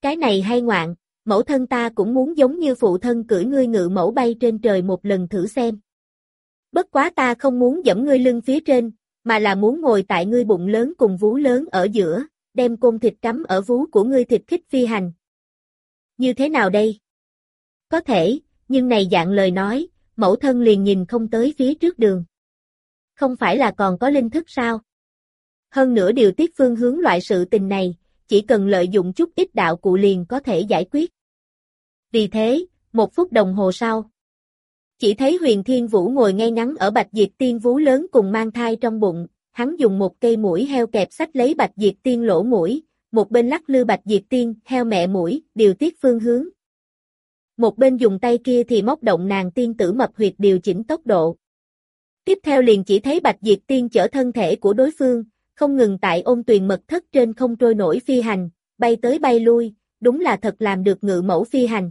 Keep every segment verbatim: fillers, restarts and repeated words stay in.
Cái này hay ngoạn, mẫu thân ta cũng muốn giống như phụ thân cưỡi ngươi ngự mẫu bay trên trời một lần thử xem. Bất quá ta không muốn dẫm ngươi lưng phía trên, mà là muốn ngồi tại ngươi bụng lớn cùng vú lớn ở giữa, đem côn thịt cắm ở vú của ngươi thịt khích phi hành. Như thế nào đây? Có thể, nhưng này dạng lời nói, mẫu thân liền nhìn không tới phía trước đường. Không phải là còn có linh thức sao? Hơn nữa điều tiết phương hướng loại sự tình này, chỉ cần lợi dụng chút ít đạo cụ liền có thể giải quyết. Vì thế, một phút đồng hồ sau, chỉ thấy Huyền Thiên Vũ ngồi ngay ngắn ở Bạch Diệp Tiên vú lớn cùng mang thai trong bụng, hắn dùng một cây mũi heo kẹp sách lấy Bạch Diệp Tiên lỗ mũi, một bên lắc lư Bạch Diệp Tiên heo mẹ mũi, điều tiết phương hướng. Một bên dùng tay kia thì móc động nàng tiên tử mập huyệt điều chỉnh tốc độ. Tiếp theo liền chỉ thấy Bạch Diệp Tiên chở thân thể của đối phương, không ngừng tại ôn tuyền mật thất trên không trôi nổi phi hành, bay tới bay lui, đúng là thật làm được ngự mẫu phi hành.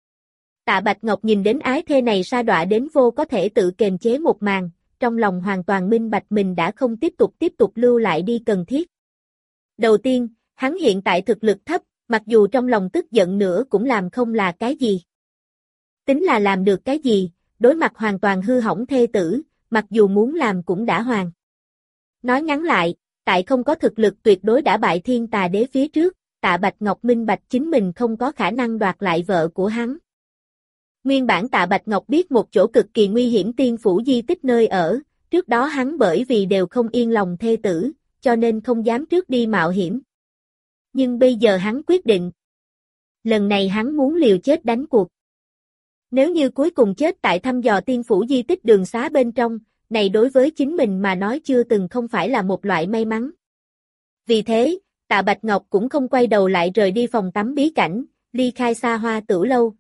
Tạ Bạch Ngọc nhìn đến ái thê này sa đọa đến vô có thể tự kềm chế một màn, trong lòng hoàn toàn minh bạch mình đã không tiếp tục tiếp tục lưu lại đi cần thiết. Đầu tiên, hắn hiện tại thực lực thấp, mặc dù trong lòng tức giận nữa cũng làm không là cái gì. Tính là làm được cái gì, đối mặt hoàn toàn hư hỏng thê tử, mặc dù muốn làm cũng đã hoàn. Nói ngắn lại, tại không có thực lực tuyệt đối đã bại thiên tà đế phía trước, Tạ Bạch Ngọc minh bạch chính mình không có khả năng đoạt lại vợ của hắn. Nguyên bản Tạ Bạch Ngọc biết một chỗ cực kỳ nguy hiểm tiên phủ di tích nơi ở, trước đó hắn bởi vì đều không yên lòng thê tử, cho nên không dám trước đi mạo hiểm. Nhưng bây giờ hắn quyết định. Lần này hắn muốn liều chết đánh cuộc. Nếu như cuối cùng chết tại thăm dò tiên phủ di tích đường xá bên trong, này đối với chính mình mà nói chưa từng không phải là một loại may mắn. Vì thế, Tạ Bạch Ngọc cũng không quay đầu lại rời đi phòng tắm bí cảnh, ly khai xa hoa tửu lâu.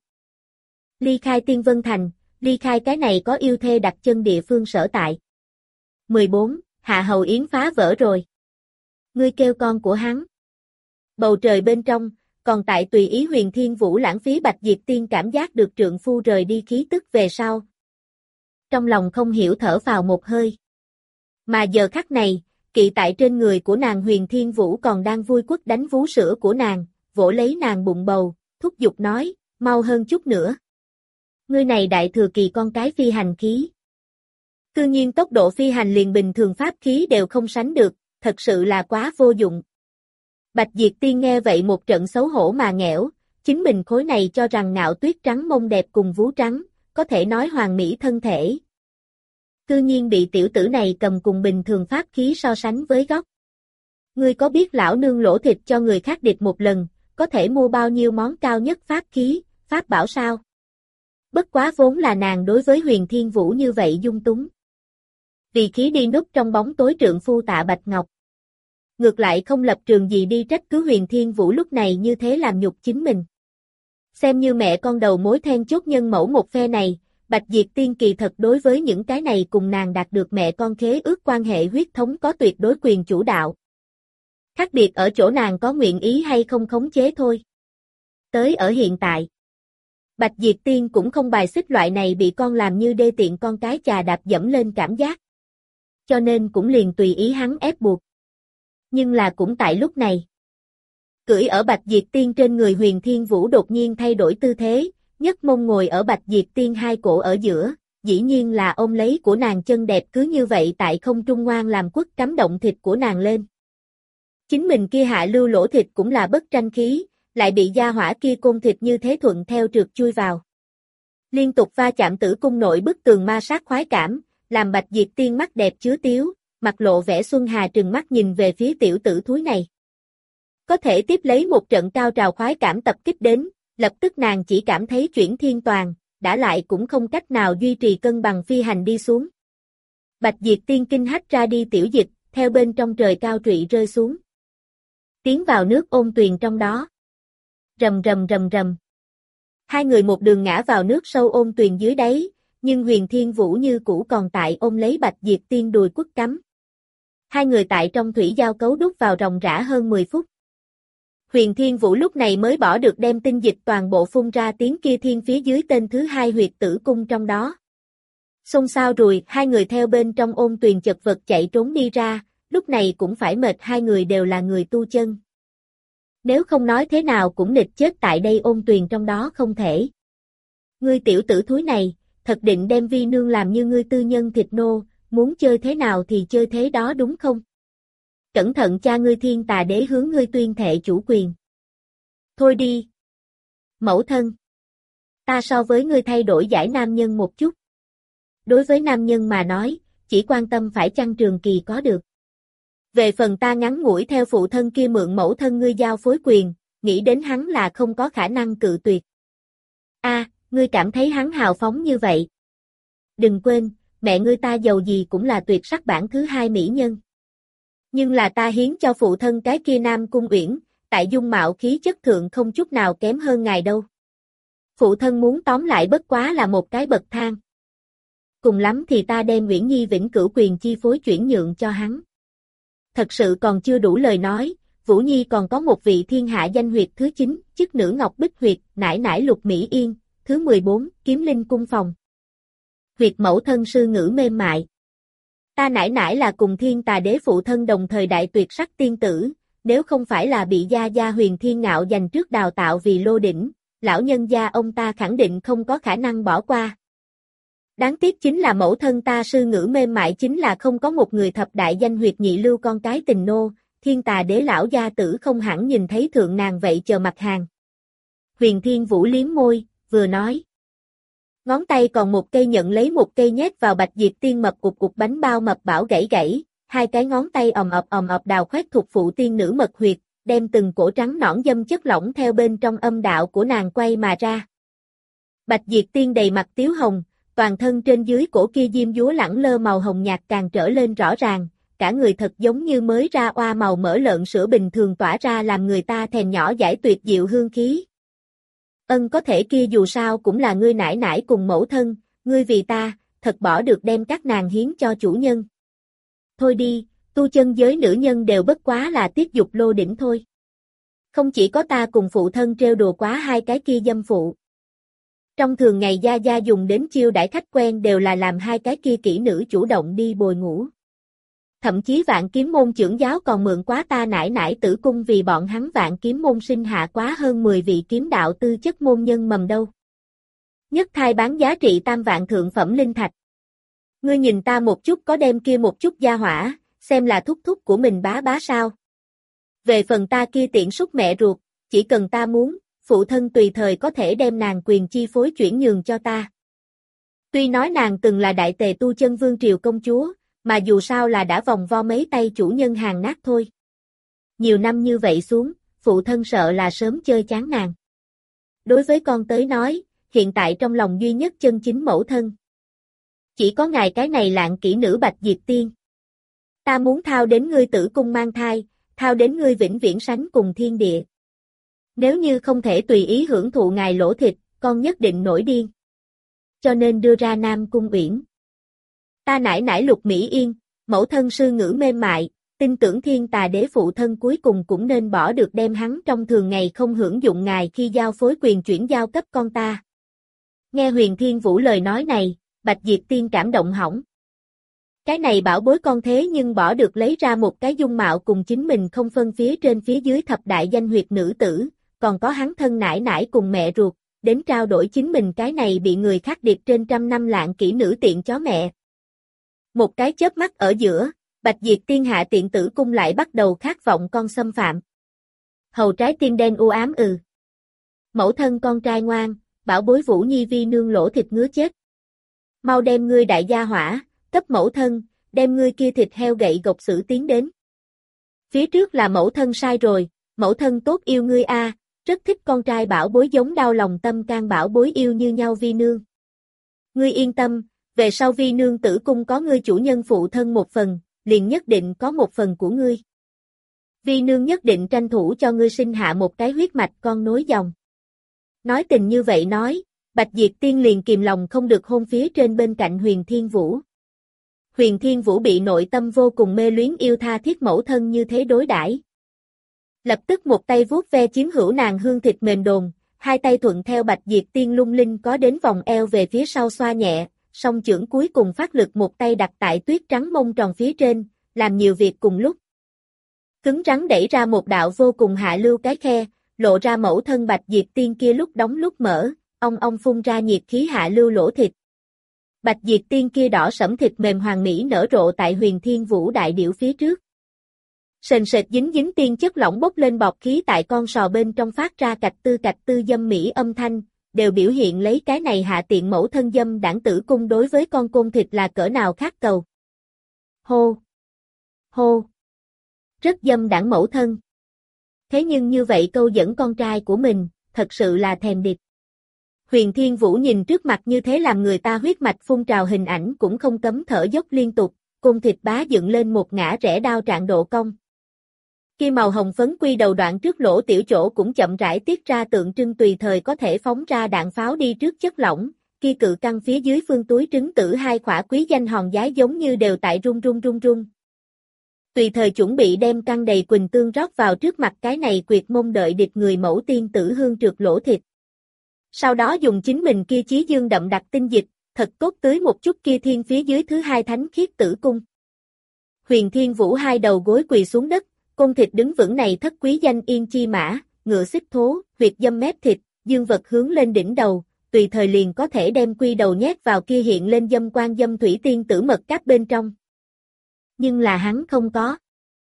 Ly khai Tiên Vân Thành, ly khai cái này có yêu thê đặt chân địa phương sở tại. mười bốn. Hạ Hầu Yến phá vỡ rồi. Ngươi kêu con của hắn. Bầu trời bên trong, còn tại tùy ý Huyền Thiên Vũ lãng phí Bạch Diệp Tiên cảm giác được trượng phu rời đi khí tức về sau. Trong lòng không hiểu thở vào một hơi. Mà giờ khắc này, kỵ tại trên người của nàng Huyền Thiên Vũ còn đang vui quất đánh vú sữa của nàng, vỗ lấy nàng bụng bầu, thúc giục nói, mau hơn chút nữa. Ngươi này đại thừa kỳ con cái phi hành khí. Cư nhiên tốc độ phi hành liền bình thường pháp khí đều không sánh được, thật sự là quá vô dụng. Bạch Diệp Tiên nghe vậy một trận xấu hổ mà nghẽo, chính mình khối này cho rằng ngạo tuyết trắng mông đẹp cùng vú trắng, có thể nói hoàn mỹ thân thể. Cư nhiên bị tiểu tử này cầm cùng bình thường pháp khí so sánh với góc. Ngươi có biết lão nương lỗ thịt cho người khác điệp một lần, có thể mua bao nhiêu món cao nhất pháp khí, pháp bảo sao? Bất quá vốn là nàng đối với Huyền Thiên Vũ như vậy dung túng. Vì khí đi núp trong bóng tối trượng phu Tạ Bạch Ngọc. Ngược lại không lập trường gì đi trách cứ Huyền Thiên Vũ lúc này như thế làm nhục chính mình. Xem như mẹ con đầu mối then chốt nhân mẫu một phe này, Bạch Diệp Tiên kỳ thật đối với những cái này cùng nàng đạt được mẹ con khế ước quan hệ huyết thống có tuyệt đối quyền chủ đạo. Khác biệt ở chỗ nàng có nguyện ý hay không khống chế thôi. Tới ở hiện tại, Bạch Diệp Tiên cũng không bài xích loại này bị con làm như đê tiện con cái chà đạp dẫm lên cảm giác. Cho nên cũng liền tùy ý hắn ép buộc. Nhưng là cũng tại lúc này, cưỡi ở Bạch Diệp Tiên trên người Huyền Thiên Vũ đột nhiên thay đổi tư thế, nhấc mông ngồi ở Bạch Diệp Tiên hai cổ ở giữa, dĩ nhiên là ôm lấy của nàng chân đẹp cứ như vậy tại không trung ngoan làm quất cắm động thịt của nàng lên. Chính mình kia hạ lưu lỗ thịt cũng là bất tranh khí, lại bị gia hỏa kia côn thịt như thế thuận theo trượt chui vào. Liên tục va chạm tử cung nội bức tường ma sát khoái cảm, làm Bạch Diệp Tiên mắt đẹp chứa tiếu, mặt lộ vẻ xuân hà trừng mắt nhìn về phía tiểu tử thúi này. Có thể tiếp lấy một trận cao trào khoái cảm tập kích đến, lập tức nàng chỉ cảm thấy chuyển thiên toàn, đã lại cũng không cách nào duy trì cân bằng phi hành đi xuống. Bạch Diệp Tiên kinh hách ra đi tiểu dịch, theo bên trong trời cao trụy rơi xuống. Tiến vào nước ôn tuyền trong đó. Rầm rầm rầm rầm. Hai người một đường ngã vào nước sâu ôn tuyền dưới đáy, nhưng Huyền Thiên Vũ như cũ còn tại ôm lấy Bạch Diệp Tiên đùi quất cắm. Hai người tại trong thủy giao cấu đúc vào ròng rã hơn mười phút. Huyền Thiên Vũ lúc này mới bỏ được đem tinh dịch toàn bộ phun ra tiếng kia thiên phía dưới tên thứ hai huyệt tử cung trong đó. Xôn xao rồi, hai người theo bên trong ôn tuyền chật vật chạy trốn đi ra, lúc này cũng phải mệt hai người đều là người tu chân. Nếu không nói thế nào cũng nịch chết tại đây ôn tuyền trong đó không thể. Ngươi tiểu tử thúi này, thật định đem vi nương làm như ngươi tư nhân thịt nô, muốn chơi thế nào thì chơi thế đó đúng không? Cẩn thận cha ngươi thiên tà đế hướng ngươi tuyên thệ chủ quyền. Thôi đi. Mẫu thân. Ta so với ngươi thay đổi giải nam nhân một chút. Đối với nam nhân mà nói, chỉ quan tâm phải chăng trường kỳ có được. Về phần ta ngắn ngủi theo phụ thân kia mượn mẫu thân ngươi giao phối quyền, nghĩ đến hắn là không có khả năng cự tuyệt. A, ngươi cảm thấy hắn hào phóng như vậy. Đừng quên, mẹ ngươi ta giàu gì cũng là tuyệt sắc bản thứ hai mỹ nhân. Nhưng là ta hiến cho phụ thân cái kia Nam Cung Uyển, tại dung mạo khí chất thượng không chút nào kém hơn ngài đâu. Phụ thân muốn tóm lại bất quá là một cái bậc thang. Cùng lắm thì ta đem Uyển Nhi vĩnh cửu quyền chi phối chuyển nhượng cho hắn. Thật sự còn chưa đủ lời nói, Vũ Nhi còn có một vị thiên hạ danh huyệt thứ chín, chức nữ Ngọc Bích huyệt, nải nải Lục Mỹ Yên, thứ mười bốn, Kiếm Linh cung phòng. Huyệt mẫu thân sư ngữ mềm mại. Ta nải nải là cùng thiên tà đế phụ thân đồng thời đại tuyệt sắc tiên tử, nếu không phải là bị gia gia Huyền Thiên Ngạo dành trước đào tạo vì lô đỉnh, lão nhân gia ông ta khẳng định không có khả năng bỏ qua. Đáng tiếc chính là mẫu thân ta sư ngữ mềm mại chính là không có một người thập đại danh huyệt nhị lưu con cái tình nô, thiên tà đế lão gia tử không hẳn nhìn thấy thượng nàng vậy chờ mặt hàng. Huyền Thiên Vũ liếm môi, vừa nói. Ngón tay còn một cây nhận lấy một cây nhét vào Bạch Diệp Tiên mập cục cục bánh bao mập bảo gãy gãy, hai cái ngón tay ầm ập ầm ập đào khoét thuộc phụ tiên nữ mật huyệt, đem từng cổ trắng nõn dâm chất lỏng theo bên trong âm đạo của nàng quay mà ra. Bạch Diệp Tiên đầy mặt tiếu hồng, toàn thân trên dưới cổ kia diêm dúa lẳng lơ màu hồng nhạt càng trở lên rõ ràng, cả người thật giống như mới ra oa màu mỡ lợn sữa bình thường tỏa ra làm người ta thèm nhỏ dãi tuyệt diệu hương khí. Ân có thể kia dù sao cũng là ngươi nải nải cùng mẫu thân, ngươi vì ta, thật bỏ được đem các nàng hiến cho chủ nhân. Thôi đi, tu chân giới nữ nhân đều bất quá là tiết dục lô đỉnh thôi. Không chỉ có ta cùng phụ thân trêu đùa quá hai cái kia dâm phụ. Trong thường ngày gia gia dùng đến chiêu đãi khách quen đều là làm hai cái kia kỹ nữ chủ động đi bồi ngủ. Thậm chí Vạn Kiếm môn trưởng giáo còn mượn quá ta nải nải tử cung vì bọn hắn Vạn Kiếm môn sinh hạ quá hơn mười vị kiếm đạo tư chất môn nhân mầm đâu. Nhất thai bán giá trị tam vạn thượng phẩm linh thạch. Ngươi nhìn ta một chút có đem kia một chút gia hỏa, xem là thúc thúc của mình bá bá sao. Về phần ta kia tiện súc mẹ ruột, chỉ cần ta muốn, phụ thân tùy thời có thể đem nàng quyền chi phối chuyển nhường cho ta. Tuy nói nàng từng là đại tề tu chân vương triều công chúa, mà dù sao là đã vòng vo mấy tay chủ nhân hàng nát thôi. Nhiều năm như vậy xuống, phụ thân sợ là sớm chơi chán nàng. Đối với con tới nói, hiện tại trong lòng duy nhất chân chính mẫu thân. Chỉ có ngài cái này lạng kỹ nữ Bạch Diệp Tiên. Ta muốn thao đến ngươi tử cung mang thai, thao đến ngươi vĩnh viễn sánh cùng thiên địa. Nếu như không thể tùy ý hưởng thụ ngài lỗ thịt, con nhất định nổi điên. Cho nên đưa ra Nam Cung Uyển. Ta nải nải Lục Mỹ Yên, mẫu thân sư ngữ mềm mại, tin tưởng thiên tà đế phụ thân cuối cùng cũng nên bỏ được đem hắn trong thường ngày không hưởng dụng ngài khi giao phối quyền chuyển giao cấp con ta. Nghe Huyền Thiên Vũ lời nói này, Bạch Diệp Tiên cảm động hỏng. Cái này bảo bối con thế nhưng bỏ được lấy ra một cái dung mạo cùng chính mình không phân phía trên phía dưới thập đại danh huyệt nữ tử, còn có hắn thân nải nải cùng mẹ ruột, đến trao đổi chính mình cái này bị người khác điệp trên trăm năm lạng kỹ nữ tiện chó mẹ. Một cái chớp mắt ở giữa, Bạch Diệp Tiên hạ tiện tử cung lại bắt đầu khát vọng con xâm phạm. Hầu trái tim đen u ám ừ. Mẫu thân con trai ngoan, bảo bối Vũ Nhi vi nương lỗ thịt ngứa chết. Mau đem ngươi đại gia hỏa, cấp mẫu thân, đem ngươi kia thịt heo gậy gộc xử tiến đến. Phía trước là mẫu thân sai rồi, mẫu thân tốt yêu ngươi a, rất thích con trai bảo bối giống đau lòng tâm can bảo bối yêu như nhau vi nương. Ngươi yên tâm, về sau vi nương tử cung có ngươi chủ nhân phụ thân một phần, liền nhất định có một phần của ngươi. Vi nương nhất định tranh thủ cho ngươi sinh hạ một cái huyết mạch con nối dòng. Nói tình như vậy nói, Bạch Diệp Tiên liền kìm lòng không được hôn phía trên bên cạnh Huyền Thiên Vũ. Huyền Thiên Vũ bị nội tâm vô cùng mê luyến yêu tha thiết mẫu thân như thế đối đãi, lập tức một tay vuốt ve chiếm hữu nàng hương thịt mềm đồn, hai tay thuận theo Bạch Diệp Tiên lung linh có đến vòng eo về phía sau xoa nhẹ, song chưởng cuối cùng phát lực một tay đặt tại tuyết trắng mông tròn phía trên, làm nhiều việc cùng lúc. cứng rắn đẩy ra một đạo vô cùng hạ lưu cái khe, lộ ra mẫu thân Bạch Diệp Tiên kia lúc đóng lúc mở, ong ong phun ra nhiệt khí hạ lưu lỗ thịt. Bạch Diệp Tiên kia đỏ sẫm thịt mềm hoàng mỹ nở rộ tại Huyền Thiên Vũ đại điểu phía trước. Sền sệt dính dính tiên chất lỏng bốc lên bọt khí tại con sò bên trong phát ra cạch tư cạch tư dâm mỹ âm thanh, đều biểu hiện lấy cái này hạ tiện mẫu thân dâm đảng tử cung đối với con côn thịt là cỡ nào khát cầu. Hô! Hô! Rất dâm đảng mẫu thân. Thế nhưng như vậy câu dẫn con trai của mình, thật sự là thèm địch. Huyền Thiên Vũ nhìn trước mặt như thế làm người ta huyết mạch phun trào hình ảnh cũng không cấm thở dốc liên tục, côn thịt bá dựng lên một ngã rẽ đao trạng độ cong. Khi màu hồng phấn quy đầu đoạn trước lỗ tiểu chỗ cũng chậm rãi tiết ra tượng trưng tùy thời có thể phóng ra đạn pháo đi trước chất lỏng, khi cự căng phía dưới phương túi trứng tử hai khỏa quý danh hòn giái giống như đều tại rung rung rung rung. Tùy thời chuẩn bị đem căng đầy quỳnh tương rót vào trước mặt cái này quyệt mông đợi địch người mẫu tiên tử hương trượt lỗ thịt. Sau đó dùng chính mình kia chí dương đậm đặc tinh dịch, thật cốt tưới một chút kia thiên phía dưới thứ hai thánh khiết tử cung. Huyền Thiên Vũ hai đầu gối quỳ xuống đất, côn thịt đứng vững này thất quý danh yên chi mã, ngựa xích thố, huyệt dâm mép thịt, dương vật hướng lên đỉnh đầu, tùy thời liền có thể đem quy đầu nhét vào kia hiện lên dâm quan dâm thủy tiên tử mật cáp bên trong. Nhưng là hắn không có.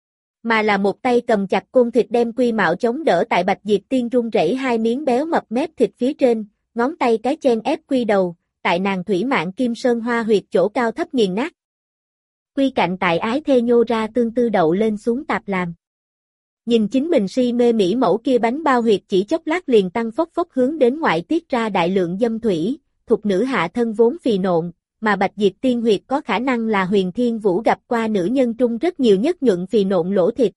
Mà là một tay cầm chặt côn thịt đem quy mạo chống đỡ tại Bạch Diệp Tiên run rẩy hai miếng béo mập mép thịt phía trên, ngón tay cái chen ép quy đầu, tại nàng thủy mạng kim sơn hoa huyệt chỗ cao thấp nghiền nát. Quy cạnh tại ái thê nhô ra tương tư đậu lên xuống tạp làm. Nhìn chính mình si mê mỹ mẫu kia bánh bao huyệt chỉ chốc lát liền tăng phốc phốc hướng đến ngoại tiết ra đại lượng dâm thủy, thuộc nữ hạ thân vốn phì nộn, mà Bạch Diệp Tiên huyệt có khả năng là Huyền Thiên Vũ gặp qua nữ nhân trung rất nhiều nhất nhuận phì nộn lỗ thịt.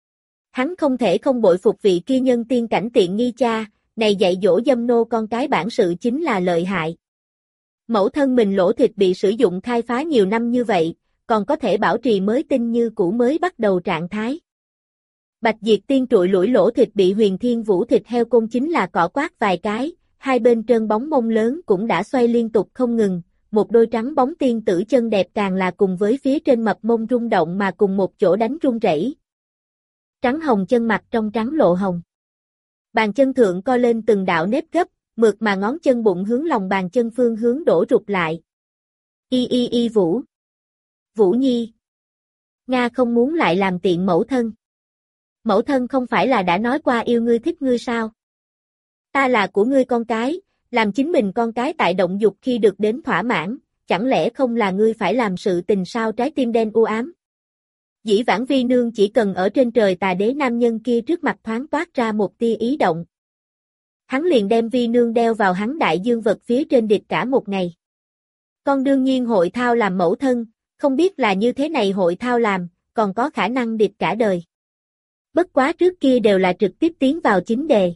Hắn không thể không bội phục vị kia nhân tiên cảnh tiện nghi cha, này dạy dỗ dâm nô con cái bản sự chính là lợi hại. Mẫu thân mình lỗ thịt bị sử dụng khai phá nhiều năm như vậy, còn có thể bảo trì mới tinh như cũ mới bắt đầu trạng thái. Bạch Diệp Tiên trụi lũi lỗ thịt bị Huyền Thiên Vũ thịt heo côn chính là cọ quát vài cái, hai bên trơn bóng mông lớn cũng đã xoay liên tục không ngừng, một đôi trắng bóng tiên tử chân đẹp càng là cùng với phía trên mập mông rung động mà cùng một chỗ đánh rung rẩy. Trắng hồng chân mặt trong trắng lộ hồng. Bàn chân thượng co lên từng đạo nếp gấp, mượt mà ngón chân bụng hướng lòng bàn chân phương hướng đổ rụt lại. Y y y Vũ. Vũ Nhi. Nga không muốn lại làm tiện mẫu thân. Mẫu thân không phải là đã nói qua yêu ngươi thích ngươi sao? Ta là của ngươi con cái, làm chính mình con cái tại động dục khi được đến thỏa mãn, chẳng lẽ không là ngươi phải làm sự tình sao trái tim đen u ám? Dĩ vãng vi nương chỉ cần ở trên trời tà đế nam nhân kia trước mặt thoáng toát ra một tia ý động. Hắn liền đem vi nương đeo vào hắn đại dương vật phía trên địch cả một ngày. Con đương nhiên hội thao làm mẫu thân, không biết là như thế này hội thao làm, còn có khả năng địch cả đời. Bất quá trước kia đều là trực tiếp tiến vào chính đề.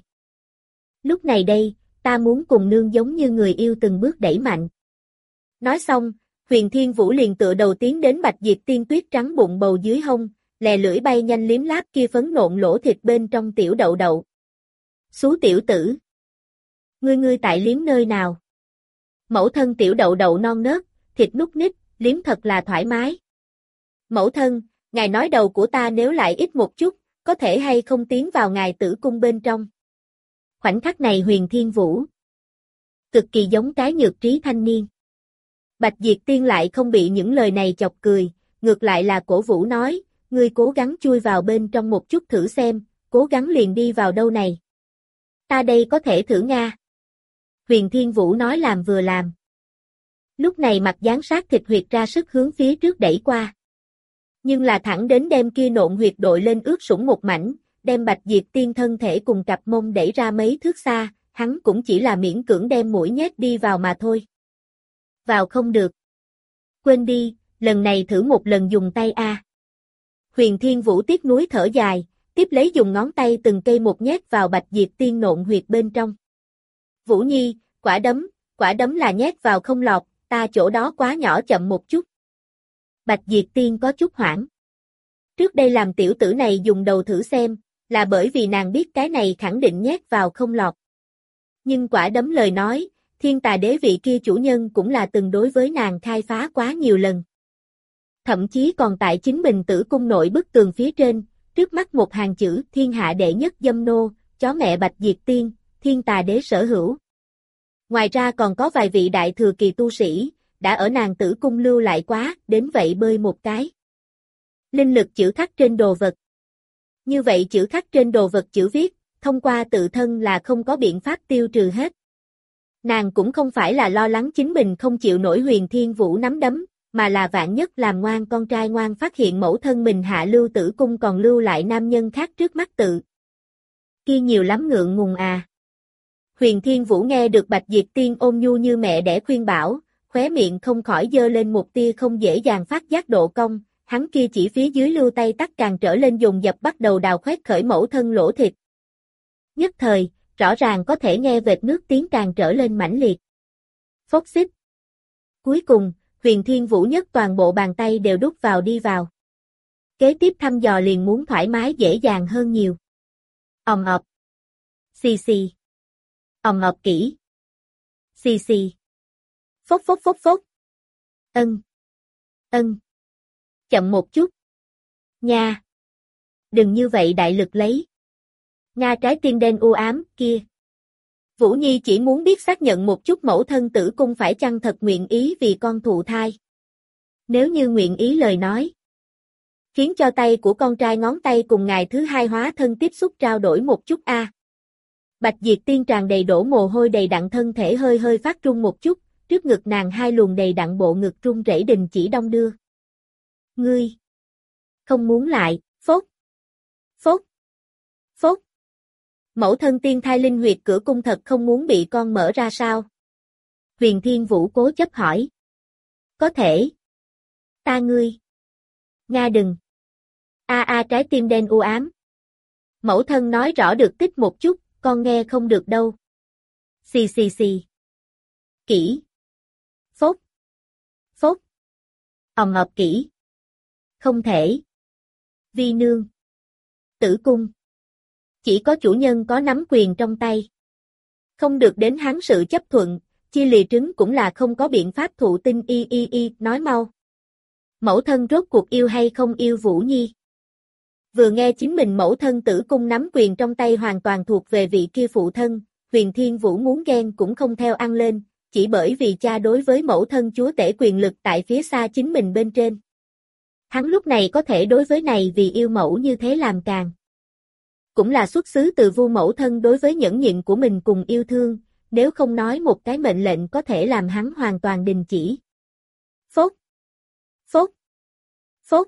Lúc này đây, ta muốn cùng nương giống như người yêu từng bước đẩy mạnh. Nói xong, Huyền Thiên Vũ liền tựa đầu tiến đến Bạch Diệp Tiên tuyết trắng bụng bầu dưới hông, lè lưỡi bay nhanh liếm láp kia phấn nộn lỗ thịt bên trong tiểu đậu đậu. Xú tiểu tử! Ngươi ngươi tại liếm nơi nào? Mẫu thân tiểu đậu đậu non nớt, thịt nút nít, liếm thật là thoải mái. Mẫu thân, ngài nói đầu của ta nếu lại ít một chút, có thể hay không tiến vào ngài tử cung bên trong. Khoảnh khắc này Huyền Thiên Vũ cực kỳ giống cái nhược trí thanh niên. Bạch Diệp Tiên lại không bị những lời này chọc cười, ngược lại là cổ vũ nói, ngươi cố gắng chui vào bên trong một chút thử xem, cố gắng liền đi vào đâu này. Ta đây có thể thử Nga. Huyền Thiên Vũ nói làm vừa làm. Lúc này mặt dán sát thịt huyệt ra sức hướng phía trước đẩy qua. Nhưng là thẳng đến đem kia nộn huyệt đội lên ướt sũng một mảnh, đem Bạch Diệp Tiên thân thể cùng cặp mông đẩy ra mấy thước xa, hắn cũng chỉ là miễn cưỡng đem mũi nhét đi vào mà thôi. Vào không được. Quên đi, lần này thử một lần dùng tay a. Huyền Thiên Vũ tiếc nuối thở dài, tiếp lấy dùng ngón tay từng cây một nhét vào Bạch Diệp Tiên nộn huyệt bên trong. Vũ Nhi, quả đấm, quả đấm là nhét vào không lọt, ta chỗ đó quá nhỏ chậm một chút. Bạch Diệp Tiên có chút hoảng. Trước đây làm tiểu tử này dùng đầu thử xem, là bởi vì nàng biết cái này khẳng định nhét vào không lọt. Nhưng quả đấm lời nói, thiên tà đế vị kia chủ nhân cũng là từng đối với nàng khai phá quá nhiều lần. Thậm chí còn tại chính mình tử cung nội bức tường phía trên, trước mắt một hàng chữ thiên hạ đệ nhất dâm nô, chó mẹ Bạch Diệt Tiên, thiên tà đế sở hữu. Ngoài ra còn có vài vị đại thừa kỳ tu sĩ, đã ở nàng tử cung lưu lại quá, đến vậy bơi một cái. Linh lực chữ khắc trên đồ vật. Như vậy chữ khắc trên đồ vật chữ viết, thông qua tự thân là không có biện pháp tiêu trừ hết. Nàng cũng không phải là lo lắng chính mình không chịu nổi Huyền Thiên Vũ nắm đấm, mà là vạn nhất làm ngoan con trai ngoan phát hiện mẫu thân mình hạ lưu tử cung còn lưu lại nam nhân khác trước mắt tự. Kia nhiều lắm ngượng ngùng à. Huyền Thiên Vũ nghe được Bạch Diệt Tiên ôn nhu như mẹ đẻ khuyên bảo, khóe miệng không khỏi dơ lên một tia không dễ dàng phát giác độ cong, hắn kia chỉ phía dưới lưu tay tắc càng trở lên dồn dập bắt đầu đào khoét khởi mẫu thân lỗ thịt. Nhất thời, rõ ràng có thể nghe vệt nước tiếng càng trở lên mãnh liệt. Phốc xích. Cuối cùng, Huyền Thiên Vũ nhất toàn bộ bàn tay đều đút vào đi vào. Kế tiếp thăm dò liền muốn thoải mái dễ dàng hơn nhiều. Ầm ập. Xì xì. Ầm ập kỹ. Xì xì. Phốc phốc phốc phốc. Ân. Ân. Chậm một chút. Nha. Đừng như vậy đại lực lấy. Nga trái tim đen u ám, kia. Vũ Nhi chỉ muốn biết xác nhận một chút mẫu thân tử cung phải chăng thật nguyện ý vì con thụ thai. Nếu như nguyện ý lời nói. Khiến cho tay của con trai ngón tay cùng ngày thứ hai hóa thân tiếp xúc trao đổi một chút a. À. Bạch Diệt Tiên tràn đầy đổ mồ hôi đầy đặn thân thể hơi hơi phát run một chút, trước ngực nàng hai luồng đầy đặn bộ ngực run rẩy đình chỉ đong đưa. Ngươi. Không muốn lại, phốt. Phốt. Phốt. Mẫu thân tiên thai linh huyệt cửa cung thật không muốn bị con mở ra sao? Huyền Thiên Vũ cố chấp hỏi. Có thể. Ta ngươi. Nga đừng. A a trái tim đen u ám. Mẫu thân nói rõ được tích một chút, con nghe không được đâu. Xì xì xì. Kỹ. Phốt. Phốt. Ầm ập kỹ. Không thể. Vi nương. Tử cung. Chỉ có chủ nhân có nắm quyền trong tay. Không được đến hắn sự chấp thuận, chia lìa trứng cũng là không có biện pháp thụ tinh y y y, nói mau. Mẫu thân rốt cuộc yêu hay không yêu Vũ Nhi? Vừa nghe chính mình mẫu thân tử cung nắm quyền trong tay hoàn toàn thuộc về vị kia phụ thân, Huyền Thiên Vũ muốn ghen cũng không theo ăn lên, chỉ bởi vì cha đối với mẫu thân chúa tể quyền lực tại phía xa chính mình bên trên. Hắn lúc này có thể đối với này vì yêu mẫu như thế làm càng. Cũng là xuất xứ từ Vu mẫu thân đối với nhẫn nhịn của mình cùng yêu thương, nếu không nói một cái mệnh lệnh có thể làm hắn hoàn toàn đình chỉ. Phốt. Phốt. Phốt.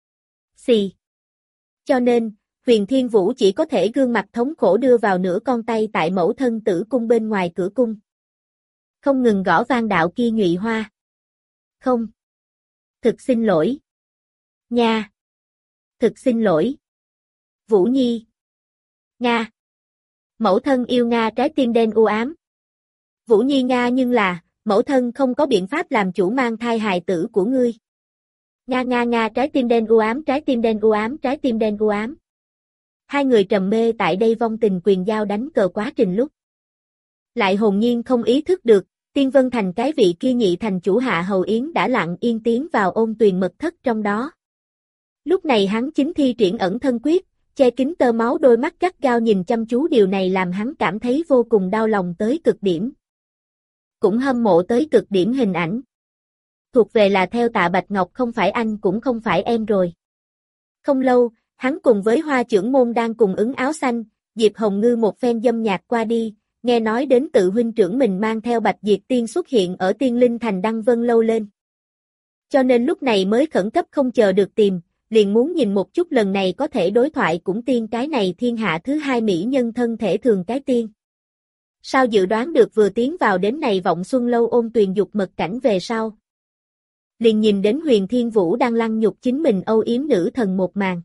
Xì. Cho nên, Huyền Thiên Vũ chỉ có thể gương mặt thống khổ đưa vào nửa con tay tại mẫu thân tử cung bên ngoài cửa cung. Không ngừng gõ vang đạo kia nhụy hoa. Không. Thực xin lỗi. Nha. Thực xin lỗi. Vũ Nhi. Nga. Mẫu thân yêu Nga trái tim đen u ám. Vũ Nhi Nga nhưng là, mẫu thân không có biện pháp làm chủ mang thai hài tử của ngươi. Nga Nga Nga trái tim đen u ám trái tim đen u ám trái tim đen u ám. Hai người trầm mê tại đây vong tình quyền giao đánh cờ quá trình lúc. Lại hồn nhiên không ý thức được, Tiên Vân Thành cái vị kia nhị thành chủ Hạ Hầu Yến đã lặng yên tiến vào ôn tuyền mật thất trong đó. Lúc này hắn chính thi triển ẩn thân quyết, che kín tơ máu đôi mắt gắt gao nhìn chăm chú, điều này làm hắn cảm thấy vô cùng đau lòng tới cực điểm. Cũng hâm mộ tới cực điểm hình ảnh. Thuộc về là theo Tạ Bạch Ngọc không phải anh cũng không phải em rồi. Không lâu, hắn cùng với Hoa trưởng môn đang cùng ứng áo xanh, Diệp Hồng Ngư một phen dâm nhạc qua đi, nghe nói đến tự huynh trưởng mình mang theo Bạch Diệt Tiên xuất hiện ở Tiên Linh Thành Đăng Vân lâu lên. Cho nên lúc này mới khẩn cấp không chờ được tìm, liền muốn nhìn một chút lần này có thể đối thoại cũng tiên cái này thiên hạ thứ hai mỹ nhân thân thể thường cái tiên. Sao dự đoán được vừa tiến vào đến này vọng xuân lâu ôn tuyền dục mật cảnh về sau. Liền nhìn đến Huyền Thiên Vũ đang lăng nhục chính mình âu yếm nữ thần một màn.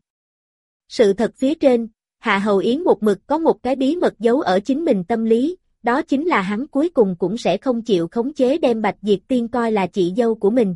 Sự thật phía trên, Hạ Hầu Yến một mực có một cái bí mật giấu ở chính mình tâm lý, đó chính là hắn cuối cùng cũng sẽ không chịu khống chế đem Bạch Diệt Tiên coi là chị dâu của mình.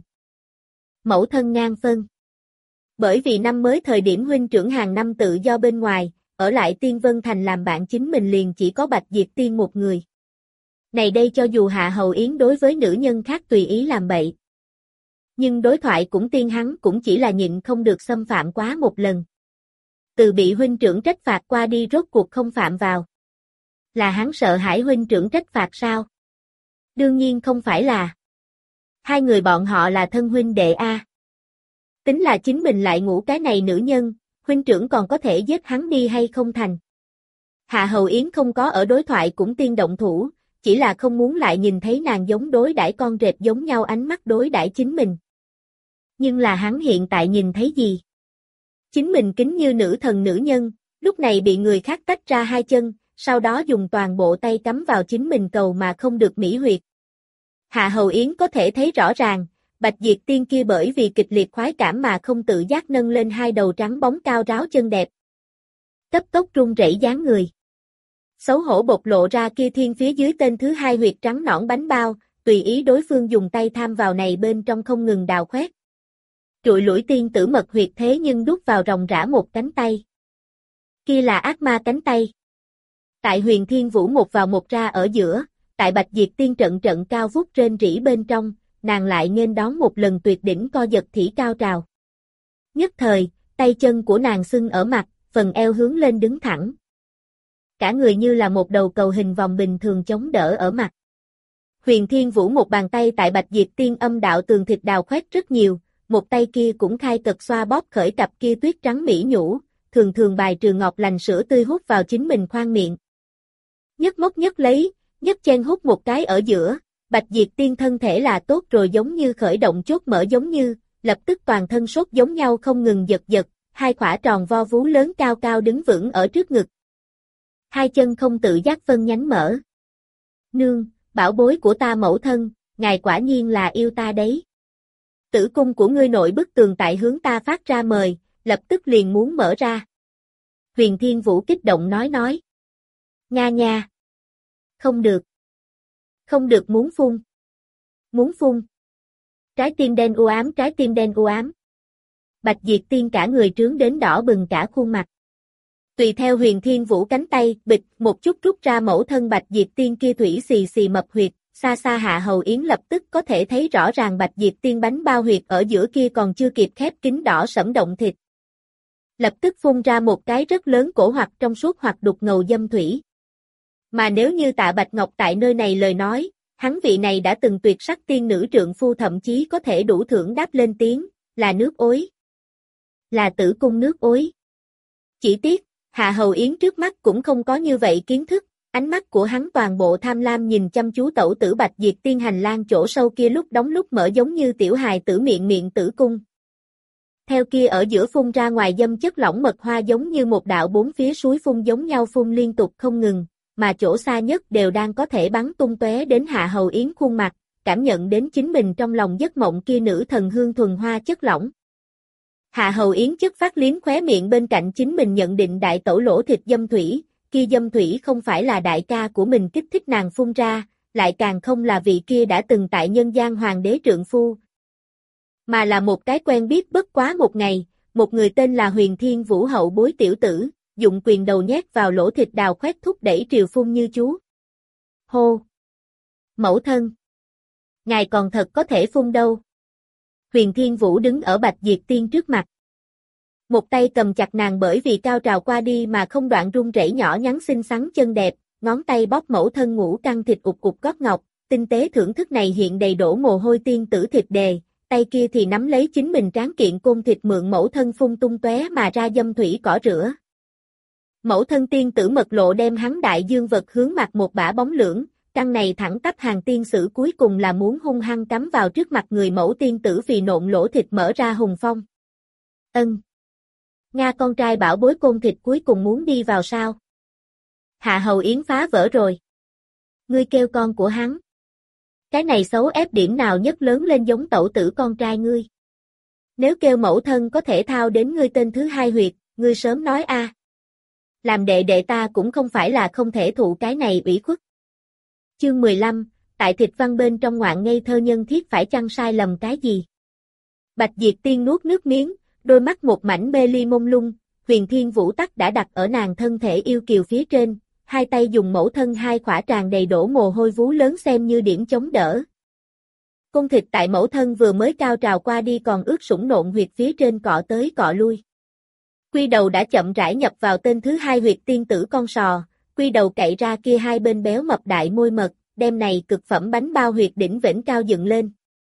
Mẫu thân ngang phân. Bởi vì năm mới thời điểm huynh trưởng hàng năm tự do bên ngoài, ở lại Tiên Vân Thành làm bạn chính mình liền chỉ có Bạch Diệt Tiên một người. Này đây cho dù Hạ Hầu Yến đối với nữ nhân khác tùy ý làm bậy. Nhưng đối thoại cũng tiên hắn cũng chỉ là nhịn không được xâm phạm quá một lần. từ bị huynh trưởng trách phạt qua đi rốt cuộc không phạm vào. Là hắn sợ hãi huynh trưởng trách phạt sao? Đương nhiên không phải là. Hai người bọn họ là thân huynh đệ a. Tính là chính mình lại ngủ cái này nữ nhân, huynh trưởng còn có thể giết hắn đi hay không thành. Hạ Hầu Yến không có ở đối thoại cũng tiên động thủ, chỉ là không muốn lại nhìn thấy nàng giống đối đãi con rệp giống nhau ánh mắt đối đãi chính mình. Nhưng là hắn hiện tại nhìn thấy gì? Chính mình kính như nữ thần nữ nhân, lúc này bị người khác tách ra hai chân, sau đó dùng toàn bộ tay cắm vào chính mình cầu mà không được mỹ huyệt. Hạ Hầu Yến có thể thấy rõ ràng, Bạch Diệt Tiên kia bởi vì kịch liệt khoái cảm mà không tự giác nâng lên hai đầu trắng bóng cao ráo chân đẹp. Cấp tốc run rẩy dáng người. Xấu hổ bộc lộ ra kia thiên phía dưới tên thứ hai huyệt trắng nõn bánh bao, tùy ý đối phương dùng tay tham vào này bên trong không ngừng đào khoét. Trụi lũi tiên tử mật huyệt thế nhưng đút vào ròng rã một cánh tay. Kia là ác ma cánh tay. Tại Huyền Thiên Vũ một vào một ra ở giữa, tại Bạch Diệt Tiên trận trận cao vút rên rỉ bên trong, nàng lại nghênh đón một lần tuyệt đỉnh co giật thỉ cao trào. Nhất thời, tay chân của nàng sưng ở mặt, phần eo hướng lên đứng thẳng. Cả người như là một đầu cầu hình vòng bình thường chống đỡ ở mặt. Huyền Thiên Vũ một bàn tay tại Bạch Diệt Tiên âm đạo tường thịt đào khoét rất nhiều, một tay kia cũng khai cật xoa bóp khởi cặp kia tuyết trắng mỹ nhũ, thường thường bài trừ ngọt lành sữa tươi hút vào chính mình khoang miệng. Nhất móc nhất lấy, nhất chen hút một cái ở giữa, Bạch Diệt Tiên thân thể là tốt rồi giống như khởi động chốt mở giống như, lập tức toàn thân sốt giống nhau không ngừng giật giật, hai khỏa tròn vo vú lớn cao cao đứng vững ở trước ngực. Hai chân không tự giác phân nhánh mở. Nương, bảo bối của ta mẫu thân, ngài quả nhiên là yêu ta đấy. Tử cung của ngươi nội bức tường tại hướng ta phát ra mời, lập tức liền muốn mở ra. Huyền Thiên Vũ kích động nói nói. Nga nha. Không được. Không được muốn phun. Muốn phun. Trái tim đen u ám, trái tim đen u ám. Bạch Diệt Tiên cả người trướng đến đỏ bừng cả khuôn mặt. Tùy theo Huyền Thiên Vũ cánh tay, bịch, một chút rút ra mẫu thân Bạch Diệt Tiên kia thủy xì xì mập huyệt, xa xa Hạ Hầu Yến lập tức có thể thấy rõ ràng Bạch Diệt Tiên bánh bao huyệt ở giữa kia còn chưa kịp khép kín đỏ sẫm động thịt. Lập tức phun ra một cái rất lớn cổ hoặc trong suốt hoặc đục ngầu dâm thủy. Mà nếu như Tạ Bạch Ngọc tại nơi này lời nói, hắn vị này đã từng tuyệt sắc tiên nữ trượng phu thậm chí có thể đủ thưởng đáp lên tiếng, là nước ối. Là tử cung nước ối. Chỉ tiếc, Hạ Hầu Yến trước mắt cũng không có như vậy kiến thức, ánh mắt của hắn toàn bộ tham lam nhìn chăm chú tẩu tử Bạch Diệt Tiên hành lang chỗ sâu kia lúc đóng lúc mở giống như tiểu hài tử miệng miệng tử cung. Theo kia ở giữa phun ra ngoài dâm chất lỏng mật hoa giống như một đạo bốn phía suối phun giống nhau phun liên tục không ngừng, mà chỗ xa nhất đều đang có thể bắn tung tóe đến Hạ Hầu Yến khuôn mặt, cảm nhận đến chính mình trong lòng giấc mộng kia nữ thần hương thuần hoa chất lỏng. Hạ Hầu Yến chất phát liếm khóe miệng bên cạnh chính mình nhận định đại tẩu lỗ thịt dâm thủy, kia dâm thủy không phải là đại ca của mình kích thích nàng phun ra, lại càng không là vị kia đã từng tại nhân gian hoàng đế trượng phu, mà là một cái quen biết bất quá một ngày, một người tên là Huyền Thiên Vũ hậu bối tiểu tử, dụng quyền đầu nhét vào lỗ thịt đào khoét thúc đẩy triều phun như chú. Hô! Mẫu thân! Ngài còn thật có thể phun đâu. Huyền Thiên Vũ đứng ở Bạch Diệt Tiên trước mặt. Một tay cầm chặt nàng bởi vì cao trào qua đi mà không đoạn run rẩy nhỏ nhắn xinh xắn chân đẹp, ngón tay bóp mẫu thân ngũ căng thịt ục ục gót ngọc, tinh tế thưởng thức này hiện đầy đổ mồ hôi tiên tử thịt đề, tay kia thì nắm lấy chính mình tráng kiện côn thịt mượn mẫu thân phun tung tóe mà ra dâm thủy cỏ rửa. Mẫu thân tiên tử mật lộ đem hắn đại dương vật hướng mặt một bả bóng lưỡng, căn này thẳng tắp hàng tiên sử cuối cùng là muốn hung hăng cắm vào trước mặt người mẫu tiên tử vì nộn lỗ thịt mở ra hùng phong. Ân. Nga con trai bảo bối côn thịt cuối cùng muốn đi vào sao? Hạ Hầu Yến phá vỡ rồi. Ngươi kêu con của hắn. Cái này xấu ép điểm nào nhất lớn lên giống tẩu tử con trai ngươi. Nếu kêu mẫu thân có thể thao đến ngươi tên thứ hai huyệt, ngươi sớm nói a. Làm đệ đệ ta cũng không phải là không thể thụ cái này ủy khuất. Chương mười lăm, tại thịt văn bên trong ngoạn ngây thơ nhân thiết phải chăng sai lầm cái gì? Bạch Diệt Tiên nuốt nước miếng, đôi mắt một mảnh mê ly mông lung, Huyền Thiên Vũ tắc đã đặt ở nàng thân thể yêu kiều phía trên, hai tay dùng mẫu thân hai khỏa tràn đầy đổ mồ hôi vú lớn xem như điểm chống đỡ. Cung thịt tại mẫu thân vừa mới cao trào qua đi còn ướt sũng nộn huyệt phía trên cọ tới cọ lui. Quy đầu đã chậm rãi nhập vào tên thứ hai huyệt tiên tử con sò, quy đầu cậy ra kia hai bên béo mập đại môi mật, đem này cực phẩm bánh bao huyệt đỉnh vĩnh cao dựng lên.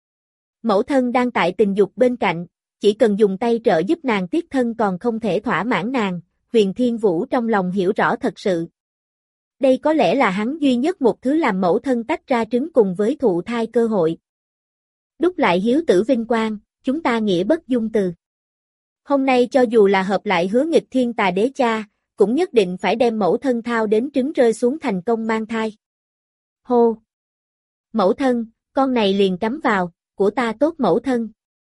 Mẫu thân đang tại tình dục bên cạnh, chỉ cần dùng tay trợ giúp nàng tiết thân còn không thể thỏa mãn nàng, Huyền Thiên Vũ trong lòng hiểu rõ thật sự. Đây có lẽ là hắn duy nhất một thứ làm mẫu thân tách ra trứng cùng với thụ thai cơ hội. Đúc lại hiếu tử vinh quang, chúng ta nghĩa bất dung từ. Hôm nay cho dù là hợp lại hứa nghịch thiên tà đế cha, cũng nhất định phải đem mẫu thân thao đến trứng rơi xuống thành công mang thai. Hô! Mẫu thân, con này liền cắm vào, của ta tốt mẫu thân.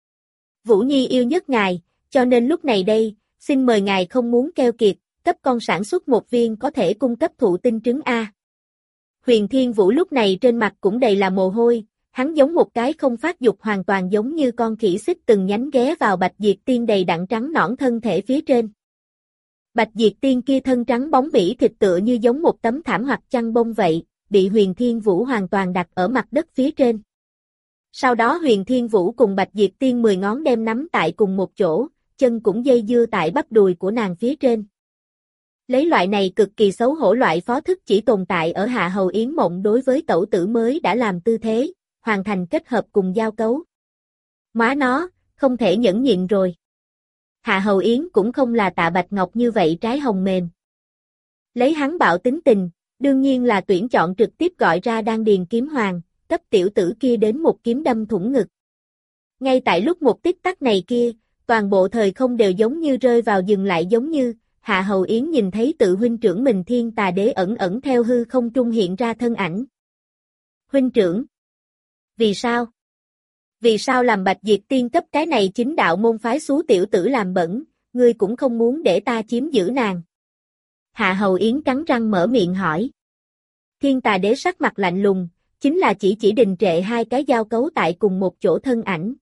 Vũ Nhi yêu nhất ngài, cho nên lúc này đây, xin mời ngài không muốn keo kiệt, cấp con sản xuất một viên có thể cung cấp thụ tinh trứng A. Huyền Thiên Vũ lúc này trên mặt cũng đầy là mồ hôi, hắn giống một cái không phát dục hoàn toàn giống như con khỉ xích từng nhánh ghé vào Bạch Diệt Tiên đầy đặn trắng nõn thân thể phía trên. Bạch Diệt Tiên kia thân trắng bóng bỉ thịt tựa như giống một tấm thảm hoặc chăn bông vậy, bị Huyền Thiên Vũ hoàn toàn đặt ở mặt đất phía trên. Sau đó Huyền Thiên Vũ cùng Bạch Diệt Tiên mười ngón đem nắm tại cùng một chỗ, chân cũng dây dưa tại bắp đùi của nàng phía trên. Lấy loại này cực kỳ xấu hổ loại phó thức chỉ tồn tại ở Hạ Hầu Yến mộng đối với tẩu tử mới đã làm tư thế, hoàn thành kết hợp cùng giao cấu. Má nó, không thể nhẫn nhịn rồi. Hạ Hầu Yến cũng không là Tạ Bạch Ngọc như vậy trái hồng mềm. Lấy hắn bạo tính tình, đương nhiên là tuyển chọn trực tiếp gọi ra đan điền kiếm hoàng, cấp tiểu tử kia đến một kiếm đâm thủng ngực. Ngay tại lúc một tích tắc này kia, toàn bộ thời không đều giống như rơi vào dừng lại giống như, Hạ Hầu Yến nhìn thấy tự huynh trưởng mình Thiên Tà Đế ẩn ẩn theo hư không trung hiện ra thân ảnh. Huynh trưởng? Vì sao? Vì sao làm Bạch Diệt Tiên cấp cái này chính đạo môn phái xú tiểu tử làm bẩn, ngươi cũng không muốn để ta chiếm giữ nàng? Hạ Hầu Yến cắn răng mở miệng hỏi. Thiên Tà Đế sắc mặt lạnh lùng, chính là chỉ chỉ đình trệ hai cái giao cấu tại cùng một chỗ thân ảnh.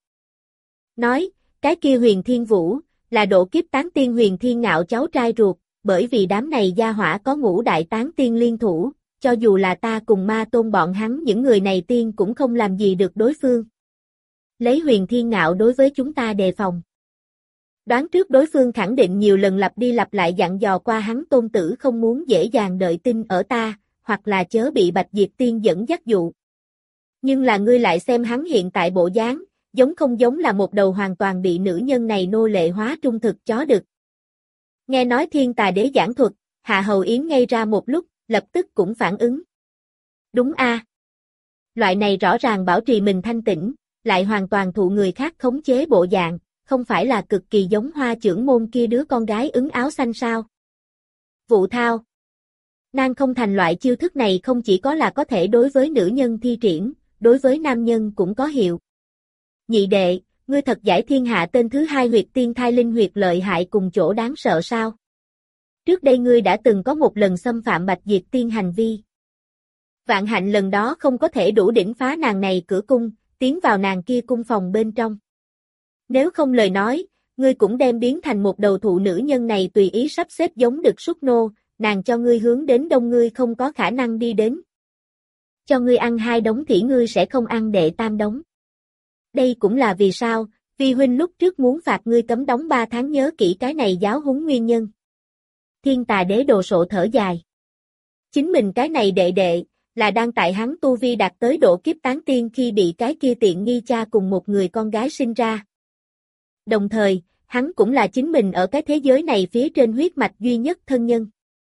Nói, cái kia Huyền Thiên Vũ, là độ kiếp tán tiên Huyền Thiên Ngạo cháu trai ruột, bởi vì đám này gia hỏa có ngũ đại tán tiên liên thủ, cho dù là ta cùng ma tôn bọn hắn những người này tiên cũng không làm gì được đối phương. Lấy Huyền Thiên Ngạo đối với chúng ta đề phòng. Đoán trước đối phương khẳng định nhiều lần lặp đi lặp lại dặn dò qua hắn tôn tử không muốn dễ dàng đợi tin ở ta, hoặc là chớ bị Bạch Diệt Tiên dẫn dắt dụ. Nhưng là ngươi lại xem hắn hiện tại bộ dáng, giống không giống là một đầu hoàn toàn bị nữ nhân này nô lệ hóa trung thực chó đực. Nghe nói Thiên Tà Đế giảng thuật, Hạ Hầu Yến ngây ra một lúc, lập tức cũng phản ứng. Đúng a. Loại này rõ ràng bảo trì mình thanh tĩnh, lại hoàn toàn thụ người khác khống chế bộ dạng, không phải là cực kỳ giống Hoa trưởng môn kia đứa con gái ứng áo xanh sao? Vụ thao. Nàng không thành loại chiêu thức này không chỉ có là có thể đối với nữ nhân thi triển, đối với nam nhân cũng có hiệu. Nhị đệ, ngươi thật giải thiên hạ tên thứ hai huyệt tiên thai linh huyệt lợi hại cùng chỗ đáng sợ sao? Trước đây ngươi đã từng có một lần xâm phạm Bạch Diệt Tiên hành vi. Vạn hạnh lần đó không có thể đủ đỉnh phá nàng này cửa cung, tiến vào nàng kia cung phòng bên trong. Nếu không lời nói, ngươi cũng đem biến thành một đầu thụ nữ nhân này tùy ý sắp xếp giống đực súc nô, nàng cho ngươi hướng đến đông ngươi không có khả năng đi đến. Cho ngươi ăn hai đống thì ngươi sẽ không ăn đệ tam đống. Đây cũng là vì sao, Vi huynh lúc trước muốn phạt ngươi cấm đóng ba tháng nhớ kỹ cái này giáo huấn nguyên nhân. Thiên Tà Đế đồ sộ thở dài. Chính mình cái này đệ đệ, là đang tại hắn tu vi đạt tới độ kiếp tán tiên khi bị cái kia tiện nghi cha cùng một người con gái sinh ra. Đồng thời, hắn cũng là chính mình ở cái thế giới này phía trên huyết mạch duy nhất thân nhân.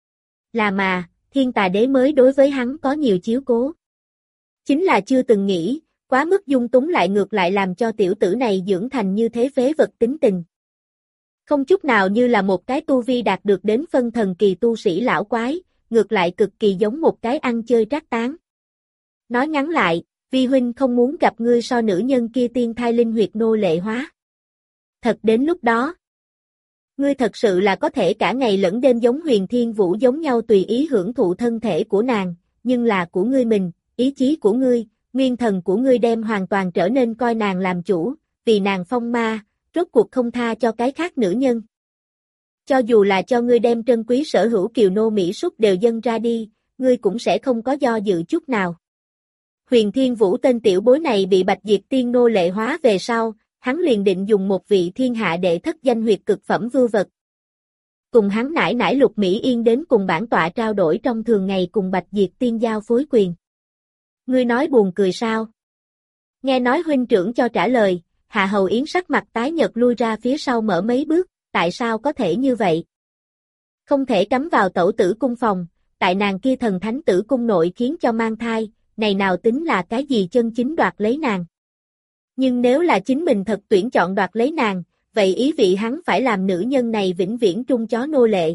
Là mà, Thiên Tà Đế mới đối với hắn có nhiều chiếu cố. Chính là chưa từng nghĩ, quá mức dung túng lại ngược lại làm cho tiểu tử này dưỡng thành như thế phế vật tính tình. Không chút nào như là một cái tu vi đạt được đến phân thần kỳ tu sĩ lão quái, ngược lại cực kỳ giống một cái ăn chơi trác tán. Nói ngắn lại, Vi huynh không muốn gặp ngươi so nữ nhân kia tiên thai linh huyệt nô lệ hóa. Thật đến lúc đó, ngươi thật sự là có thể cả ngày lẫn đêm giống Huyền Thiên Vũ giống nhau tùy ý hưởng thụ thân thể của nàng, nhưng là của ngươi mình, ý chí của ngươi, nguyên thần của ngươi đem hoàn toàn trở nên coi nàng làm chủ, vì nàng phong ma, rốt cuộc không tha cho cái khác nữ nhân. Cho dù là cho ngươi đem trân quý sở hữu kiều nô Mỹ súc đều dâng ra đi, ngươi cũng sẽ không có do dự chút nào. Huyền Thiên Vũ tên tiểu bối này bị Bạch Diệt Tiên nô lệ hóa về sau, hắn liền định dùng một vị thiên hạ đệ thất danh huyệt cực phẩm vưu vật. Cùng hắn nải nải Lục Mỹ Yên đến cùng bản tọa trao đổi trong thường ngày cùng Bạch Diệt Tiên giao phối quyền. Ngươi nói buồn cười sao? Nghe nói huynh trưởng cho trả lời, Hạ Hầu Yến sắc mặt tái nhợt lui ra phía sau mở mấy bước, tại sao có thể như vậy? Không thể cắm vào tẩu tử cung phòng, tại nàng kia thần thánh tử cung nội khiến cho mang thai, này nào tính là cái gì chân chính đoạt lấy nàng. Nhưng nếu là chính mình thật tuyển chọn đoạt lấy nàng, vậy ý vị hắn phải làm nữ nhân này vĩnh viễn trung chó nô lệ.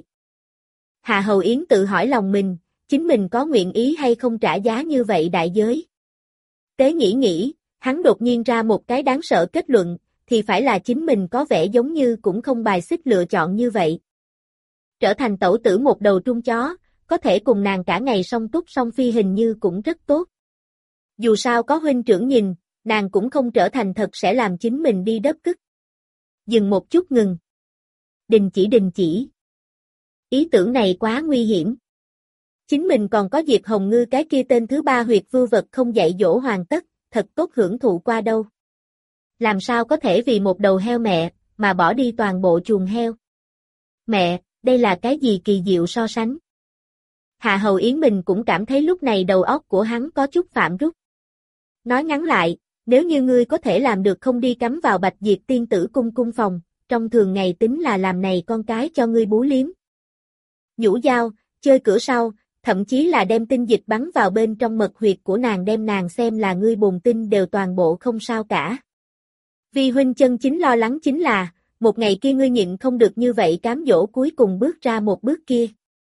Hạ Hầu Yến tự hỏi lòng mình, chính mình có nguyện ý hay không trả giá như vậy đại giới. Tế nghĩ nghĩ, hắn đột nhiên ra một cái đáng sợ kết luận, thì phải là chính mình có vẻ giống như cũng không bài xích lựa chọn như vậy. Trở thành tẩu tử một đầu trung chó, có thể cùng nàng cả ngày song túc song phi hình như cũng rất tốt. Dù sao có huynh trưởng nhìn, nàng cũng không trở thành thật sẽ làm chính mình đi đớp cứt. Dừng một chút ngừng. Đình chỉ đình chỉ. Ý tưởng này quá nguy hiểm. Chính mình còn có Diệp Hồng Ngư cái kia tên thứ ba huyệt vưu vật không dạy dỗ hoàn tất, thật tốt hưởng thụ qua đâu. Làm sao có thể vì một đầu heo mẹ, mà bỏ đi toàn bộ chuồng heo. Mẹ, đây là cái gì kỳ diệu so sánh. Hạ Hầu Yến mình cũng cảm thấy lúc này đầu óc của hắn có chút phạm rút. Nói ngắn lại, nếu như ngươi có thể làm được không đi cắm vào Bạch Diệt Tiên tử cung cung phòng, trong thường ngày tính là làm này con cái cho ngươi bú liếm. Nhũ dao, chơi cửa sau, thậm chí là đem tinh dịch bắn vào bên trong mật huyệt của nàng đem nàng xem là ngươi bồn tinh đều toàn bộ không sao cả. Vi huynh chân chính lo lắng chính là, một ngày kia ngươi nhịn không được như vậy cám dỗ cuối cùng bước ra một bước kia.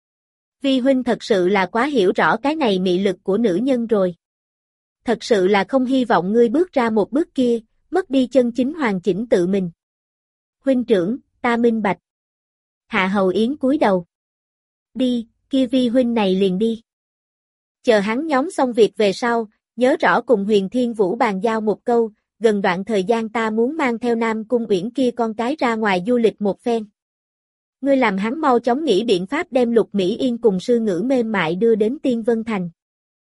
Vi huynh thật sự là quá hiểu rõ cái này mị lực của nữ nhân rồi. Thật sự là không hy vọng ngươi bước ra một bước kia, mất đi chân chính hoàn chỉnh tự mình. Huynh trưởng, ta minh bạch. Hạ Hầu Yến cúi đầu. Đi, kia Vi huynh này liền đi. Chờ hắn nhóm xong việc về sau, nhớ rõ cùng Huyền Thiên Vũ bàn giao một câu, gần đoạn thời gian ta muốn mang theo Nam Cung Uyển kia con cái ra ngoài du lịch một phen. Ngươi làm hắn mau chóng nghĩ biện pháp đem Lục Mỹ Yên cùng sư ngữ mềm mại đưa đến Tiên Vân Thành.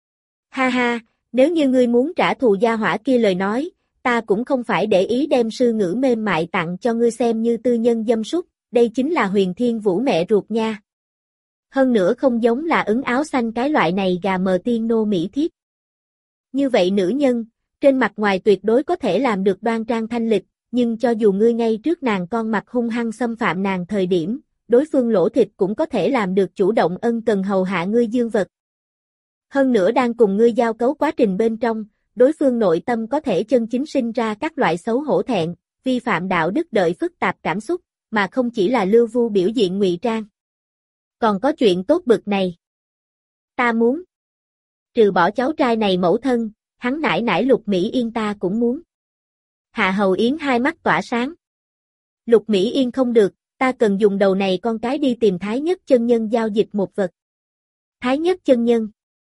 Ha ha, nếu như ngươi muốn trả thù gia hỏa kia lời nói, ta cũng không phải để ý đem sư ngữ mềm mại tặng cho ngươi xem như tư nhân dâm súc, đây chính là Huyền Thiên Vũ mẹ ruột nha. Hơn nữa không giống là ứng áo xanh cái loại này gà mờ tiên nô mỹ thiếp. Như vậy nữ nhân, trên mặt ngoài tuyệt đối có thể làm được đoan trang thanh lịch, nhưng cho dù ngươi ngay trước nàng con mặt hung hăng xâm phạm nàng thời điểm, đối phương lỗ thịt cũng có thể làm được chủ động ân cần hầu hạ ngươi dương vật. Hơn nữa đang cùng ngươi giao cấu quá trình bên trong, đối phương nội tâm có thể chân chính sinh ra các loại xấu hổ thẹn, vi phạm đạo đức đợi phức tạp cảm xúc, mà không chỉ là lưu vu biểu diện ngụy trang. Còn có chuyện tốt bực này. Ta muốn. Trừ bỏ cháu trai này mẫu thân, hắn nải nải Lục Mỹ Yên ta cũng muốn. Hạ Hầu Yến hai mắt tỏa sáng. Lục Mỹ Yên không được, ta cần dùng đầu này con cái đi tìm Thái Nhất chân nhân giao dịch một vật. Thái Nhất chân nhân.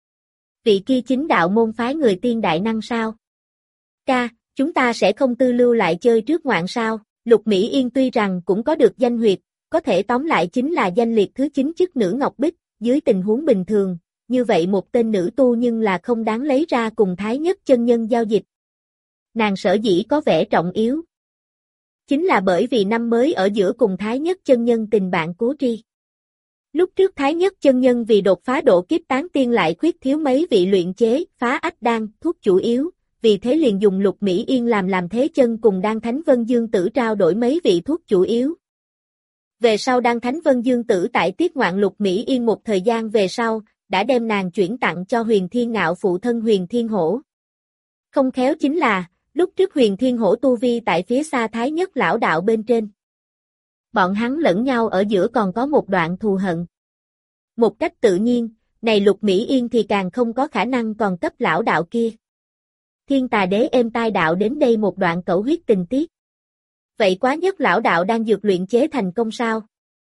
Vị kia chính đạo môn phái người tiên đại năng sao? Ca, chúng ta sẽ không tư lưu lại chơi trước ngoạn sao? Lục Mỹ Yên tuy rằng cũng có được danh huyệt, có thể tóm lại chính là danh liệt thứ chín chức nữ Ngọc Bích, dưới tình huống bình thường, như vậy một tên nữ tu nhưng là không đáng lấy ra cùng Thái Nhất chân nhân giao dịch. Nàng sở dĩ có vẻ trọng yếu. Chính là bởi vì năm mới ở giữa cùng Thái Nhất chân nhân tình bạn cố tri. Lúc trước Thái Nhất chân nhân vì đột phá độ kiếp tán tiên lại khuyết thiếu mấy vị luyện chế, phá ách đan, thuốc chủ yếu, vì thế liền dùng Lục Mỹ Yên làm làm thế chân cùng Đan Thánh Vân Dương Tử trao đổi mấy vị thuốc chủ yếu. Về sau Đan Thánh Vân Dương Tử tại tiết ngoạn Lục Mỹ Yên một thời gian về sau, đã đem nàng chuyển tặng cho Huyền Thiên Ngạo phụ thân Huyền Thiên Hổ. Không khéo chính là, lúc trước Huyền Thiên Hổ tu vi tại phía xa Thái Nhất lão đạo bên trên. Bọn hắn lẫn nhau ở giữa còn có một đoạn thù hận. Một cách tự nhiên, này Lục Mỹ Yên thì càng không có khả năng còn cấp lão đạo kia. Thiên Tà Đế êm tai đạo đến đây một đoạn cẩu huyết tình tiết. Vậy quá nhất lão đạo đang dược luyện chế thành công sao?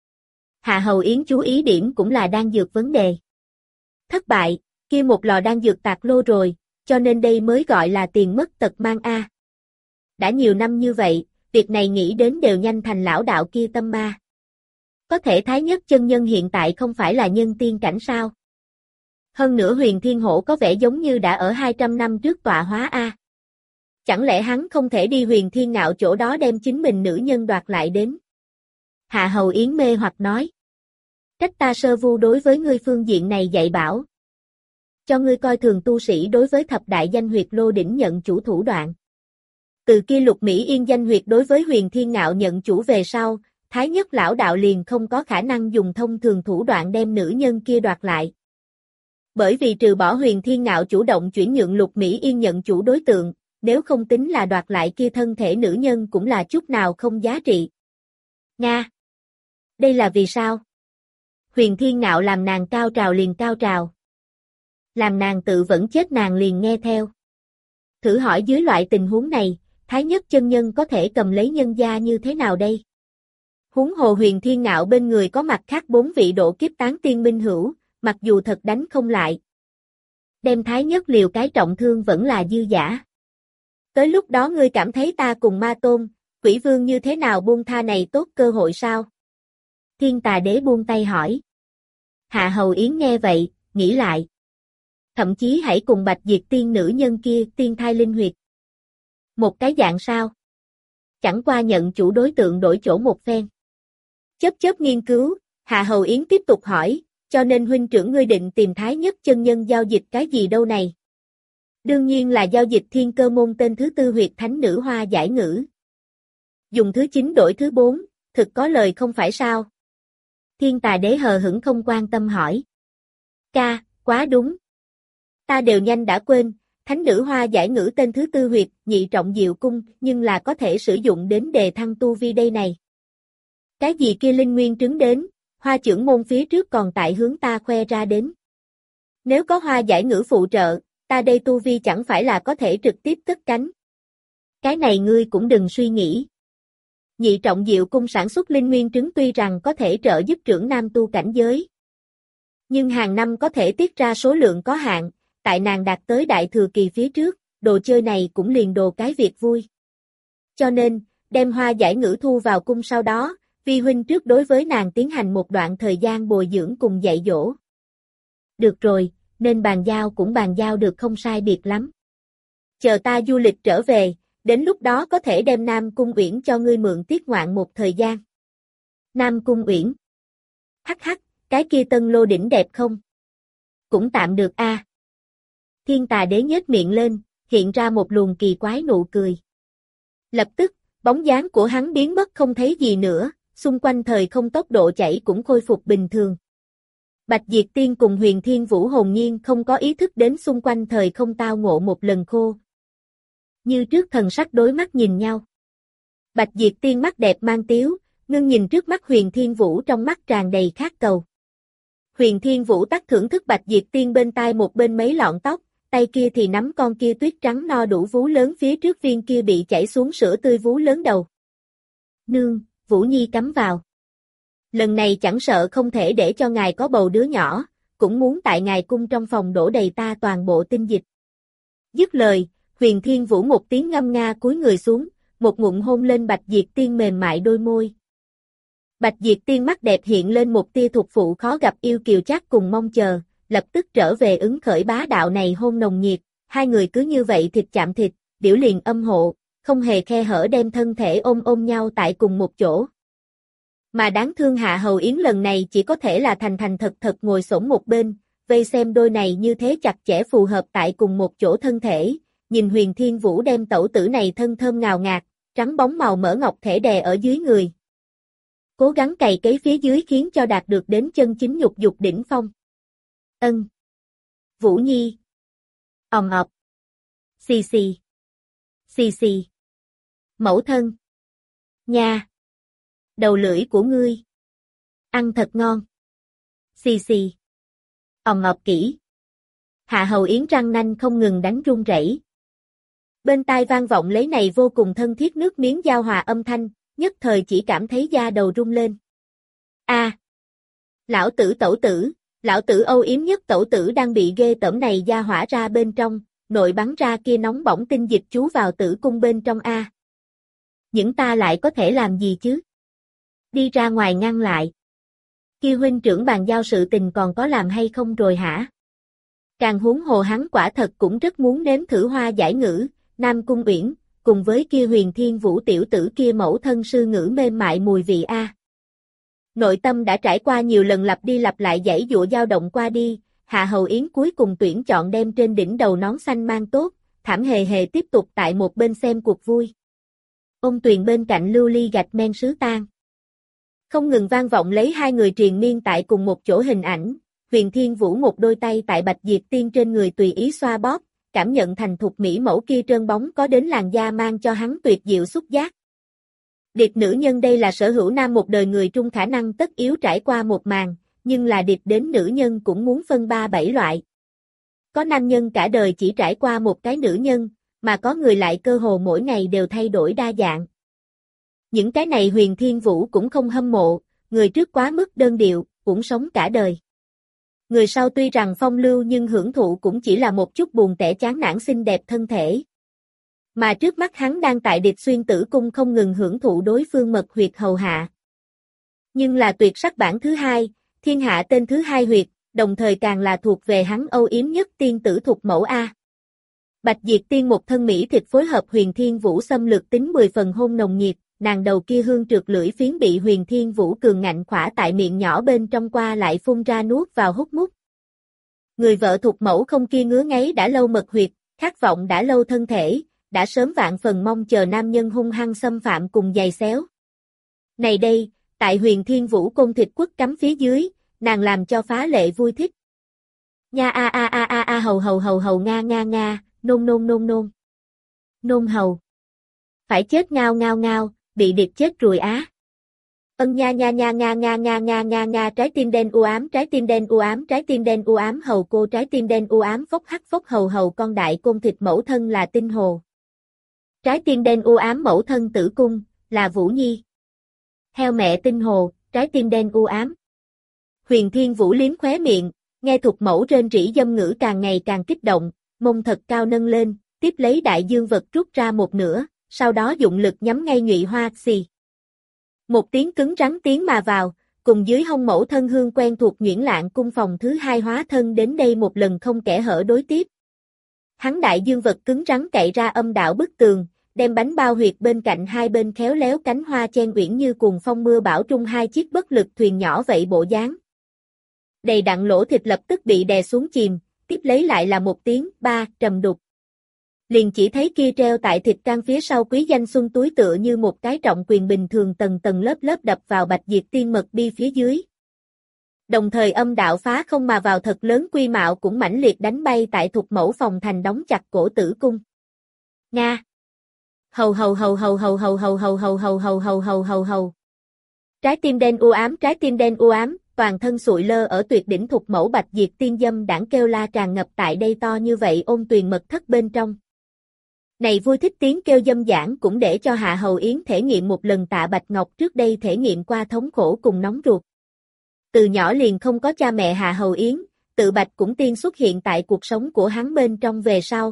Hạ Hầu Yến chú ý điểm cũng là đang dược vấn đề. Thất bại, kia một lò đang dược tạc lô rồi, cho nên đây mới gọi là tiền mất tật mang a. Đã nhiều năm như vậy, việc này nghĩ đến đều nhanh thành lão đạo kia tâm ma. Có thể Thái Nhất chân nhân hiện tại không phải là nhân tiên cảnh sao? Hơn nữa Huyền Thiên Hổ có vẻ giống như đã ở hai trăm năm trước tọa hóa a. Chẳng lẽ hắn không thể đi Huyền Thiên Ngạo chỗ đó đem chính mình nữ nhân đoạt lại đến? Hạ Hầu Yến mê hoặc nói. Trách ta sơ vu đối với ngươi phương diện này dạy bảo. Cho ngươi coi thường tu sĩ đối với thập đại danh huyệt lô đỉnh nhận chủ thủ đoạn. Từ kia Lục Mỹ Yên danh huyệt đối với Huyền Thiên Ngạo nhận chủ về sau, Thái Nhất lão đạo liền không có khả năng dùng thông thường thủ đoạn đem nữ nhân kia đoạt lại. Bởi vì trừ bỏ Huyền Thiên Ngạo chủ động chuyển nhượng Lục Mỹ Yên nhận chủ đối tượng, nếu không tính là đoạt lại kia thân thể nữ nhân cũng là chút nào không giá trị. Nga! Đây là vì sao? Huyền Thiên Ngạo làm nàng cao trào liền cao trào. Làm nàng tự vẫn chết nàng liền nghe theo. Thử hỏi dưới loại tình huống này, Thái Nhất chân nhân có thể cầm lấy nhân gia như thế nào đây? Huống hồ Huyền Thiên Ngạo bên người có mặt khác bốn vị độ kiếp tán tiên minh hữu, mặc dù thật đánh không lại. Đem Thái Nhất liều cái trọng thương vẫn là dư giả. Tới lúc đó ngươi cảm thấy ta cùng Ma Tôn, Quỷ Vương như thế nào buông tha này tốt cơ hội sao? Thiên Tà Đế buông tay hỏi. Hạ Hầu Yến nghe vậy, nghĩ lại. Thậm chí hãy cùng Bạch Diệt tiên nữ nhân kia tiên thai linh huyệt. Một cái dạng sao? Chẳng qua nhận chủ đối tượng đổi chỗ một phen. Chớp chớp nghiên cứu, Hạ Hầu Yến tiếp tục hỏi, cho nên huynh trưởng ngươi định tìm Thái Nhất chân nhân giao dịch cái gì đâu này? Đương nhiên là giao dịch Thiên Cơ môn tên thứ tư huyệt thánh nữ hoa giải ngữ. Dùng thứ chín đổi thứ bốn, thực có lời không phải sao? Thiên Tà Đế hờ hững không quan tâm hỏi. Ca, quá đúng. Ta đều nhanh đã quên, thánh nữ hoa giải ngữ tên thứ tư huyệt, nhị trọng diệu cung, nhưng là có thể sử dụng đến đề thăng tu vi đây này. Cái gì kia linh nguyên trứng đến, hoa trưởng môn phía trước còn tại hướng ta khoe ra đến. Nếu có hoa giải ngữ phụ trợ, ta đây tu vi chẳng phải là có thể trực tiếp cất cánh. Cái này ngươi cũng đừng suy nghĩ. Nhị trọng diệu cung sản xuất linh nguyên trứng tuy rằng có thể trợ giúp trưởng nam tu cảnh giới. Nhưng hàng năm có thể tiết ra số lượng có hạn, tại nàng đạt tới đại thừa kỳ phía trước, đồ chơi này cũng liền đồ cái việc vui. Cho nên, đem hoa giải ngữ thu vào cung sau đó, vi huynh trước đối với nàng tiến hành một đoạn thời gian bồi dưỡng cùng dạy dỗ. Được rồi, nên bàn giao cũng bàn giao được không sai biệt lắm. Chờ ta du lịch trở về, đến lúc đó có thể đem Nam Cung Uyển cho ngươi mượn tiết ngoạn một thời gian. Nam Cung Uyển. Hắc hắc, cái kia tân lô đỉnh đẹp không? Cũng tạm được a. À. Thiên Tà Đế nhếch miệng lên, hiện ra một luồng kỳ quái nụ cười. Lập tức, bóng dáng của hắn biến mất không thấy gì nữa, xung quanh thời không tốc độ chảy cũng khôi phục bình thường. Bạch Diệt Tiên cùng Huyền Thiên Vũ hồn nhiên không có ý thức đến xung quanh thời không tao ngộ một lần khô. Như trước thần sắc đối mắt nhìn nhau. Bạch Diệt Tiên mắt đẹp mang tiếu, ngưng nhìn trước mắt Huyền Thiên Vũ trong mắt tràn đầy khát cầu. Huyền Thiên Vũ tắc thưởng thức Bạch Diệt Tiên bên tai một bên mấy lọn tóc, tay kia thì nắm con kia tuyết trắng no đủ vú lớn phía trước viên kia bị chảy xuống sữa tươi vú lớn đầu. Nương, Vũ Nhi cắm vào. Lần này chẳng sợ không thể để cho ngài có bầu đứa nhỏ, cũng muốn tại ngài cung trong phòng đổ đầy ta toàn bộ tinh dịch. Dứt lời, Huyền Thiên Vũ một tiếng ngâm nga cúi người xuống, một ngụm hôn lên Bạch Diệt Tiên mềm mại đôi môi. Bạch Diệt Tiên mắt đẹp hiện lên một tia thuộc phụ khó gặp yêu kiều chắc cùng mong chờ, lập tức trở về ứng khởi bá đạo này hôn nồng nhiệt, hai người cứ như vậy thịt chạm thịt, điểu liền âm hộ, không hề khe hở đem thân thể ôm ôm nhau tại cùng một chỗ. Mà đáng thương Hạ Hầu Yến lần này chỉ có thể là thành thành thật thật ngồi xổm một bên, vây xem đôi này như thế chặt chẽ phù hợp tại cùng một chỗ thân thể, nhìn Huyền Thiên Vũ đem tẩu tử này thân thơm ngào ngạt, trắng bóng màu mỡ ngọc thể đè ở dưới người. Cố gắng cày cấy phía dưới khiến cho đạt được đến chân chính nhục dục đỉnh phong. Ân. Vũ Nhi. Ồm ộp. Xì xì. Xì xì. Mẫu thân. Nha. Đầu lưỡi của ngươi. Ăn thật ngon. Xì xì. Ồm ộp kỹ. Hạ Hầu Yến răng nanh không ngừng đánh run rẩy. Bên tai vang vọng lấy này vô cùng thân thiết nước miếng giao hòa âm thanh, nhất thời chỉ cảm thấy da đầu rung lên. A. À. Lão tử tẩu tử, lão tử âu yếm nhất tẩu tử đang bị ghê tởm này da hỏa ra bên trong, nội bắn ra kia nóng bỏng tinh dịch chú vào tử cung bên trong a. À. Những ta lại có thể làm gì chứ? Đi ra ngoài ngăn lại. Kia huynh trưởng bàn giao sự tình còn có làm hay không rồi hả? Càng huống hồ hắn quả thật cũng rất muốn nếm thử hoa giải ngữ, Nam Cung Uyển, cùng với kia Huyền Thiên Vũ tiểu tử kia mẫu thân sư ngữ mềm mại mùi vị a. Nội tâm đã trải qua nhiều lần lặp đi lặp lại giãy giụa dao động qua đi, Hạ Hầu Yến cuối cùng tuyển chọn đem trên đỉnh đầu nón xanh mang tốt, thảm hề hề tiếp tục tại một bên xem cuộc vui. Ôn Tuyền bên cạnh lưu ly gạch men sứ tang. Không ngừng vang vọng lấy hai người triền miên tại cùng một chỗ hình ảnh, Huyền Thiên Vũ một đôi tay tại Bạch Diệp Tiên trên người tùy ý xoa bóp, cảm nhận thành thục mỹ mẫu kia trơn bóng có đến làn da mang cho hắn tuyệt diệu xúc giác. Địch nữ nhân đây là sở hữu nam một đời người trung khả năng tất yếu trải qua một màn, nhưng là địch đến nữ nhân cũng muốn phân ba bảy loại. Có nam nhân cả đời chỉ trải qua một cái nữ nhân, mà có người lại cơ hồ mỗi ngày đều thay đổi đa dạng. Những cái này Huyền Thiên Vũ cũng không hâm mộ, người trước quá mức đơn điệu, cũng sống cả đời. Người sau tuy rằng phong lưu nhưng hưởng thụ cũng chỉ là một chút buồn tẻ chán nản xinh đẹp thân thể. Mà trước mắt hắn đang tại Địch Xuyên Tử Cung không ngừng hưởng thụ đối phương mật huyệt hầu hạ. Nhưng là tuyệt sắc bản thứ hai, thiên hạ tên thứ hai huyệt, đồng thời càng là thuộc về hắn âu yếm nhất tiên tử thục mẫu A. Bạch Diệp Tiên một thân mỹ thịt phối hợp Huyền Thiên Vũ xâm lược tính mười phần hôn nồng nhiệt, nàng đầu kia hương trượt lưỡi phiến bị Huyền Thiên Vũ cường ngạnh khỏa tại miệng nhỏ bên trong qua lại phun ra nuốt vào hút mút. Người vợ thục mẫu không kia ngứa ngáy đã lâu mật huyệt, khát vọng đã lâu thân thể, đã sớm vạn phần mong chờ nam nhân hung hăng xâm phạm cùng giày xéo. Này đây, tại Huyền Thiên Vũ côn thịt quất cắm phía dưới, nàng làm cho phá lệ vui thích. Nha a a a a a hầu hầu hầu hầu nga nga nga, nôn nôn nôn nôn. Nôn hầu. Phải chết ngao ngao ngao, bị điệp chết rồi á. Ân nha nha nha nga nga nga nga nga nga trái tim đen u ám trái tim đen u ám trái tim đen u ám hầu cô trái tim đen u ám phốc hắc phốc hầu hầu con đại côn thịt mẫu thân là Tinh Hồ. Trái tim đen u ám mẫu thân Tử Cung, là Vũ Nhi. Heo mẹ Tinh Hồ, trái tim đen u ám. Huyền Thiên Vũ liếm khóe miệng, nghe thục mẫu rên rỉ dâm ngữ càng ngày càng kích động, mông thật cao nâng lên, tiếp lấy đại dương vật rút ra một nửa, sau đó dụng lực nhắm ngay nhụy hoa xì. Một tiếng cứng rắn tiếng mà vào, cùng dưới hông mẫu thân hương quen thuộc nhuyễn lạng cung phòng thứ hai hóa thân đến đây một lần không kẻ hở đối tiếp. Hắn đại dương vật cứng rắn cậy ra âm đạo bức tường, đem bánh bao huyệt bên cạnh hai bên khéo léo cánh hoa chen uyển như cuồng phong mưa bão trung hai chiếc bất lực thuyền nhỏ vậy bộ dáng. Đầy đặn lỗ thịt lập tức bị đè xuống chìm, tiếp lấy lại là một tiếng ba trầm đục. Liền chỉ thấy kia treo tại thịt can phía sau quý danh xuân túi tựa như một cái trọng quyền bình thường tầng tầng lớp lớp đập vào Bạch Diệp Tiên mật bi phía dưới. Đồng thời âm đạo phá không mà vào thật lớn quy mạo cũng mãnh liệt đánh bay tại thục mẫu phòng thành đóng chặt cổ Tử Cung. Nga. Hầu hầu hầu hầu hầu hầu hầu hầu hầu hầu hầu hầu hầu hầu hầu. Trái tim đen u ám trái tim đen u ám, toàn thân sụi lơ ở tuyệt đỉnh thục mẫu Bạch Diệp Tiên dâm đảng kêu la tràn ngập tại đây to như vậy ôn tuyền mật thất bên trong. Này vui thích tiếng kêu dâm dãn cũng để cho Hạ Hầu Yến thể nghiệm một lần Tạ Bạch Ngọc trước đây thể nghiệm qua thống khổ cùng nóng ruột. Từ nhỏ liền không có cha mẹ Hạ Hầu Yến, tự Bạch cũng tiên xuất hiện tại cuộc sống của hắn bên trong về sau.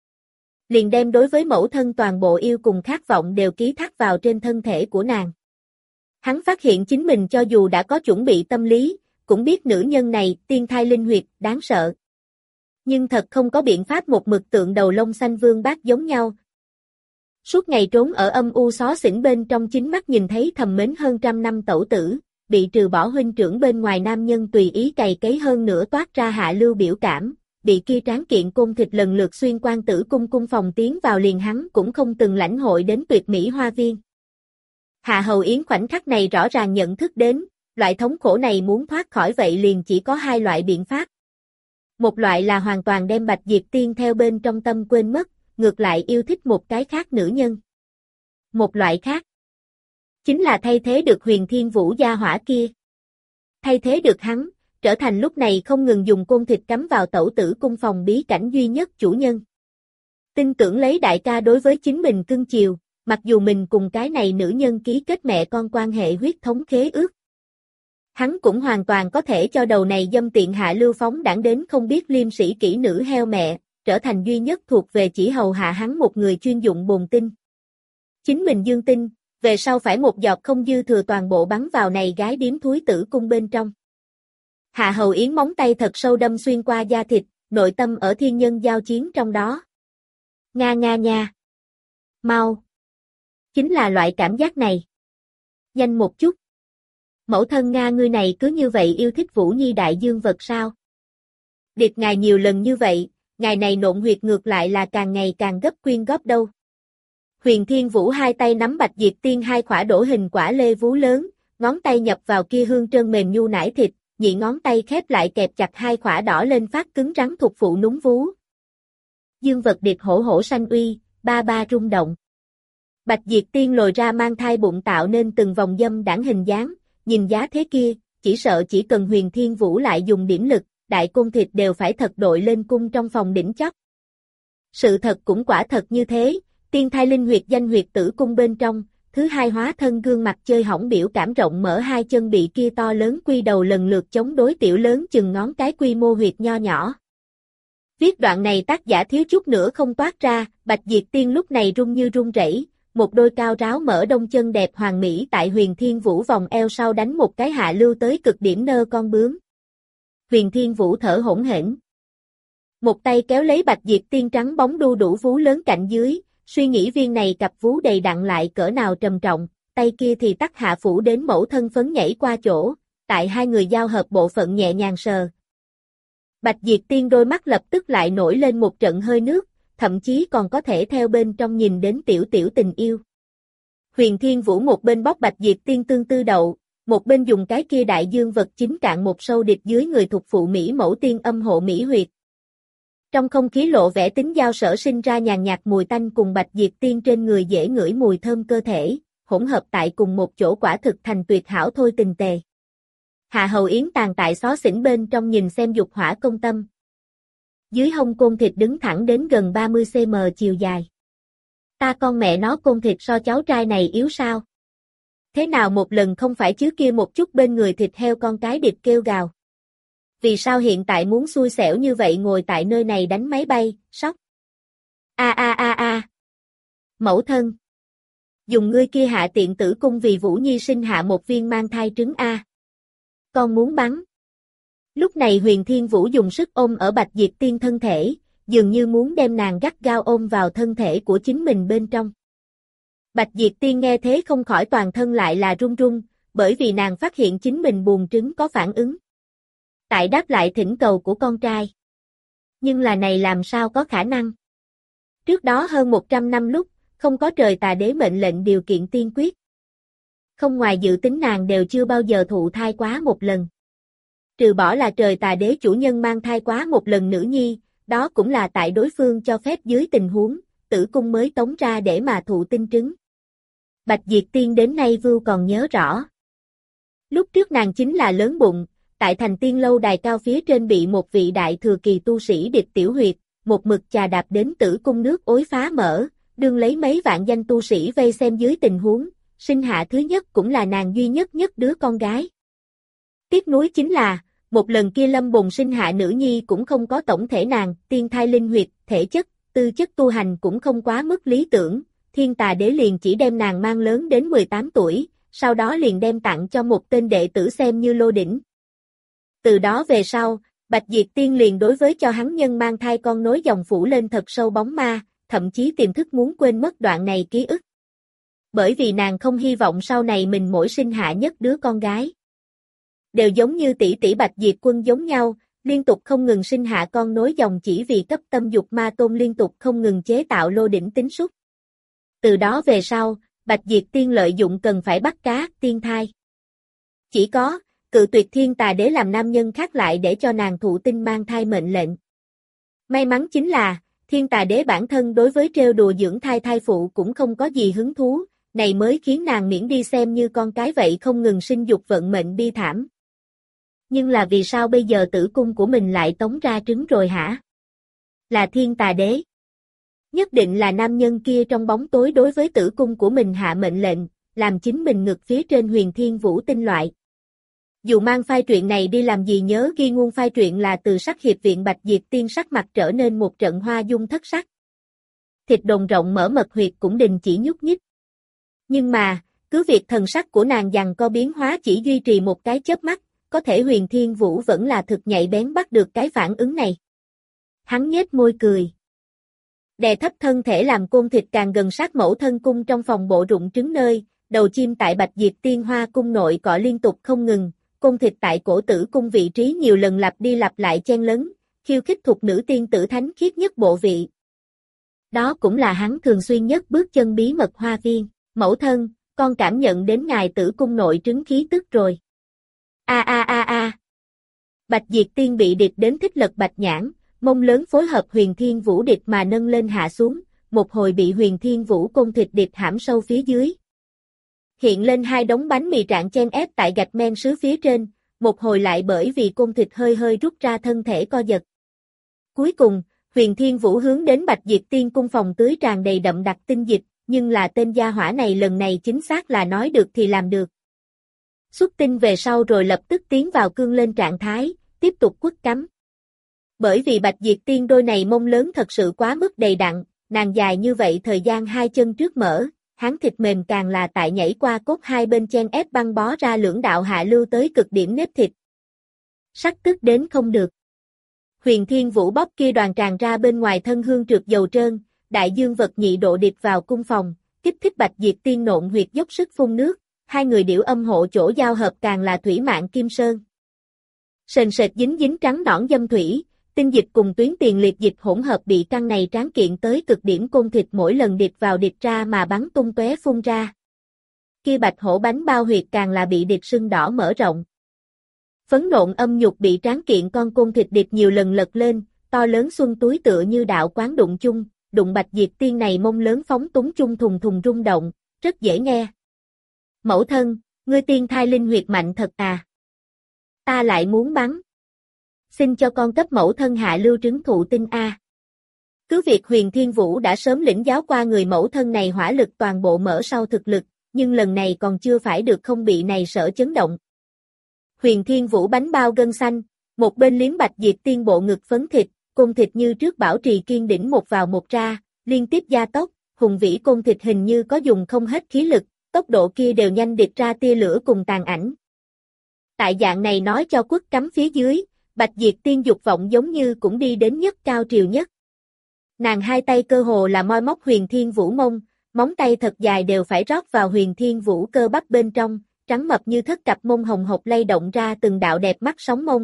Liền đem đối với mẫu thân toàn bộ yêu cùng khát vọng đều ký thác vào trên thân thể của nàng. Hắn phát hiện chính mình cho dù đã có chuẩn bị tâm lý, cũng biết nữ nhân này tiên thai linh huyệt, đáng sợ. Nhưng thật không có biện pháp một mực tượng đầu lông xanh vương bác giống nhau. Suốt ngày trốn ở âm u xó xỉnh bên trong chính mắt nhìn thấy thầm mến hơn trăm năm tẩu tử, bị trừ bỏ huynh trưởng bên ngoài nam nhân tùy ý cày cấy hơn nữa toát ra hạ lưu biểu cảm, bị kia tráng kiện côn thịt lần lượt xuyên quan Tử Cung cung phòng tiến vào liền hắn cũng không từng lãnh hội đến tuyệt mỹ hoa viên. Hạ Hầu Yến khoảnh khắc này rõ ràng nhận thức đến, loại thống khổ này muốn thoát khỏi vậy liền chỉ có hai loại biện pháp. Một loại là hoàn toàn đem Bạch Diệp Tiên theo bên trong tâm quên mất, ngược lại yêu thích một cái khác nữ nhân. Một loại khác, chính là thay thế được Huyền Thiên Vũ gia hỏa kia. Thay thế được hắn, trở thành lúc này không ngừng dùng côn thịt cắm vào tẩu tử cung phòng bí cảnh duy nhất chủ nhân. Tin tưởng lấy đại ca đối với chính mình cưng chiều, mặc dù mình cùng cái này nữ nhân ký kết mẹ con quan hệ huyết thống khế ước. Hắn cũng hoàn toàn có thể cho đầu này dâm tiện hạ lưu phóng đảng đến không biết liêm sĩ kỹ nữ heo mẹ, trở thành duy nhất thuộc về chỉ hầu hạ hắn một người chuyên dụng bồn tinh. Chính mình dương tinh, về sau phải một giọt không dư thừa toàn bộ bắn vào này gái điếm thúi tử cung bên trong. Hạ Hầu Yến móng tay thật sâu đâm xuyên qua da thịt, nội tâm ở thiên nhân giao chiến trong đó. Nga nga nha. Mau. Chính là loại cảm giác này. Nhanh một chút. Mẫu thân Nga ngươi này cứ như vậy yêu thích Vũ Nhi đại dương vật sao? Điệt ngài nhiều lần như vậy, ngài này nộn huyệt ngược lại là càng ngày càng gấp quyên góp đâu. Huyền Thiên Vũ hai tay nắm Bạch Diệp Tiên hai khỏa đổ hình quả lê vú lớn, ngón tay nhập vào kia hương trơn mềm nhu nải thịt, nhị ngón tay khép lại kẹp chặt hai khỏa đỏ lên phát cứng rắn thuộc phụ núm vú. Dương vật điệt hổ hổ sanh uy, ba ba rung động. Bạch Diệp Tiên lồi ra mang thai bụng tạo nên từng vòng dâm đãng hình dáng, nhìn giá thế kia, chỉ sợ chỉ cần Huyền Thiên Vũ lại dùng điểm lực, đại cung thịt đều phải thật đội lên cung trong phòng đỉnh chóp. Sự thật cũng quả thật như thế, tiên thai linh huyệt danh huyệt tử cung bên trong, thứ hai hóa thân gương mặt chơi hỏng biểu cảm rộng mở hai chân bị kia to lớn quy đầu lần lượt chống đối tiểu lớn chừng ngón cái quy mô huyệt nho nhỏ. Viết đoạn này tác giả thiếu chút nữa không toát ra, Bạch Diệp Tiên lúc này run như run rẩy, một đôi cao ráo mở đông chân đẹp hoàng mỹ tại Huyền Thiên Vũ vòng eo sau đánh một cái hạ lưu tới cực điểm nơ con bướm. Huyền Thiên Vũ thở hổn hển. Một tay kéo lấy Bạch Diệp Tiên trắng bóng đu đủ vú lớn cạnh dưới, suy nghĩ viên này cặp vú đầy đặn lại cỡ nào trầm trọng, tay kia thì tắt hạ phủ đến mẫu thân phấn nhảy qua chỗ, tại hai người giao hợp bộ phận nhẹ nhàng sờ. Bạch Diệp Tiên đôi mắt lập tức lại nổi lên một trận hơi nước, thậm chí còn có thể theo bên trong nhìn đến tiểu tiểu tình yêu. Huyền Thiên Vũ một bên bóc Bạch Diệp Tiên tương tư đậu, một bên dùng cái kia đại dương vật chính cạn một sâu địch dưới người thuộc phụ Mỹ mẫu tiên âm hộ Mỹ huyệt. Trong không khí lộ vẻ tính giao sở sinh ra nhàn nhạt mùi tanh cùng Bạch Diệp Tiên trên người dễ ngửi mùi thơm cơ thể, hỗn hợp tại cùng một chỗ quả thực thành tuyệt hảo thôi tình tề. Hạ Hầu Yến tàn tại xó xỉnh bên trong nhìn xem dục hỏa công tâm. Dưới hông côn thịt đứng thẳng đến gần ba mươi xăng ti mét chiều dài. Ta con mẹ nó côn thịt so cháu trai này yếu sao? Thế nào một lần không phải chứ kia một chút bên người thịt heo con cái điệp kêu gào. Vì sao hiện tại muốn xui xẻo như vậy ngồi tại nơi này đánh máy bay, sóc? A a a a. Mẫu thân. Dùng ngươi kia hạ tiện tử cung vì Vũ Nhi sinh hạ một viên mang thai trứng A. Con muốn bắn. Lúc này Huyền Thiên Vũ dùng sức ôm ở Bạch Diệp Tiên thân thể, dường như muốn đem nàng gắt gao ôm vào thân thể của chính mình bên trong. Bạch Diệp Tiên nghe thế không khỏi toàn thân lại là run run, bởi vì nàng phát hiện chính mình buồng trứng có phản ứng. Tại đáp lại thỉnh cầu của con trai. Nhưng là này làm sao có khả năng? Trước đó hơn một trăm năm lúc, không có trời tà đế mệnh lệnh điều kiện tiên quyết. Không ngoài dự tính nàng đều chưa bao giờ thụ thai quá một lần. Trừ bỏ là trời tà đế chủ nhân mang thai quá một lần nữ nhi, đó cũng là tại đối phương cho phép dưới tình huống, tử cung mới tống ra để mà thụ tinh trứng. Bạch Diệp Tiên đến nay Vưu còn nhớ rõ. Lúc trước nàng chính là lớn bụng, tại thành tiên lâu đài cao phía trên bị một vị đại thừa kỳ tu sĩ địch tiểu huyệt, một mực chà đạp đến tử cung nước ối phá mở, đương lấy mấy vạn danh tu sĩ vây xem dưới tình huống, sinh hạ thứ nhất cũng là nàng duy nhất nhất đứa con gái. Tiếc nuối chính là, một lần kia lâm bồn sinh hạ nữ nhi cũng không có tổng thể nàng, tiên thai linh huyệt, thể chất, tư chất tu hành cũng không quá mức lý tưởng, thiên tà đế liền chỉ đem nàng mang lớn đến mười tám tuổi, sau đó liền đem tặng cho một tên đệ tử xem như lô đỉnh. Từ đó về sau, Bạch Diệp Tiên liền đối với cho hắn nhân mang thai con nối dòng phủ lên thật sâu bóng ma, thậm chí tiềm thức muốn quên mất đoạn này ký ức. Bởi vì nàng không hy vọng sau này mình mỗi sinh hạ nhất đứa con gái đều giống như tỷ tỷ Bạch Diệp Quân giống nhau, liên tục không ngừng sinh hạ con nối dòng chỉ vì cấp tâm dục ma tôn liên tục không ngừng chế tạo lô đỉnh tính súc. Từ đó về sau, Bạch Diệp Tiên lợi dụng cần phải bắt cá, tiên thai. Chỉ có, cự tuyệt thiên tà đế làm nam nhân khác lại để cho nàng thụ tinh mang thai mệnh lệnh. May mắn chính là, thiên tà đế bản thân đối với trêu đùa dưỡng thai thai phụ cũng không có gì hứng thú, này mới khiến nàng miễn đi xem như con cái vậy không ngừng sinh dục vận mệnh bi thảm. Nhưng là vì sao bây giờ tử cung của mình lại tống ra trứng rồi hả? Là thiên tà đế. Nhất định là nam nhân kia trong bóng tối đối với tử cung của mình hạ mệnh lệnh, làm chính mình ngực phía trên Huyền Thiên Vũ tinh loại. Dù mang phai truyện này đi làm gì nhớ ghi nguồn phai truyện là từ sắc hiệp viện Bạch Diệp Tiên sắc mặt trở nên một trận hoa dung thất sắc. Thịt đồn rộng mở mật huyệt cũng đình chỉ nhúc nhích. Nhưng mà, cứ việc thần sắc của nàng giằng co biến hóa chỉ duy trì một cái chớp mắt, có thể Huyền Thiên Vũ vẫn là thực nhạy bén bắt được cái phản ứng này. Hắn nhếch môi cười. Đè thấp thân thể làm côn thịt càng gần sát mẫu thân cung trong phòng bộ rụng trứng nơi, đầu chim tại Bạch Diệp Tiên Hoa cung nội cọ liên tục không ngừng, côn thịt tại cổ tử cung vị trí nhiều lần lặp đi lặp lại chen lấn, khiêu khích thục nữ tiên tử thánh khiết nhất bộ vị. Đó cũng là hắn thường xuyên nhất bước chân bí mật hoa viên, mẫu thân, con cảm nhận đến ngài tử cung nội trứng khí tức rồi. A a a a. Bạch Diệp Tiên bị địch đến thích lật bạch nhãn, mông lớn phối hợp Huyền Thiên Vũ địch mà nâng lên hạ xuống, một hồi bị Huyền Thiên Vũ côn thịt địch hãm sâu phía dưới. Hiện lên hai đống bánh mì trạng chen ép tại gạch men sứ phía trên, một hồi lại bởi vì côn thịt hơi hơi rút ra thân thể co giật. Cuối cùng, Huyền Thiên Vũ hướng đến Bạch Diệp Tiên cung phòng tưới tràn đầy đậm đặc tinh dịch, nhưng là tên gia hỏa này lần này chính xác là nói được thì làm được. Xuất tinh về sau rồi lập tức tiến vào cương lên trạng thái, tiếp tục quất cắm. Bởi vì Bạch Diệp Tiên đôi này mông lớn thật sự quá mức đầy đặn, nàng dài như vậy thời gian hai chân trước mở, hắn thịt mềm càng là tại nhảy qua cốt hai bên chen ép băng bó ra lưỡng đạo hạ lưu tới cực điểm nếp thịt. Sắc tức đến không được. Huyền Thiên Vũ bóp kia đoàn tràn ra bên ngoài thân hương trượt dầu trơn, đại dương vật nhị độ điệp vào cung phòng, kích thích Bạch Diệp Tiên nộn huyệt dốc sức phun nước, hai người điểu âm hộ chỗ giao hợp càng là thủy mạng kim sơn. Sền sệt dính dính trắng nõn dâm thủy, tinh dịch cùng tuyến tiền liệt dịch hỗn hợp bị căng này tráng kiện tới cực điểm côn thịt mỗi lần điệp vào điệp ra mà bắn tung tóe phun ra. Kia bạch hổ bánh bao huyệt càng là bị điệp sưng đỏ mở rộng. Phấn nộn âm nhục bị tráng kiện con côn thịt điệp nhiều lần lật lên, to lớn xuân túi tựa như đạo quán đụng chung, đụng Bạch Diệp Tiên này mông lớn phóng túng chung thùng thùng rung động, rất dễ nghe. Mẫu thân, ngươi tiên thai linh huyệt mạnh thật à? Ta lại muốn bắn. Xin cho con cấp mẫu thân hạ lưu trứng thụ tinh a. Cứ việc Huyền Thiên Vũ đã sớm lĩnh giáo qua người mẫu thân này hỏa lực toàn bộ mở sau thực lực, nhưng lần này còn chưa phải được không bị này sợ chấn động. Huyền Thiên Vũ bánh bao gân xanh, một bên liếm Bạch Diệp Tiên bộ ngực phấn thịt, côn thịt như trước bảo trì kiên đỉnh một vào một ra, liên tiếp gia tốc, hùng vĩ côn thịt hình như có dùng không hết khí lực, tốc độ kia đều nhanh điệp ra tia lửa cùng tàn ảnh. Tại dạng này nói cho quất cắm phía dưới, Bạch Diệp Tiên dục vọng giống như cũng đi đến nhất cao triều nhất. Nàng hai tay cơ hồ là moi móc Huyền Thiên Vũ mông, móng tay thật dài đều phải rót vào Huyền Thiên Vũ cơ bắp bên trong, trắng mập như thất cặp mông hồng hộc lay động ra từng đạo đẹp mắt sóng mông.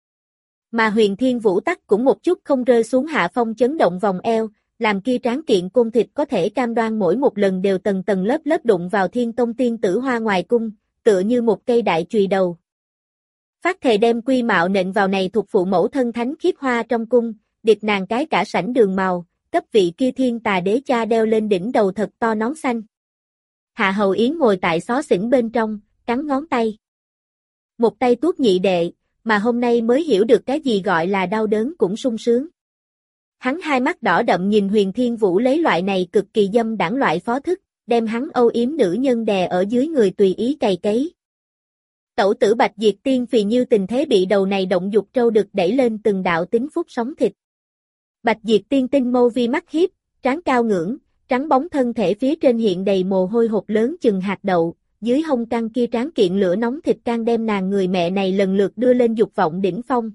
Mà Huyền Thiên Vũ tắc cũng một chút không rơi xuống hạ phong chấn động vòng eo, làm kia tráng kiện côn thịt có thể cam đoan mỗi một lần đều tầng tầng lớp lớp đụng vào Thiên Tông tiên tử hoa ngoài cung, tựa như một cây đại chùy đầu. Phát thề đem quy mạo nện vào này thuộc phụ mẫu thân thánh khiết hoa trong cung, điệp nàng cái cả sảnh đường màu, cấp vị kia thiên tà đế cha đeo lên đỉnh đầu thật to nón xanh. Hạ Hầu Yến ngồi tại xó xỉnh bên trong, cắn ngón tay. Một tay tuốt nhị đệ, mà hôm nay mới hiểu được cái gì gọi là đau đớn cũng sung sướng. Hắn hai mắt đỏ đậm nhìn Huyền Thiên Vũ lấy loại này cực kỳ dâm đảng loại phó thức, đem hắn âu yếm nữ nhân đè ở dưới người tùy ý cày cấy. Tẩu tử Bạch Diệp Tiên phì như tình thế bị đầu này động dục trâu đực đẩy lên từng đạo tính phúc sóng thịt. Bạch Diệp Tiên tinh mâu vi mắt hiếp, trán cao ngưỡng, trắng bóng thân thể phía trên hiện đầy mồ hôi hột lớn chừng hạt đậu, dưới hông căng kia tráng kiện lửa nóng thịt can đem nàng người mẹ này lần lượt đưa lên dục vọng đỉnh phong.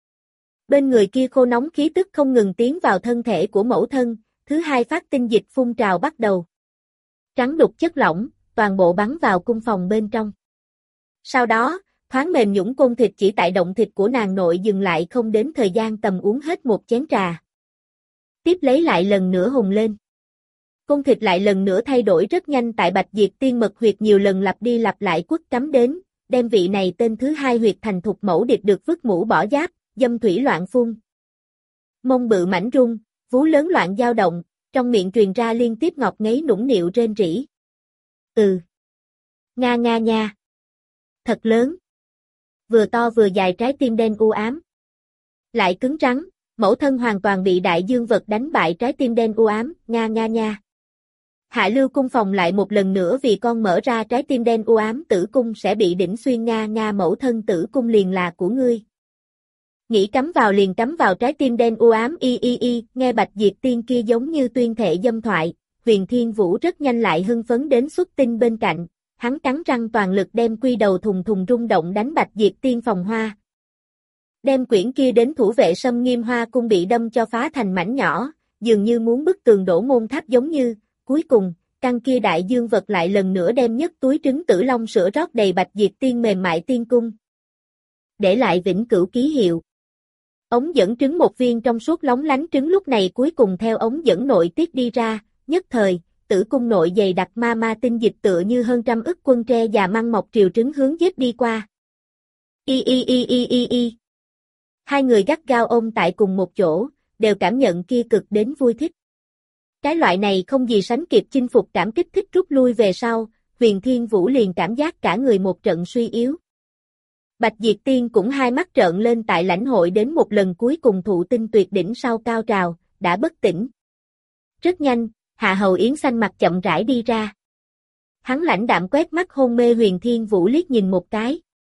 Bên người kia khô nóng khí tức không ngừng tiến vào thân thể của mẫu thân, thứ hai phát tinh dịch phun trào bắt đầu. Trắng đục chất lỏng, toàn bộ bắn vào cung phòng bên trong. Sau đó, thoáng mềm nhũn côn thịt chỉ tại động thịt của nàng nội dừng lại không đến thời gian tầm uống hết một chén trà. Tiếp lấy lại lần nữa hùng lên. Côn thịt lại lần nữa thay đổi rất nhanh tại Bạch Diệp Tiên mật huyệt nhiều lần lặp đi lặp lại quất cắm đến, đem vị này tên thứ hai huyệt thành thục mẫu điệp được vứt mũ bỏ giáp, dâm thủy loạn phun. Mông bự mảnh rung, vú lớn loạn dao động, trong miệng truyền ra liên tiếp ngọt ngấy nũng nịu rên rỉ. Ừ. Nga nga nha. Thật lớn. Vừa to vừa dài trái tim đen u ám. Lại cứng rắn, mẫu thân hoàn toàn bị đại dương vật đánh bại trái tim đen u ám, nga nga nha. Hạ lưu cung phòng lại một lần nữa vì con mở ra trái tim đen u ám tử cung sẽ bị đỉnh xuyên nga nga mẫu thân tử cung liền là của ngươi. Nghĩ cắm vào liền cắm vào trái tim đen u ám y y y, nghe Bạch Diệp Tiên kia giống như tuyên thệ dâm thoại, Huyền Thiên Vũ rất nhanh lại hưng phấn đến xuất tinh bên cạnh, hắn cắn răng toàn lực đem quy đầu thùng thùng rung động đánh Bạch Diệp Tiên phòng hoa. Đem quyển kia đến thủ vệ Sâm Nghiêm Hoa cung bị đâm cho phá thành mảnh nhỏ, dường như muốn bức tường đổ môn tháp giống như, cuối cùng, căn kia đại dương vật lại lần nữa đem nhất túi trứng tử long sữa rót đầy Bạch Diệt Tiên mềm mại tiên cung. Để lại vĩnh cửu ký hiệu. Ống dẫn trứng một viên trong suốt lóng lánh trứng lúc này cuối cùng theo ống dẫn nội tiết đi ra, nhất thời, tử cung nội dày đặc ma ma tinh dịch tựa như hơn trăm ức quân tre già măng mọc triều trứng hướng giết đi qua. Y y y y y y. Hai người gắt gao ôm tại cùng một chỗ, đều cảm nhận kia cực đến vui thích. Cái loại này không gì sánh kịp chinh phục cảm kích thích rút lui về sau, Huyền Thiên Vũ liền cảm giác cả người một trận suy yếu. Bạch Diệt Tiên cũng hai mắt trợn lên tại lãnh hội đến một lần cuối cùng thụ tinh tuyệt đỉnh sau cao trào, đã bất tỉnh. Rất nhanh, Hạ Hầu Yến xanh mặt chậm rãi đi ra. Hắn lãnh đạm quét mắt hôn mê Huyền Thiên Vũ liếc nhìn một cái.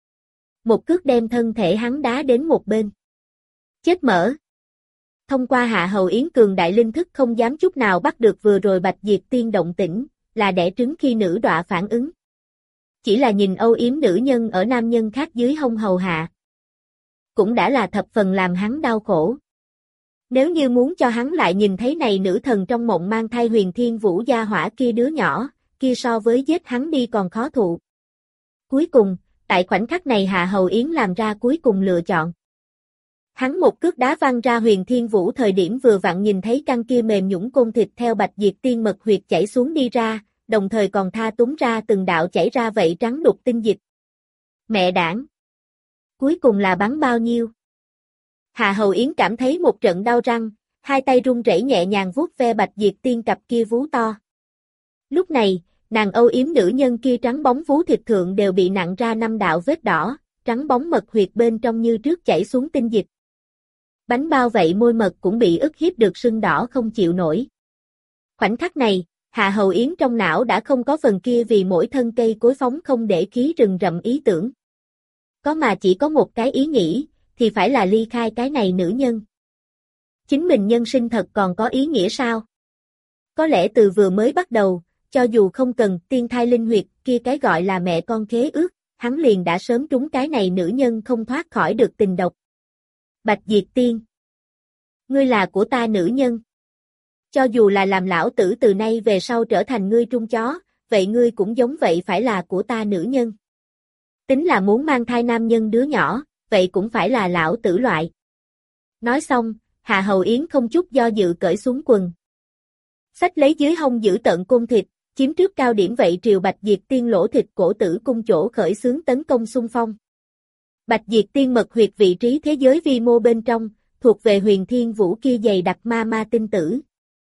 Một cước đem thân thể hắn đá đến một bên. Chết mở. Thông qua Hạ Hầu Yến cường đại linh thức không dám chút nào bắt được vừa rồi Bạch Diệt Tiên động tĩnh, là đẻ trứng khi nữ đọa phản ứng. Chỉ là nhìn âu yếm nữ nhân ở nam nhân khác dưới hông hầu hạ. Cũng đã là thập phần làm hắn đau khổ. Nếu như muốn cho hắn lại nhìn thấy này nữ thần trong mộng mang thai Huyền Thiên Vũ gia hỏa kia đứa nhỏ, kia so với giết hắn đi còn khó thụ. Cuối cùng, tại khoảnh khắc này Hạ Hầu Yến làm ra cuối cùng lựa chọn. Hắn một cước đá văng ra Huyền Thiên Vũ thời điểm vừa vặn nhìn thấy căn kia mềm nhũn côn thịt theo Bạch Diệt Tiên mật huyệt chảy xuống đi ra, đồng thời còn tha túm ra từng đạo chảy ra vậy trắng đục tinh dịch. Mẹ đảng! Cuối cùng là bắn bao nhiêu? Hạ Hầu Yến cảm thấy một trận đau răng, hai tay run rẩy nhẹ nhàng vuốt ve Bạch Diệt Tiên cặp kia vú to. Lúc này, nàng âu yếm nữ nhân kia trắng bóng vú thịt thượng đều bị nặn ra năm đạo vết đỏ, trắng bóng mật huyệt bên trong như trước chảy xuống tinh dịch. Bánh bao vậy môi mật cũng bị ức hiếp được sưng đỏ không chịu nổi. Khoảnh khắc này, Hạ Hầu Yến trong não đã không có phần kia vì mỗi thân cây cối phóng không để khí rừng rậm ý tưởng. Có mà chỉ có một cái ý nghĩ, thì phải là ly khai cái này nữ nhân. Chính mình nhân sinh thật còn có ý nghĩa sao? Có lẽ từ vừa mới bắt đầu, cho dù không cần tiên thai linh huyệt kia cái gọi là mẹ con khế ước, hắn liền đã sớm trúng cái này nữ nhân không thoát khỏi được tình độc. Bạch Diệt Tiên, ngươi là của ta nữ nhân. Cho dù là làm lão tử từ nay về sau trở thành ngươi trung chó, vậy ngươi cũng giống vậy phải là của ta nữ nhân. Tính là muốn mang thai nam nhân đứa nhỏ, vậy cũng phải là lão tử loại. Nói xong, Hạ Hầu Yến không chút do dự cởi xuống quần. Xách lấy dưới hông giữ tận côn thịt, chiếm trước cao điểm vậy triều Bạch Diệt Tiên lỗ thịt cổ tử cung chỗ khởi xướng tấn công xung phong. Bạch Diệt Tiên mật huyệt vị trí thế giới vi mô bên trong, thuộc về Huyền Thiên Vũ kia dày đặc ma ma tinh tử.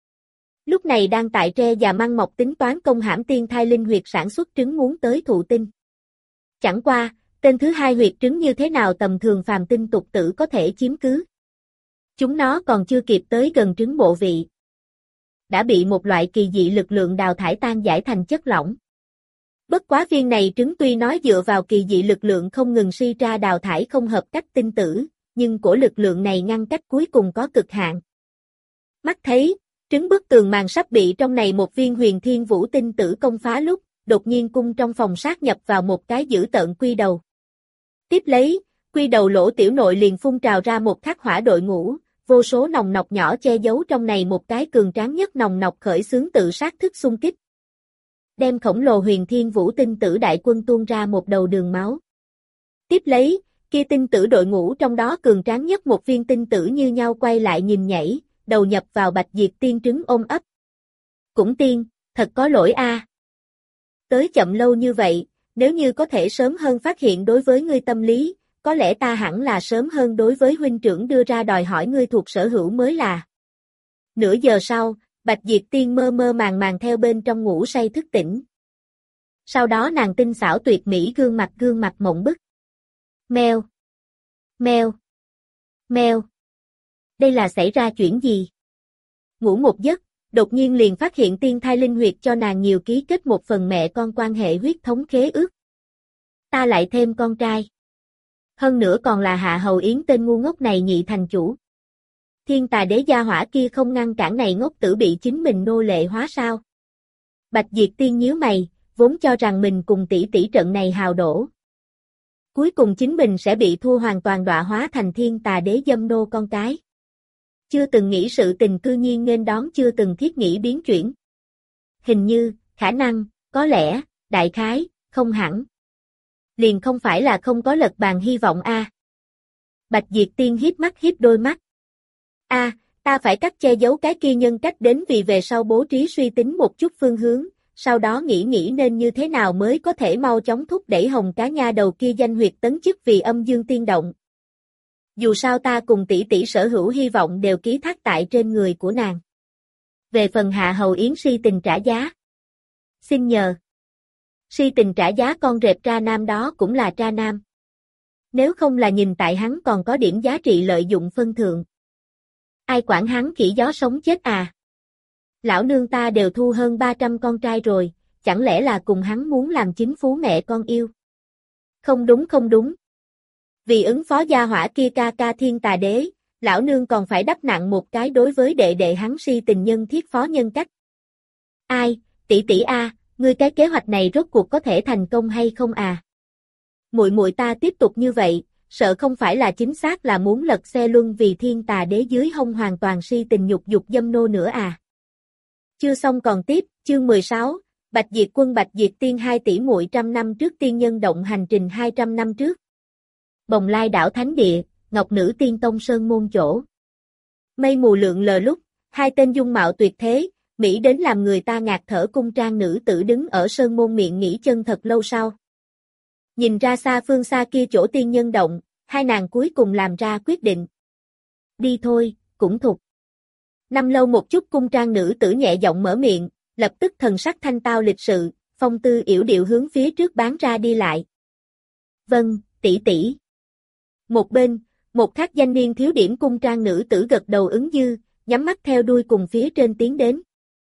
Lúc này đang tại tre già măng mọc tính toán công hãm tiên thai linh huyệt sản xuất trứng muốn tới thụ tinh. Chẳng qua, tên thứ hai huyệt trứng như thế nào tầm thường phàm tinh tục tử có thể chiếm cứ. Chúng nó còn chưa kịp tới gần trứng bộ vị. Đã bị một loại kỳ dị lực lượng đào thải tan giải thành chất lỏng. Bất quá viên này trứng tuy nói dựa vào kỳ dị lực lượng không ngừng suy ra đào thải không hợp cách tinh tử, nhưng của lực lượng này ngăn cách cuối cùng có cực hạn. Mắt thấy, trứng bức tường màn sắp bị trong này một viên Huyền Thiên Vũ tinh tử công phá lúc, đột nhiên cung trong phòng sát nhập vào một cái dữ tợn quy đầu. Tiếp lấy, quy đầu lỗ tiểu nội liền phun trào ra một khắc hỏa đội ngũ, vô số nòng nọc nhỏ che giấu trong này một cái cường tráng nhất nòng nọc khởi xướng tự sát thức xung kích. Đem khổng lồ Huyền Thiên Vũ tinh tử đại quân tuôn ra một đầu đường máu. Tiếp lấy, kia tinh tử đội ngũ trong đó cường tráng nhất một viên tinh tử như nhau quay lại nhìn nhảy, đầu nhập vào Bạch Diệt Tiên trứng ôm ấp. Cũng tiên, thật có lỗi a. À. Tới chậm lâu như vậy, nếu như có thể sớm hơn phát hiện đối với ngươi tâm lý, có lẽ ta hẳn là sớm hơn đối với huynh trưởng đưa ra đòi hỏi ngươi thuộc sở hữu mới là. Nửa giờ sau, Bạch Diệt Tiên mơ mơ màng màng theo bên trong ngủ say thức tỉnh. Sau đó nàng tinh xảo tuyệt mỹ gương mặt gương mặt mộng bức. Meo. Meo. Meo. Đây là xảy ra chuyện gì? Ngủ một giấc, đột nhiên liền phát hiện tiên thai linh huyệt cho nàng nhiều ký kết một phần mẹ con quan hệ huyết thống khế ước. Ta lại thêm con trai. Hơn nữa còn là Hạ Hầu Yến tên ngu ngốc này nhị thành chủ. Thiên Tà Đế gia hỏa kia không ngăn cản này ngốc tử bị chính mình nô lệ hóa sao? Bạch Diệt Tiên nhíu mày, vốn cho rằng mình cùng tỷ tỷ trận này hào đổ. Cuối cùng chính mình sẽ bị thua hoàn toàn đọa hóa thành Thiên Tà Đế dâm nô con cái. Chưa từng nghĩ sự tình cư nhiên nên đón chưa từng thiết nghĩ biến chuyển. Hình như, Khả năng, có lẽ, đại khái, không hẳn. Liền không phải là không có lật bàn hy vọng a. À. Bạch Diệt Tiên híp mắt híp đôi mắt. A, à, ta phải cắt che giấu cái kia nhân cách đến vì về sau bố trí suy tính một chút phương hướng, sau đó nghĩ nghĩ nên như thế nào mới có thể mau chóng thúc đẩy Hồng Cá Nha đầu kia danh huyệt tấn chức vì Âm Dương Tiên Động. Dù sao ta cùng tỷ tỷ sở hữu hy vọng đều ký thác tại trên người của nàng. Về phần Hạ Hầu Yến si tình trả giá. Xin nhờ. Si tình trả giá con rệp tra nam đó cũng là tra nam. Nếu không là nhìn tại hắn còn có điểm giá trị lợi dụng phân thượng. Ai quản hắn khỉ gió sống chết à? Lão nương ta đều thu hơn ba trăm con trai rồi, chẳng lẽ là cùng hắn muốn làm chính phú mẹ con yêu? Không đúng không đúng. Vì ứng phó gia hỏa kia ca ca thiên tà đế, lão nương còn phải đắp nặng một cái đối với đệ đệ hắn si tình nhân thiết phó nhân cách. Ai, tỷ tỷ a, ngươi cái kế hoạch này rốt cuộc có thể thành công hay không à? Muội muội ta tiếp tục như vậy, sợ không phải là chính xác là muốn lật xe luân vì thiên tà đế dưới hông hoàn toàn si tình nhục dục dâm nô nữa à? Chưa xong còn tiếp, chương mười sáu, Bạch Diệt Quân Bạch Diệt Tiên hai tỷ muội trăm năm trước tiên nhân động hành trình hai trăm năm trước. Bồng Lai đảo Thánh Địa, Ngọc Nữ Tiên Tông Sơn môn chỗ. Mây mù lượn lờ lúc, hai tên dung mạo tuyệt thế, mỹ đến làm người ta ngạt thở cung trang nữ tử đứng ở sơn môn miệng nghỉ chân thật lâu sau. Nhìn ra xa phương xa kia chỗ tiên nhân động, hai nàng cuối cùng làm ra quyết định. Đi thôi, cũng thục. Năm lâu một chút cung trang nữ tử nhẹ giọng mở miệng, lập tức thần sắc thanh tao lịch sự, phong tư yểu điệu hướng phía trước bán ra đi lại. Vâng, tỷ tỷ. Một bên, một khác danh niên thiếu điểm cung trang nữ tử gật đầu ứng dư, nhắm mắt theo đuôi cùng phía trên tiến đến.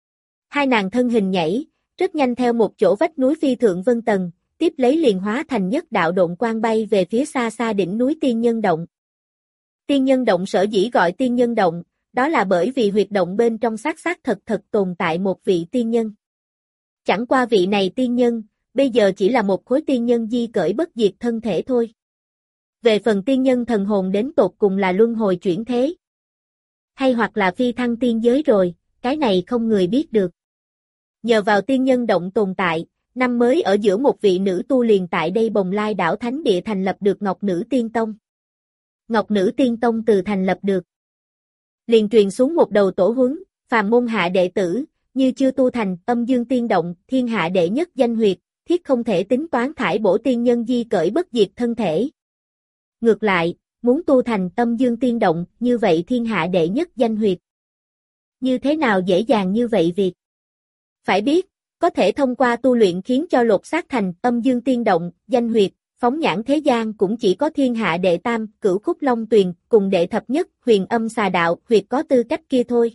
Hai nàng thân hình nhảy, rất nhanh theo một chỗ vách núi phi thượng vân tầng, tiếp lấy liền hóa thành nhất đạo độn quang bay về phía xa xa đỉnh núi Tiên Nhân Động. Tiên Nhân Động sở dĩ gọi Tiên Nhân Động, đó là bởi vì huyệt động bên trong xác xác thật thật tồn tại một vị tiên nhân. Chẳng qua vị này tiên nhân, bây giờ chỉ là một khối tiên nhân di cởi bất diệt thân thể thôi. Về phần tiên nhân thần hồn đến tột cùng là luân hồi chuyển thế, hay hoặc là phi thăng tiên giới rồi, cái này không người biết được. Nhờ vào Tiên Nhân Động tồn tại, năm mới ở giữa một vị nữ tu liền tại đây Bồng Lai đảo Thánh Địa thành lập được Ngọc Nữ Tiên Tông. Ngọc Nữ Tiên Tông từ thành lập được, liền truyền xuống một đầu tổ huấn, phàm môn hạ đệ tử, như chưa tu thành Âm Dương Tiên Động, thiên hạ đệ nhất danh huyệt, thiết không thể tính toán thải bổ tiên nhân di cởi bất diệt thân thể. Ngược lại, muốn tu thành Âm Dương Tiên Động, như vậy thiên hạ đệ nhất danh huyệt. Như thế nào dễ dàng như vậy việc? Phải biết, có thể thông qua tu luyện khiến cho lột xác thành Âm Dương Tiên Động, danh huyệt, phóng nhãn thế gian cũng chỉ có thiên hạ đệ tam, Cửu Khúc Long Tuyền, cùng đệ thập nhất, Huyền Âm Xà Đạo, huyệt có tư cách kia thôi.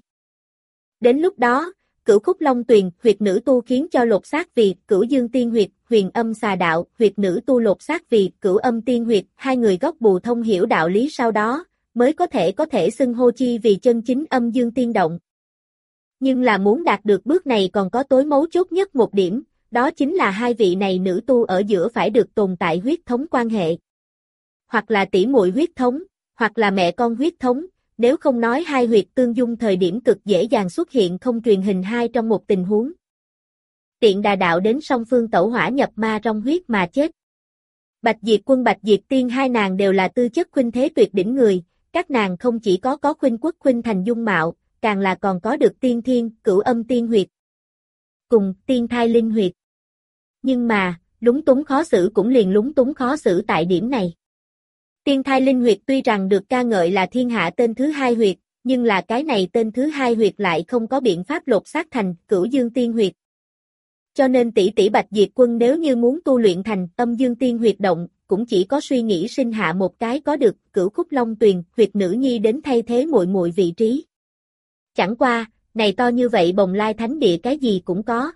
Đến lúc đó, Cửu Khúc Long Tuyền, huyệt nữ tu khiến cho lột xác vì Cửu Dương Tiên huyệt, Huyền Âm Xà Đạo, huyệt nữ tu lột xác vì Cửu Âm Tiên huyệt, hai người góc bù thông hiểu đạo lý sau đó, mới có thể có thể xưng hô chi vì chân chính Âm Dương Tiên Động. Nhưng là muốn đạt được bước này còn có tối mấu chốt nhất một điểm, đó chính là hai vị này nữ tu ở giữa phải được tồn tại huyết thống quan hệ. Hoặc là tỷ muội huyết thống, hoặc là mẹ con huyết thống, nếu không nói hai huyệt tương dung thời điểm cực dễ dàng xuất hiện không truyền hình hai trong một tình huống. Tiện đà đạo đến song phương tẩu hỏa nhập ma trong huyết mà chết. Bạch Diệt Quân Bạch Diệt Tiên hai nàng đều là tư chất khuynh thế tuyệt đỉnh người, các nàng không chỉ có có khuynh quốc khuynh thành dung mạo, càng là còn có được tiên thiên, cửu âm tiên huyệt. Cùng tiên thai linh huyệt. Nhưng mà, lúng túng khó xử cũng liền lúng túng khó xử tại điểm này. Tiên thai linh huyệt tuy rằng được ca ngợi là thiên hạ tên thứ hai huyệt, nhưng là cái này tên thứ hai huyệt lại không có biện pháp lột xác thành cửu dương tiên huyệt. Cho nên tỷ tỷ Bạch Diệt Quân nếu như muốn tu luyện thành Âm Dương Tiên huyệt động, cũng chỉ có suy nghĩ sinh hạ một cái có được Cửu Khúc Long Tuyền huyệt nữ nhi đến thay thế muội muội vị trí. Chẳng qua, này to như vậy Bồng Lai Thánh Địa cái gì cũng có.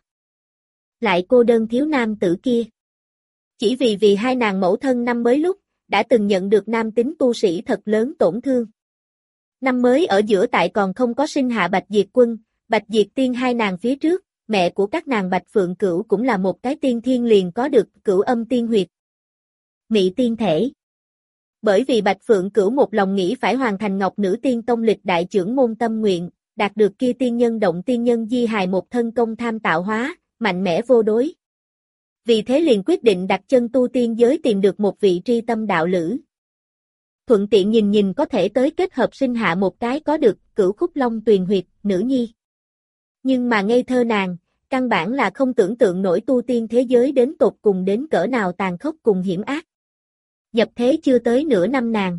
Lại cô đơn thiếu nam tử kia. Chỉ vì vì hai nàng mẫu thân năm mới lúc, đã từng nhận được nam tính tu sĩ thật lớn tổn thương. Năm mới ở giữa tại còn không có sinh hạ Bạch Diệt Quân, Bạch Diệt Tiên hai nàng phía trước, mẹ của các nàng Bạch Phượng Cửu cũng là một cái tiên thiên liền có được cửu âm tiên huyệt. Mị tiên thể. Bởi vì Bạch Phượng Cửu một lòng nghĩ phải hoàn thành Ngọc Nữ Tiên Tông lịch đại trưởng môn tâm nguyện, đạt được kia tiên nhân động tiên nhân di hài một thân công tham tạo hóa, mạnh mẽ vô đối. Vì thế liền quyết định đặt chân tu tiên giới tìm được một vị tri tâm đạo lữ. Thuận tiện nhìn nhìn có thể tới kết hợp sinh hạ một cái có được Cửu Khúc Long Tuyền huyệt, nữ nhi. Nhưng mà ngây thơ nàng, căn bản là không tưởng tượng nổi tu tiên thế giới đến tột cùng đến cỡ nào tàn khốc cùng hiểm ác. Nhập thế chưa tới nửa năm nàng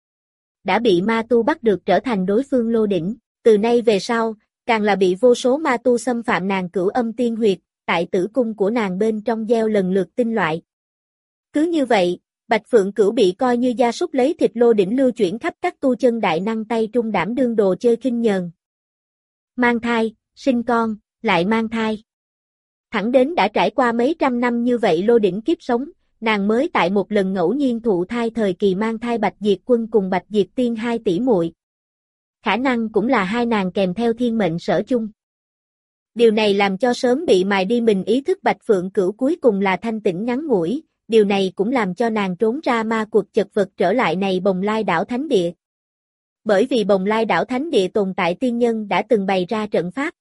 đã bị ma tu bắt được trở thành đối phương Lô Đỉnh, từ nay về sau, càng là bị vô số ma tu xâm phạm nàng cửu âm tiên huyệt, tại tử cung của nàng bên trong gieo lần lượt tinh loại. Cứ như vậy, Bạch Phượng Cửu bị coi như gia súc lấy thịt Lô Đỉnh lưu chuyển khắp các tu chân đại năng tay trung đảm đương đồ chơi khinh nhờn. Mang thai, sinh con, lại mang thai. Thẳng đến đã trải qua mấy trăm năm như vậy Lô Đỉnh kiếp sống, nàng mới tại một lần ngẫu nhiên thụ thai thời kỳ mang thai Bạch Diệt Quân cùng Bạch Diệt Tiên hai tỷ muội. Khả năng cũng là hai nàng kèm theo thiên mệnh sở chung. Điều này làm cho sớm bị mài đi mình ý thức Bạch Phượng Cửu cuối cùng là thanh tĩnh ngắn ngủi, điều này cũng làm cho nàng trốn ra ma cuộc chật vật trở lại này Bồng Lai đảo Thánh Địa. Bởi vì Bồng Lai đảo Thánh Địa tồn tại tiên nhân đã từng bày ra trận pháp.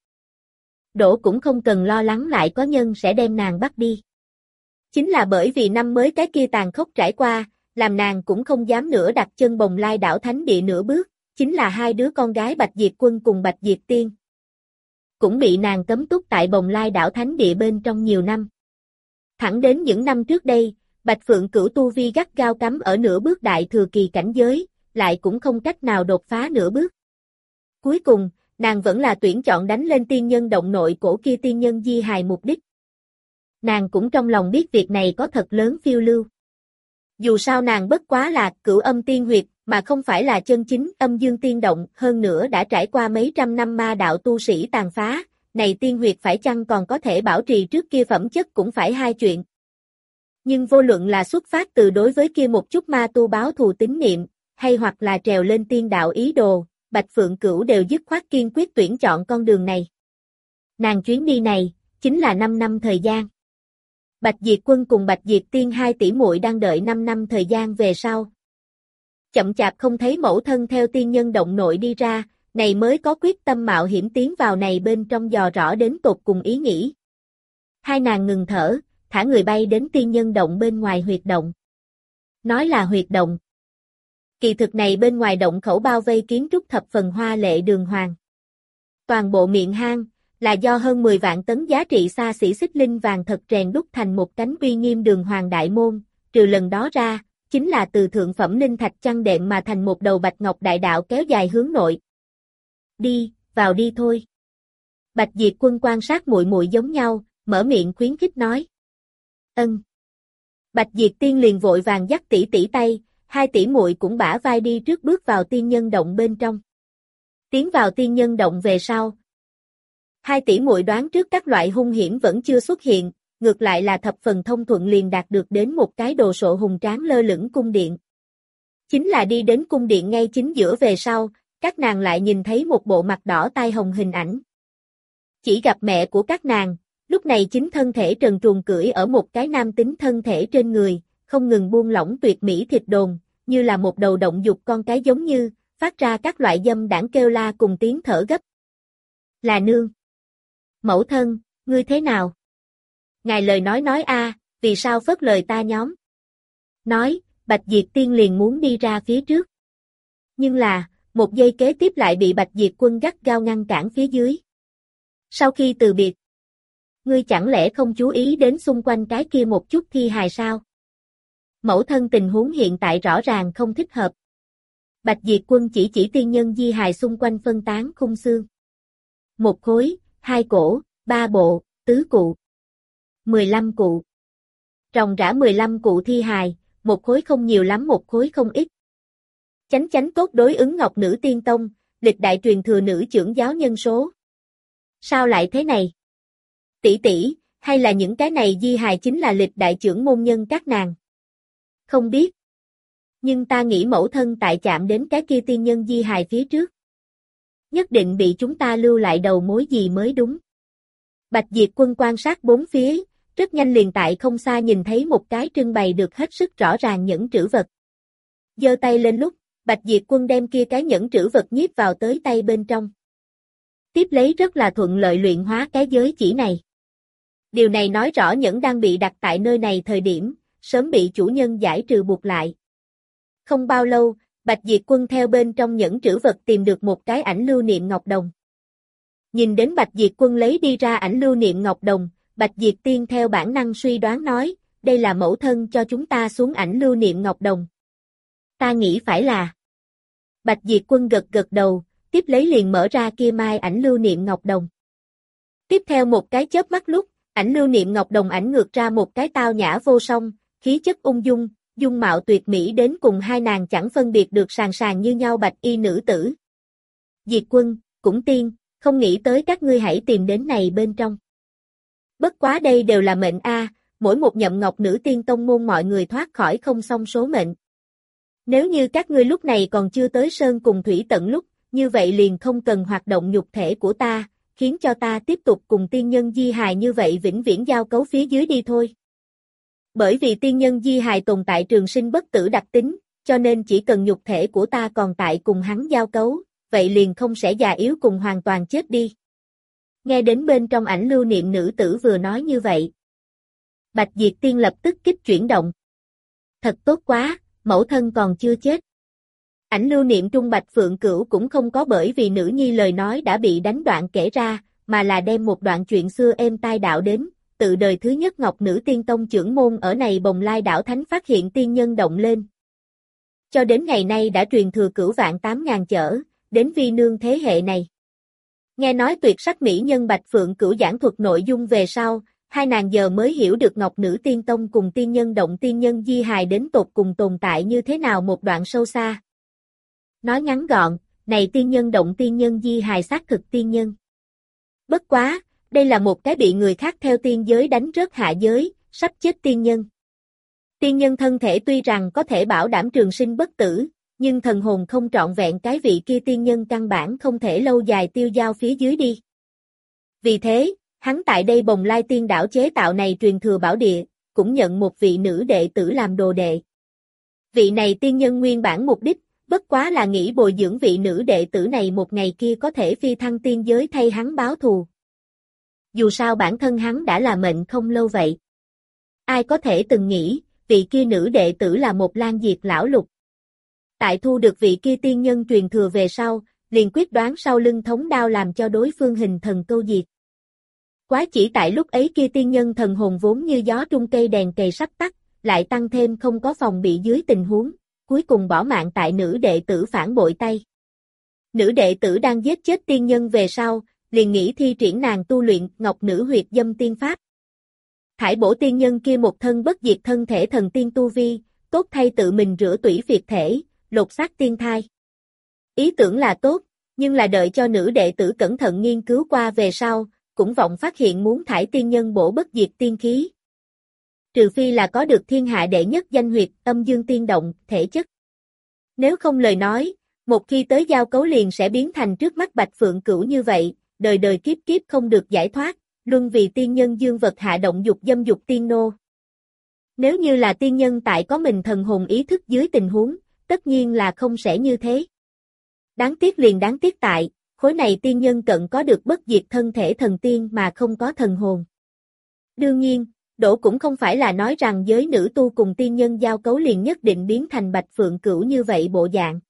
Đỗ cũng không cần lo lắng lại có nhân sẽ đem nàng bắt đi. Chính là bởi vì năm mới cái kia tàn khốc trải qua, làm nàng cũng không dám nữa đặt chân Bồng Lai đảo Thánh Địa nửa bước, chính là hai đứa con gái Bạch Diệt Quân cùng Bạch Diệt Tiên. Cũng bị nàng cấm túc tại Bồng Lai đảo Thánh Địa bên trong nhiều năm. Thẳng đến những năm trước đây, Bạch Phượng Cửu tu vi gắt gao cắm ở nửa bước đại thừa kỳ cảnh giới, lại cũng không cách nào đột phá nửa bước. Cuối cùng, nàng vẫn là tuyển chọn đánh lên tiên nhân động nội cổ kia tiên nhân di hài mục đích. Nàng cũng trong lòng biết việc này có thật lớn phiêu lưu. Dù sao nàng bất quá là cửu âm tiên huyệt, mà không phải là chân chính âm dương tiên động, hơn nữa đã trải qua mấy trăm năm ma đạo tu sĩ tàn phá, này tiên huyệt phải chăng còn có thể bảo trì trước kia phẩm chất cũng phải hai chuyện. Nhưng vô luận là xuất phát từ đối với kia một chút ma tu báo thù tín niệm, hay hoặc là trèo lên tiên đạo ý đồ, Bạch Phượng Cửu đều dứt khoát kiên quyết tuyển chọn con đường này. Nàng chuyến đi này, chính là năm năm thời gian. Bạch Diệt Quân cùng Bạch Diệt Tiên hai tỷ muội đang đợi năm năm thời gian về sau. Chậm chạp không thấy mẫu thân theo tiên nhân động nội đi ra, này mới có quyết tâm mạo hiểm tiến vào này bên trong dò rõ đến tột cùng ý nghĩ. Hai nàng ngừng thở, thả người bay đến tiên nhân động bên ngoài huyệt động. Nói là huyệt động. Kỳ thực này bên ngoài động khẩu bao vây kiến trúc thập phần hoa lệ đường hoàng. Toàn bộ miệng hang, là do hơn mười vạn tấn giá trị xa xỉ xích linh vàng thật rèn đúc thành một cánh uy nghiêm đường hoàng đại môn, trừ lần đó ra, chính là từ thượng phẩm linh thạch chăn đệm mà thành một đầu bạch ngọc đại đạo kéo dài hướng nội. Đi, vào đi thôi. Bạch Diệt Quân quan sát muội muội giống nhau, mở miệng khuyến khích nói. Ân. Bạch Diệt Tiên liền vội vàng dắt tỷ tỷ tay, hai tỷ muội cũng bả vai đi trước bước vào tiên nhân động bên trong. Tiến vào tiên nhân động về sau. Hai tỷ muội đoán trước các loại hung hiểm vẫn chưa xuất hiện, ngược lại là thập phần thông thuận liền đạt được đến một cái đồ sộ hùng tráng lơ lửng cung điện. Chính là đi đến cung điện ngay chính giữa về sau, các nàng lại nhìn thấy một bộ mặt đỏ tai hồng hình ảnh. Chỉ gặp mẹ của các nàng, lúc này chính thân thể trần truồng cưỡi ở một cái nam tính thân thể trên người, không ngừng buông lỏng tuyệt mỹ thịt đồn, như là một đầu động dục con cái giống như, phát ra các loại dâm đãng kêu la cùng tiếng thở gấp. Là nương. Mẫu thân, ngươi thế nào? Ngài lời nói nói a, vì sao phớt lời ta nhóm? Nói, Bạch Diệt Tiên liền muốn đi ra phía trước. Nhưng là, một giây kế tiếp lại bị Bạch Diệt Quân gắt gao ngăn cản phía dưới. Sau khi từ biệt, ngươi chẳng lẽ không chú ý đến xung quanh cái kia một chút thi hài sao? Mẫu thân tình huống hiện tại rõ ràng không thích hợp. Bạch Diệt Quân chỉ chỉ tiên nhân di hài xung quanh phân tán khung xương. Một khối, hai cổ, ba bộ, tứ cụ. mười lăm cụ. Ròng rã mười lăm cụ thi hài, một khối không nhiều lắm một khối không ít. Chánh chánh tốt đối ứng Ngọc Nữ Tiên Tông, lịch đại truyền thừa nữ trưởng giáo nhân số. Sao lại thế này? Tỷ tỷ, hay là những cái này di hài chính là lịch đại trưởng môn nhân các nàng? Không biết. Nhưng ta nghĩ mẫu thân tại chạm đến cái kia tiên nhân di hài phía trước. Nhất định bị chúng ta lưu lại đầu mối gì mới đúng. Bạch Diệt Quân quan sát bốn phía, rất nhanh liền tại không xa nhìn thấy một cái trưng bày được hết sức rõ ràng nhẫn trữ vật. Giơ tay lên lúc, Bạch Diệt Quân đem kia cái nhẫn trữ vật nhiếp vào tới tay bên trong. Tiếp lấy rất là thuận lợi luyện hóa cái giới chỉ này. Điều này nói rõ Nhẫn đang bị đặt tại nơi này thời điểm, sớm bị chủ nhân giải trừ buộc lại. Không bao lâu, Bạch Diệt Quân theo bên trong nhẫn trữ vật tìm được một cái ảnh lưu niệm ngọc đồng. Nhìn đến Bạch Diệt Quân lấy đi ra ảnh lưu niệm ngọc đồng, Bạch Diệt Tiên theo bản năng suy đoán nói, đây là mẫu thân cho chúng ta xuống ảnh lưu niệm ngọc đồng. Ta nghĩ phải là. Bạch Diệt Quân gật gật đầu, tiếp lấy liền mở ra kia mai ảnh lưu niệm ngọc đồng. Tiếp theo một cái chớp mắt lúc, ảnh lưu niệm ngọc đồng ảnh ngược ra một cái tao nhã vô song, khí chất ung dung, dung mạo tuyệt mỹ đến cùng hai nàng chẳng phân biệt được sàng sàng như nhau bạch y nữ tử. Diệt Quân, cũng tiên, không nghĩ tới các ngươi hãy tìm đến này bên trong. Bất quá đây đều là mệnh a, mỗi một nhậm ngọc nữ tiên tông môn mọi người thoát khỏi không xong số mệnh. Nếu như các ngươi lúc này còn chưa tới sơn cùng thủy tận lúc, như vậy liền không cần hoạt động nhục thể của ta, khiến cho ta tiếp tục cùng tiên nhân di hài như vậy vĩnh viễn giao cấu phía dưới đi thôi. Bởi vì tiên nhân di hài tồn tại trường sinh bất tử đặc tính, cho nên chỉ cần nhục thể của ta còn tại cùng hắn giao cấu, vậy liền không sẽ già yếu cùng hoàn toàn chết đi. Nghe đến bên trong ảnh lưu niệm nữ tử vừa nói như vậy. Bạch Diệt Tiên lập tức kích chuyển động. Thật tốt quá, mẫu thân còn chưa chết. Ảnh lưu niệm trung Bạch Phượng Cửu cũng không có bởi vì nữ nhi lời nói đã bị đánh đoạn kể ra, mà là đem một đoạn chuyện xưa êm tai đạo đến, tự đời thứ nhất Ngọc Nữ Tiên Tông trưởng môn ở này Bồng Lai đảo thánh phát hiện tiên nhân động lên. Cho đến ngày nay đã truyền thừa cửu vạn tám ngàn chở, đến vi nương thế hệ này. Nghe nói tuyệt sắc mỹ nhân Bạch Phượng Cửu giảng thuật nội dung về sau, hai nàng giờ mới hiểu được Ngọc Nữ Tiên Tông cùng tiên nhân động tiên nhân di hài đến tột cùng tồn tại như thế nào một đoạn sâu xa. Nói ngắn gọn, này tiên nhân động tiên nhân di hài xác thực tiên nhân. Bất quá, đây là một cái bị người khác theo tiên giới đánh rớt hạ giới, sắp chết tiên nhân. Tiên nhân thân thể tuy rằng có thể bảo đảm trường sinh bất tử, nhưng thần hồn không trọn vẹn cái vị kia tiên nhân căn bản không thể lâu dài tiêu dao phía dưới đi. Vì thế, hắn tại đây Bồng Lai tiên đảo chế tạo này truyền thừa bảo địa, cũng nhận một vị nữ đệ tử làm đồ đệ. Vị này tiên nhân nguyên bản mục đích, bất quá là nghĩ bồi dưỡng vị nữ đệ tử này một ngày kia có thể phi thăng tiên giới thay hắn báo thù. Dù sao bản thân hắn đã là mệnh không lâu vậy. Ai có thể từng nghĩ, vị kia nữ đệ tử là một lan diệt lão lục. Tại thu được vị kia tiên nhân truyền thừa về sau, liền quyết đoán sau lưng thống đao làm cho đối phương hình thần câu diệt. Quá chỉ tại lúc ấy kia tiên nhân thần hồn vốn như gió trung cây đèn cầy sắp tắt, lại tăng thêm không có phòng bị dưới tình huống, cuối cùng bỏ mạng tại nữ đệ tử phản bội tay. Nữ đệ tử đang giết chết tiên nhân về sau, liền nghĩ thi triển nàng tu luyện Ngọc Nữ Huyệt Dâm Tiên Pháp. Thải bổ tiên nhân kia một thân bất diệt thân thể thần tiên tu vi, tốt thay tự mình rửa tủy phiệt thể, lột xác tiên thai. Ý tưởng là tốt, nhưng là đợi cho nữ đệ tử cẩn thận nghiên cứu qua về sau, cũng vọng phát hiện muốn thải tiên nhân bổ bất diệt tiên khí. Trừ phi là có được thiên hạ đệ nhất danh huyệt âm dương tiên động, thể chất. Nếu không lời nói, một khi tới giao cấu liền sẽ biến thành trước mắt Bạch Phượng Cửu như vậy, đời đời kiếp kiếp không được giải thoát, luân vì tiên nhân dương vật hạ động dục dâm dục tiên nô. Nếu như là tiên nhân tại có mình thần hồn ý thức dưới tình huống, tất nhiên là không sẽ như thế. Đáng tiếc liền đáng tiếc tại, khối này tiên nhân cận có được bất diệt thân thể thần tiên mà không có thần hồn. Đương nhiên, đổ cũng không phải là nói rằng giới nữ tu cùng tiên nhân giao cấu liền nhất định biến thành Bạch Phượng Cửu như vậy bộ dạng.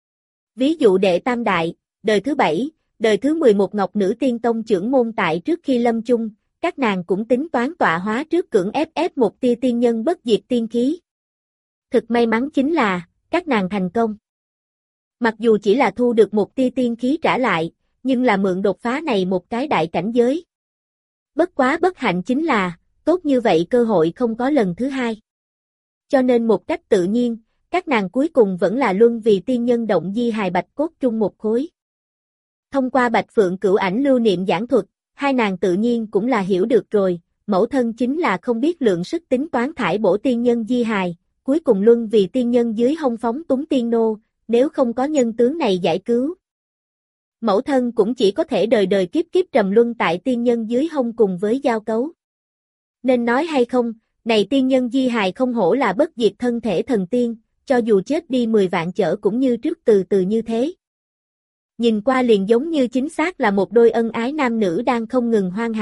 Ví dụ đệ tam đại, đời thứ bảy, đời thứ mười một Ngọc Nữ Tiên Tông trưởng môn tại trước khi lâm chung, các nàng cũng tính toán tọa hóa trước cưỡng ép ép một tia tiên nhân bất diệt tiên khí. Thực may mắn chính là, các nàng thành công. Mặc dù chỉ là thu được một tia tiên khí trả lại, nhưng là mượn đột phá này một cái đại cảnh giới. Bất quá bất hạnh chính là, tốt như vậy cơ hội không có lần thứ hai. Cho nên một cách tự nhiên, các nàng cuối cùng vẫn là luân vì tiên nhân động di hài bạch cốt chung một khối. Thông qua Bạch Phượng Cửu ảnh lưu niệm giảng thuật, hai nàng tự nhiên cũng là hiểu được rồi, mẫu thân chính là không biết lượng sức tính toán thải bổ tiên nhân di hài, cuối cùng luân vì tiên nhân dưới hông phóng túng tiên nô, nếu không có nhân tướng này giải cứu. Mẫu thân cũng chỉ có thể đời đời kiếp kiếp trầm luân tại tiên nhân dưới hông cùng với giao cấu. Nên nói hay không, này tiên nhân di hài không hổ là bất diệt thân thể thần tiên, cho dù chết đi mười vạn chở cũng như trước từ từ như thế. Nhìn qua liền giống như chính xác là một đôi ân ái nam nữ đang không ngừng hoan hảo,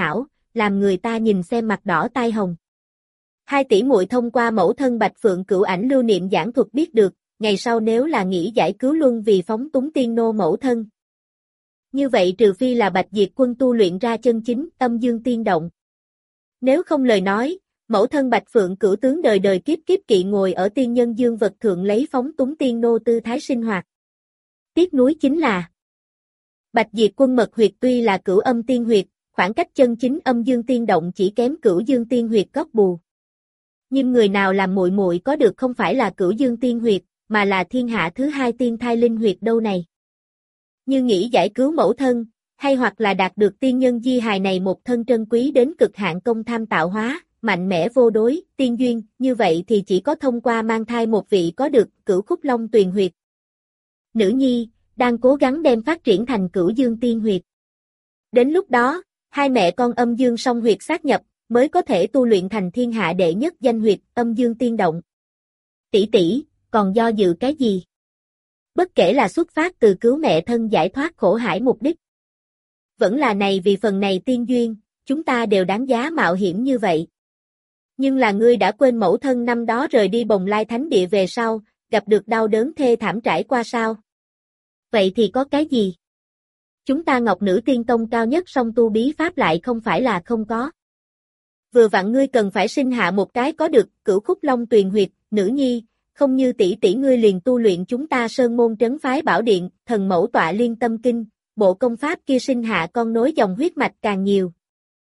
làm người ta nhìn xem mặt đỏ tai hồng. Hai tỷ muội thông qua mẫu thân Bạch Phượng Cửu Ảnh lưu niệm giảng thuật biết được, ngày sau nếu là nghĩ giải cứu luân vì phóng túng tiên nô mẫu thân. Như vậy trừ phi là Bạch Diệt Quân tu luyện ra chân chính âm dương tiên động. Nếu không lời nói, mẫu thân Bạch Phượng Cửu tướng đời đời kiếp kiếp kỵ ngồi ở tiên nhân dương vật thượng lấy phóng túng tiên nô tư thái sinh hoạt. Tiếc nuối chính là Bạch Diệt Quân mật huyệt tuy là cửu âm tiên huyệt, khoảng cách chân chính âm dương tiên động chỉ kém cửu dương tiên huyệt góc bù. Nhưng người nào làm muội muội có được không phải là cửu dương tiên huyệt, mà là thiên hạ thứ hai tiên thai linh huyệt đâu này. Như nghĩ giải cứu mẫu thân, hay hoặc là đạt được tiên nhân di hài này một thân trân quý đến cực hạn công tham tạo hóa, mạnh mẽ vô đối, tiên duyên, như vậy thì chỉ có thông qua mang thai một vị có được cửu khúc long tuyền huyệt. Nữ nhi, đang cố gắng đem phát triển thành cửu dương tiên huyệt. Đến lúc đó, hai mẹ con âm dương song huyệt sát nhập, mới có thể tu luyện thành thiên hạ đệ nhất danh huyệt, âm dương tiên động. Tỷ tỷ, còn do dự cái gì? Bất kể là xuất phát từ cứu mẹ thân giải thoát khổ hải mục đích. Vẫn là này vì phần này tiên duyên, chúng ta đều đáng giá mạo hiểm như vậy. Nhưng là ngươi đã quên mẫu thân năm đó rời đi Bồng Lai Thánh Địa về sau, gặp được đau đớn thê thảm trải qua sao? Vậy thì có cái gì? Chúng ta Ngọc Nữ Tiên Tông cao nhất song tu bí pháp lại không phải là không có. Vừa vặn ngươi cần phải sinh hạ một cái có được cửu khúc long tuyền huyệt, nữ nhi, không như tỷ tỷ ngươi liền tu luyện chúng ta sơn môn trấn phái bảo điện, thần mẫu tọa liên tâm kinh, bộ công pháp kia sinh hạ con nối dòng huyết mạch càng nhiều.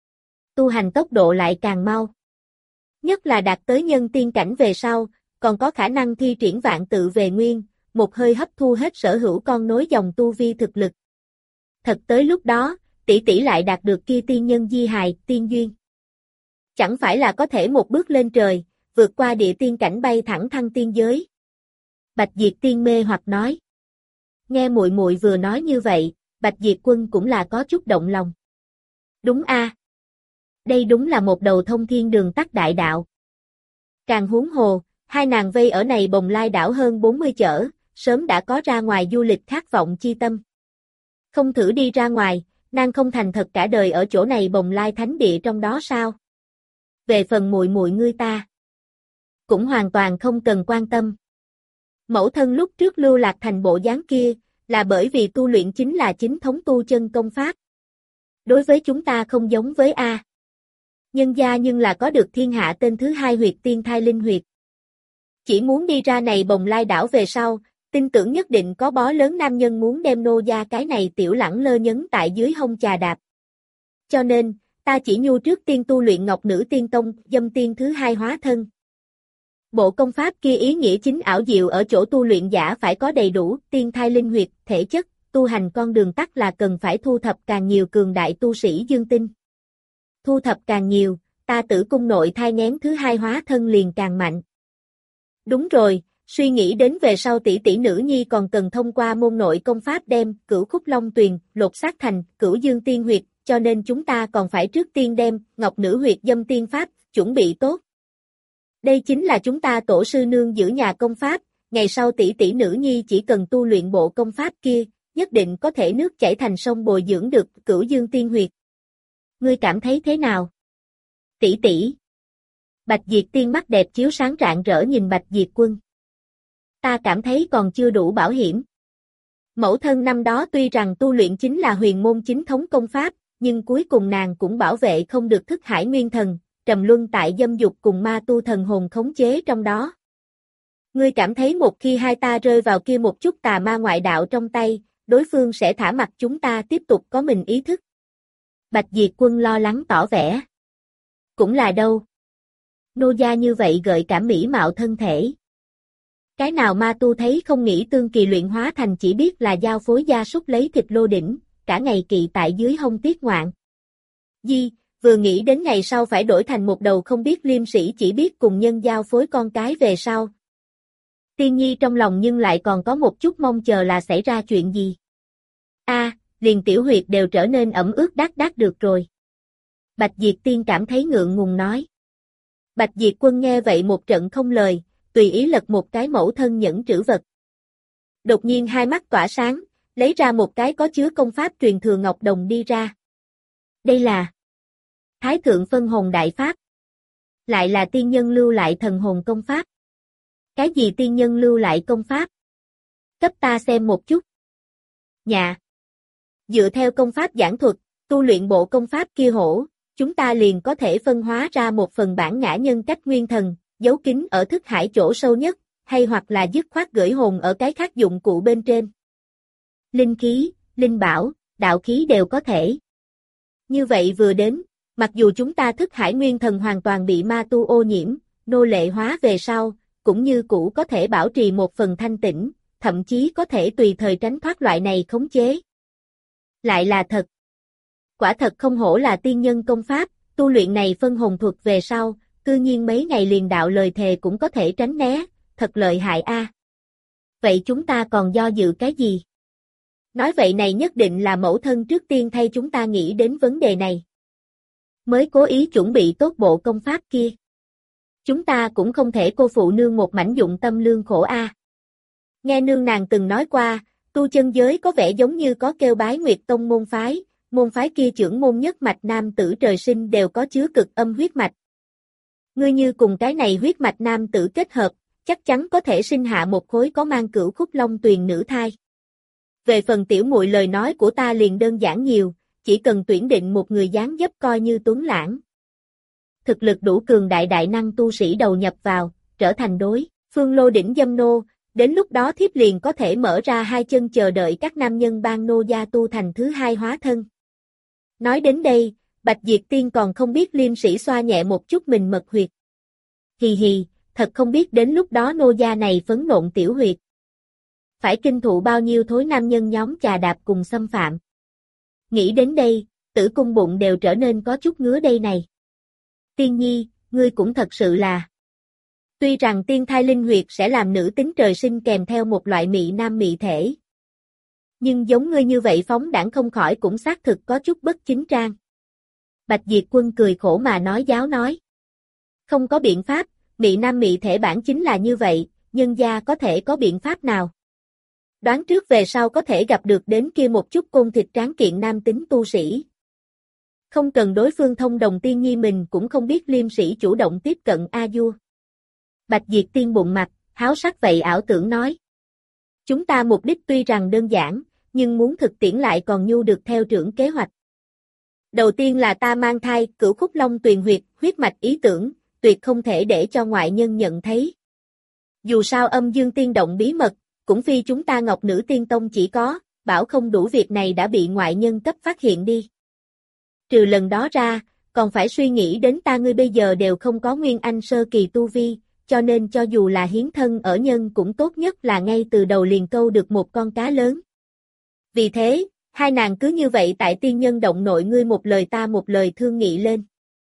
Tu hành tốc độ lại càng mau. Nhất là đạt tới nhân tiên cảnh về sau, còn có khả năng thi triển vạn tự về nguyên, một hơi hấp thu hết sở hữu con nối dòng tu vi thực lực. Thật tới lúc đó, tỷ tỷ lại đạt được kia tiên nhân di hài, tiên duyên. Chẳng phải là có thể một bước lên trời, vượt qua địa tiên cảnh bay thẳng thăng tiên giới. Bạch Diệt Tiên mê hoặc nói. Nghe muội muội vừa nói như vậy, Bạch Diệt Quân cũng là có chút động lòng. Đúng a, à. Đây đúng là một đầu thông thiên đường tắt đại đạo. Càng huống hồ, hai nàng vây ở này Bồng Lai đảo hơn bốn mươi chở, sớm đã có ra ngoài du lịch khát vọng chi tâm. Không thử đi ra ngoài, nàng không thành thật cả đời ở chỗ này Bồng Lai Thánh Địa trong đó sao? Về phần muội muội ngươi ta, cũng hoàn toàn không cần quan tâm. Mẫu thân lúc trước lưu lạc thành bộ dáng kia, là bởi vì tu luyện chính là chính thống tu chân công pháp. Đối với chúng ta không giống với A. Nhân gia nhưng là có được thiên hạ tên thứ hai huyệt tiên thai linh huyệt. Chỉ muốn đi ra này Bồng Lai đảo về sau, tin tưởng nhất định có bó lớn nam nhân muốn đem nô gia cái này tiểu lẳng lơ nhấn tại dưới hông chà đạp. Cho nên, ta chỉ nhu trước tiên tu luyện Ngọc Nữ Tiên Tông, dâm tiên thứ hai hóa thân. Bộ công pháp kia ý nghĩa chính ảo diệu ở chỗ tu luyện giả phải có đầy đủ tiên thai linh huyệt, thể chất, tu hành con đường tắt là cần phải thu thập càng nhiều cường đại tu sĩ dương tinh. Thu thập càng nhiều, ta tử cung nội thai nghén thứ hai hóa thân liền càng mạnh. Đúng rồi, suy nghĩ đến về sau tỷ tỷ nữ nhi còn cần thông qua môn nội công pháp đem cửu khúc long tuyền lột xác thành cửu dương tiên huyệt, cho nên chúng ta còn phải trước tiên đem Ngọc Nữ huyệt dâm tiên pháp chuẩn bị tốt. Đây chính là chúng ta tổ sư nương giữ nhà công pháp, ngày sau tỷ tỷ nữ nhi chỉ cần tu luyện bộ công pháp kia, nhất định có thể nước chảy thành sông bồi dưỡng được cửu dương tiên huyệt. Ngươi cảm thấy thế nào? Tỷ tỷ. Bạch Diệt Tiên mắt đẹp chiếu sáng rạng rỡ nhìn Bạch Diệt Quân. Ta cảm thấy còn chưa đủ bảo hiểm. Mẫu thân năm đó tuy rằng tu luyện chính là huyền môn chính thống công pháp, nhưng cuối cùng nàng cũng bảo vệ không được thức hải nguyên thần, trầm luân tại dâm dục cùng ma tu thần hồn khống chế trong đó. Ngươi cảm thấy một khi hai ta rơi vào kia một chút tà ma ngoại đạo trong tay, đối phương sẽ thả mặc chúng ta tiếp tục có mình ý thức. Bạch Diệt Quân lo lắng tỏ vẻ. Cũng là đâu. Nô gia như vậy gợi cảm mỹ mạo thân thể. Cái nào ma tu thấy không nghĩ tương kỳ luyện hóa thành chỉ biết là giao phối gia súc lấy thịt lô đỉnh, cả ngày kỵ tại dưới hông tiết ngoạn. Di, vừa nghĩ đến ngày sau phải đổi thành một đầu không biết liêm sĩ chỉ biết cùng nhân giao phối con cái về sau. Tiên nhi trong lòng nhưng lại còn có một chút mong chờ là xảy ra chuyện gì. A, à, liền tiểu huyệt đều trở nên ẩm ướt đát đát được rồi. Bạch Diệt Tiên cảm thấy ngượng ngùng nói. Bạch Diệt Quân nghe vậy một trận không lời, tùy ý lật một cái mẫu thân nhẫn trữ vật. Đột nhiên hai mắt tỏa sáng, lấy ra một cái có chứa công pháp truyền thừa ngọc đồng đi ra. Đây là Thái thượng phân hồn đại pháp. Lại là tiên nhân lưu lại thần hồn công pháp. Cái gì tiên nhân lưu lại công pháp? Cấp ta xem một chút. Dạ. Dựa theo công pháp giảng thuật, tu luyện bộ công pháp kia hổ, chúng ta liền có thể phân hóa ra một phần bản ngã nhân cách nguyên thần, giấu kín ở thức hải chỗ sâu nhất, hay hoặc là dứt khoát gửi hồn ở cái khác dụng cụ bên trên. Linh khí, linh bảo, đạo khí đều có thể. Như vậy vừa đến, mặc dù chúng ta thức hải nguyên thần hoàn toàn bị ma tu ô nhiễm, nô lệ hóa về sau, cũng như cũ có thể bảo trì một phần thanh tĩnh, thậm chí có thể tùy thời tránh thoát loại này khống chế. Lại là thật. Quả thật không hổ là tiên nhân công pháp, tu luyện này phân hồn thuật về sau, cư nhiên mấy ngày liền đạo lời thề cũng có thể tránh né, thật lợi hại a. Vậy chúng ta còn do dự cái gì? Nói vậy này nhất định là mẫu thân trước tiên thay chúng ta nghĩ đến vấn đề này. Mới cố ý chuẩn bị tốt bộ công pháp kia. Chúng ta cũng không thể cô phụ nương một mảnh dụng tâm lương khổ a. Nghe nương nàng từng nói qua, tu chân giới có vẻ giống như có kêu Bái Nguyệt Tông môn phái, môn phái kia trưởng môn nhất mạch nam tử trời sinh đều có chứa cực âm huyết mạch. Ngươi như cùng cái này huyết mạch nam tử kết hợp, chắc chắn có thể sinh hạ một khối có mang cửu khúc long tuyền nữ thai. Về phần tiểu muội lời nói của ta liền đơn giản nhiều, chỉ cần tuyển định một người dáng dấp coi như tuấn lãng. Thực lực đủ cường đại đại năng tu sĩ đầu nhập vào, trở thành đối phương lô đỉnh dâm nô, đến lúc đó thiếp liền có thể mở ra hai chân chờ đợi các nam nhân ban nô gia tu thành thứ hai hóa thân. Nói đến đây, Bạch Diệt Tiên còn không biết Liêm Sĩ xoa nhẹ một chút mình mật huyệt. Hì hì, thật không biết đến lúc đó nô gia này phấn nộn tiểu huyệt. Phải kinh thụ bao nhiêu thối nam nhân nhóm chà đạp cùng xâm phạm. Nghĩ đến đây, tử cung bụng đều trở nên có chút ngứa đây này. Tiên nhi, ngươi cũng thật sự là. Tuy rằng tiên thai linh huyệt sẽ làm nữ tính trời sinh kèm theo một loại mị nam mị thể. Nhưng giống ngươi như vậy phóng đãng không khỏi cũng xác thực có chút bất chính trang. Bạch Diệt Quân cười khổ mà nói giáo nói. Không có biện pháp, mị nam mị thể bản chính là như vậy, nhân gia có thể có biện pháp nào? Đoán trước về sau có thể gặp được đến kia một chút côn thịt tráng kiện nam tính tu sĩ. Không cần đối phương thông đồng tiên nhi mình cũng không biết Liêm Sĩ chủ động tiếp cận A Vua. Bạch Diệt Tiên bụng mặt, háo sắc vậy ảo tưởng nói. Chúng ta mục đích tuy rằng đơn giản, nhưng muốn thực tiễn lại còn nhu được theo trưởng kế hoạch. Đầu tiên là ta mang thai, cửu khúc long tuyền huyệt, huyết mạch ý tưởng, tuyệt không thể để cho ngoại nhân nhận thấy. Dù sao âm dương tiên động bí mật, cũng phi chúng ta Ngọc Nữ Tiên Tông chỉ có, bảo không đủ việc này đã bị ngoại nhân cấp phát hiện đi. Trừ lần đó ra, còn phải suy nghĩ đến ta ngươi bây giờ đều không có nguyên anh sơ kỳ tu vi, cho nên cho dù là hiến thân ở nhân cũng tốt nhất là ngay từ đầu liền câu được một con cá lớn. Vì thế, hai nàng cứ như vậy tại tiên nhân động nội ngươi một lời ta một lời thương nghị lên.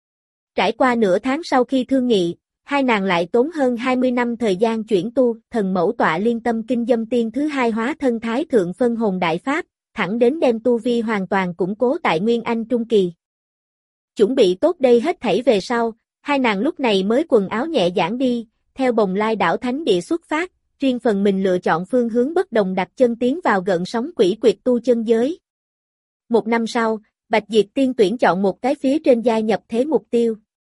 Trải qua nửa tháng sau khi thương nghị, hai nàng lại tốn hơn hai mươi năm thời gian chuyển tu thần mẫu tọa liên tâm kinh dâm tiên thứ hai hóa thân thái thượng phân hồn đại pháp, thẳng đến đem tu vi hoàn toàn củng cố tại Nguyên Anh Trung Kỳ. Chuẩn bị tốt đây hết thảy về sau, hai nàng lúc này mới quần áo nhẹ giãn đi, theo Bồng Lai đảo thánh địa xuất phát, riêng phần mình lựa chọn phương hướng bất đồng đặt chân tiến vào gợn sóng quỷ quyệt tu chân giới. Một năm sau, Bạch Diệt Tiên tuyển chọn một cái phía trên gia nhập thế mục tiêu.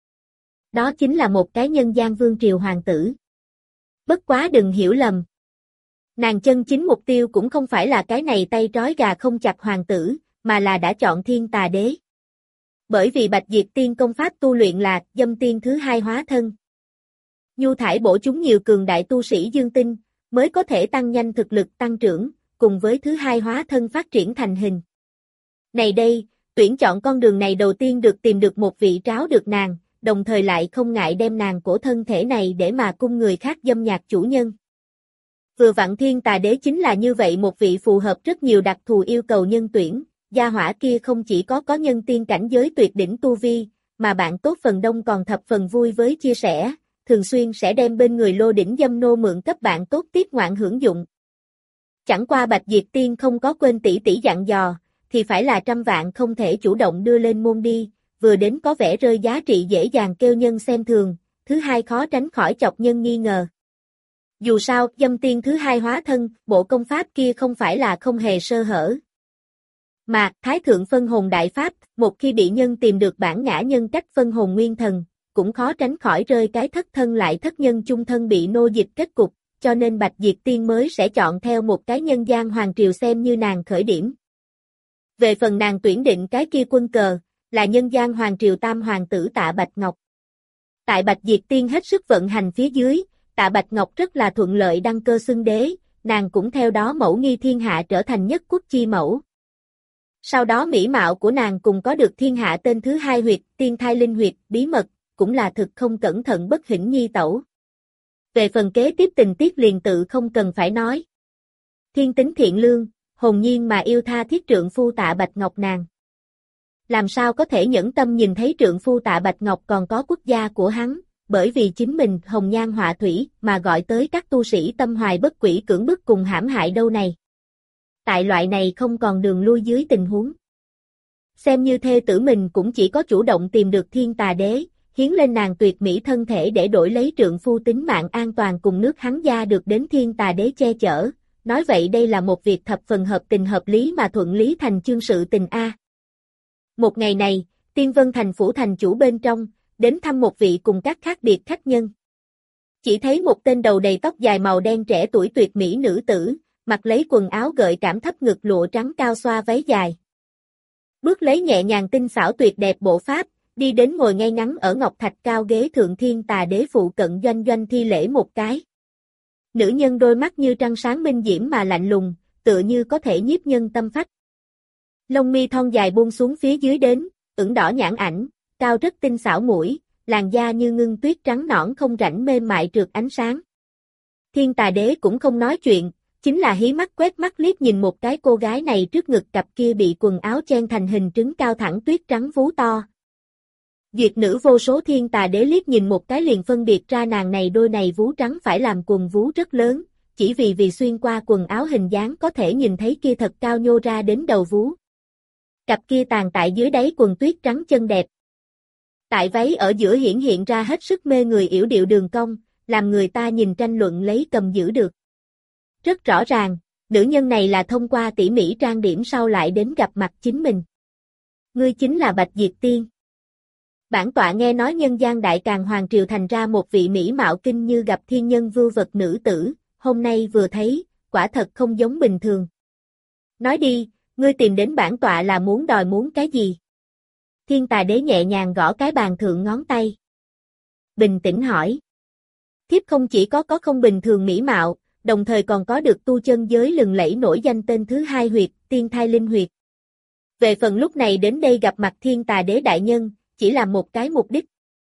Đó chính là một cái nhân gian vương triều hoàng tử. Bất quá đừng hiểu lầm. Nàng chân chính mục tiêu cũng không phải là cái này tay trói gà không chặt hoàng tử, mà là đã chọn Thiên Tà Đế. Bởi vì Bạch Diệt Tiên công pháp tu luyện là dâm tiên thứ hai hóa thân. Nhu thải bổ chúng nhiều cường đại tu sĩ dương tinh, mới có thể tăng nhanh thực lực tăng trưởng, cùng với thứ hai hóa thân phát triển thành hình. Này đây, tuyển chọn con đường này đầu tiên được tìm được một vị tráo được nàng, đồng thời lại không ngại đem nàng của thân thể này để mà cung người khác dâm nhạc chủ nhân. Vừa vặn Thiên Tà Đế chính là như vậy một vị phù hợp rất nhiều đặc thù yêu cầu nhân tuyển, gia hỏa kia không chỉ có có nhân tiên cảnh giới tuyệt đỉnh tu vi, mà bạn tốt phần đông còn thập phần vui với chia sẻ, thường xuyên sẽ đem bên người lô đỉnh dâm nô mượn cấp bạn tốt tiếp ngoạn hưởng dụng. Chẳng qua Bạch Diệt Tiên không có quên tỷ tỷ dặn dò, thì phải là trăm vạn không thể chủ động đưa lên môn đi, vừa đến có vẻ rơi giá trị dễ dàng kêu nhân xem thường, thứ hai khó tránh khỏi chọc nhân nghi ngờ. Dù sao, dâm tiên thứ hai hóa thân, bộ công pháp kia không phải là không hề sơ hở. Mà, Thái Thượng Phân Hồn Đại Pháp, một khi bị nhân tìm được bản ngã nhân cách phân hồn nguyên thần, cũng khó tránh khỏi rơi cái thất thân lại thất nhân chung thân bị nô dịch kết cục, cho nên Bạch Diệt Tiên mới sẽ chọn theo một cái nhân gian hoàng triều xem như nàng khởi điểm. Về phần nàng tuyển định cái kia quân cờ, là nhân gian hoàng triều tam hoàng tử Tạ Bạch Ngọc. Tại Bạch Diệt Tiên hết sức vận hành phía dưới, Tạ Bạch Ngọc rất là thuận lợi đăng cơ xưng đế, nàng cũng theo đó mẫu nghi thiên hạ trở thành nhất quốc chi mẫu. Sau đó mỹ mạo của nàng cùng có được thiên hạ tên thứ hai huyệt, tiên thai linh huyệt, bí mật, cũng là thực không cẩn thận bất hĩnh nhi tẩu. Về phần kế tiếp tình tiết liền tự không cần phải nói. Thiên tính thiện lương, hồn nhiên mà yêu tha thiết trượng phu Tạ Bạch Ngọc nàng. Làm sao có thể nhẫn tâm nhìn thấy trượng phu Tạ Bạch Ngọc còn có quốc gia của hắn, bởi vì chính mình hồng nhan họa thủy mà gọi tới các tu sĩ tâm hoài bất quỷ cưỡng bức cùng hãm hại đâu này. Tại loại này không còn đường lui dưới tình huống. Xem như thê tử mình cũng chỉ có chủ động tìm được thiên tà đế, hiến lên nàng tuyệt mỹ thân thể để đổi lấy trượng phu tính mạng an toàn cùng nước hắn gia được đến thiên tà đế che chở. Nói vậy đây là một việc thập phần hợp tình hợp lý mà thuận lý thành chương sự tình A. Một ngày này, Tiên Vân Thành phủ thành chủ bên trong, đến thăm một vị cùng các khác biệt khách nhân. Chỉ thấy một tên đầu đầy tóc dài màu đen trẻ tuổi tuyệt mỹ nữ tử, mặc lấy quần áo gợi cảm thấp ngực lụa trắng cao xoa váy dài. Bước lấy nhẹ nhàng tinh xảo tuyệt đẹp bộ pháp, đi đến ngồi ngay ngắn ở ngọc thạch cao ghế thượng thiên tà đế phụ cận doanh doanh thi lễ một cái. Nữ nhân đôi mắt như trăng sáng minh diễm mà lạnh lùng, tựa như có thể nhiếp nhân tâm phách. Lông mi thon dài buông xuống phía dưới đến, ửng đỏ nhãn ảnh, cao rất tinh xảo mũi, làn da như ngưng tuyết trắng nõn không rãnh mềm mại trượt ánh sáng. Thiên tà đế cũng không nói chuyện, chính là hí mắt quét mắt liếc nhìn một cái cô gái này trước ngực cặp kia bị quần áo chen thành hình trứng cao thẳng tuyết trắng vú to. Duyệt nữ vô số thiên tà đế liếc nhìn một cái liền phân biệt ra nàng này đôi này vú trắng phải làm quần vú rất lớn, chỉ vì vì xuyên qua quần áo hình dáng có thể nhìn thấy kia thật cao nhô ra đến đầu vú. Cặp kia tàn tại dưới đáy quần tuyết trắng chân đẹp. Tại váy ở giữa hiển hiện ra hết sức mê người yểu điệu đường cong, làm người ta nhìn tranh luận lấy cầm giữ được. Rất rõ ràng, nữ nhân này là thông qua tỉ mỉ trang điểm sau lại đến gặp mặt chính mình. Ngươi chính là Bạch Diệt Tiên. Bản tọa nghe nói nhân gian đại càn hoàng triều thành ra một vị mỹ mạo kinh như gặp thiên nhân vưu vật nữ tử, hôm nay vừa thấy, quả thật không giống bình thường. Nói đi, ngươi tìm đến bản tọa là muốn đòi muốn cái gì? Thiên tà đế nhẹ nhàng gõ cái bàn thượng ngón tay. Bình tĩnh hỏi. Thiếp không chỉ có có không bình thường mỹ mạo, đồng thời còn có được tu chân giới lừng lẫy nổi danh tên thứ hai huyệt, tiên thai linh huyệt. Về phần lúc này đến đây gặp mặt thiên tà đế đại nhân, chỉ là một cái mục đích.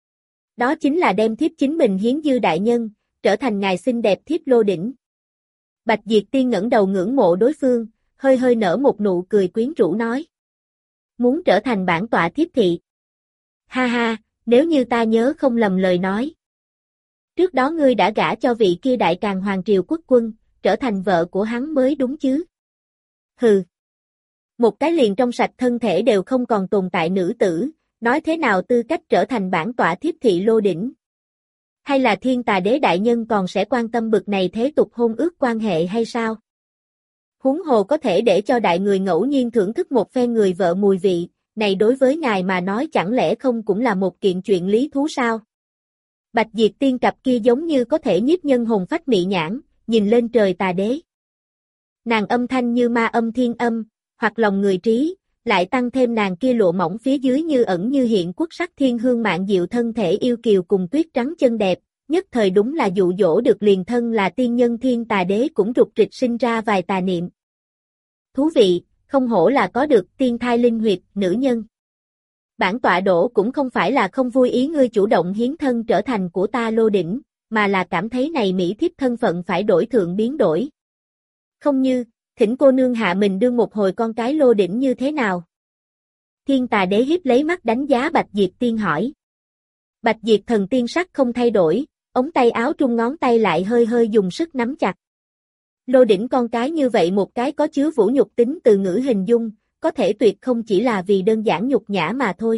Đó chính là đem thiếp chính mình hiến dư đại nhân, trở thành ngài xinh đẹp thiếp lô đỉnh. Bạch Diệt Tiên ngẩng đầu ngưỡng mộ đối phương, hơi hơi nở một nụ cười quyến rũ nói. Muốn trở thành bản tọa thiếp thị. Ha ha, nếu như ta nhớ không lầm lời nói. Trước đó ngươi đã gả cho vị kia đại càn hoàng triều quốc quân, trở thành vợ của hắn mới đúng chứ. Hừ. Một cái liền trong sạch thân thể đều không còn tồn tại nữ tử, nói thế nào tư cách trở thành bản tọa thiếp thị lô đỉnh. Hay là thiên tà đế đại nhân còn sẽ quan tâm bực này thế tục hôn ước quan hệ hay sao? Huống hồ có thể để cho đại người ngẫu nhiên thưởng thức một phen người vợ mùi vị, này đối với ngài mà nói chẳng lẽ không cũng là một kiện chuyện lý thú sao? Bạch Diệt Tiên cặp kia giống như có thể nhiếp nhân hồn phách mị nhãn, nhìn lên trời tà đế. Nàng âm thanh như ma âm thiên âm, hoặc lòng người trí, lại tăng thêm nàng kia lụa mỏng phía dưới như ẩn như hiện quốc sắc thiên hương mạn diệu thân thể yêu kiều cùng tuyết trắng chân đẹp, nhất thời đúng là dụ dỗ được liền thân là tiên nhân thiên tà đế cũng rụt rịch sinh ra vài tà niệm. Thú vị, không hổ là có được tiên thai linh huyệt, nữ nhân. Bản tọa đổ cũng không phải là không vui ý ngươi chủ động hiến thân trở thành của ta lô đỉnh, mà là cảm thấy này mỹ thiếp thân phận phải đổi thượng biến đổi. Không như, thỉnh cô nương hạ mình đương một hồi con cái lô đỉnh như thế nào? Thiên tà đế hiếp lấy mắt đánh giá Bạch Diệt Tiên hỏi. Bạch Diệt thần tiên sắc không thay đổi, ống tay áo trung ngón tay lại hơi hơi dùng sức nắm chặt. Lô đỉnh con cái như vậy một cái có chứa vũ nhục tính từ ngữ hình dung, có thể tuyệt không chỉ là vì đơn giản nhục nhã mà thôi.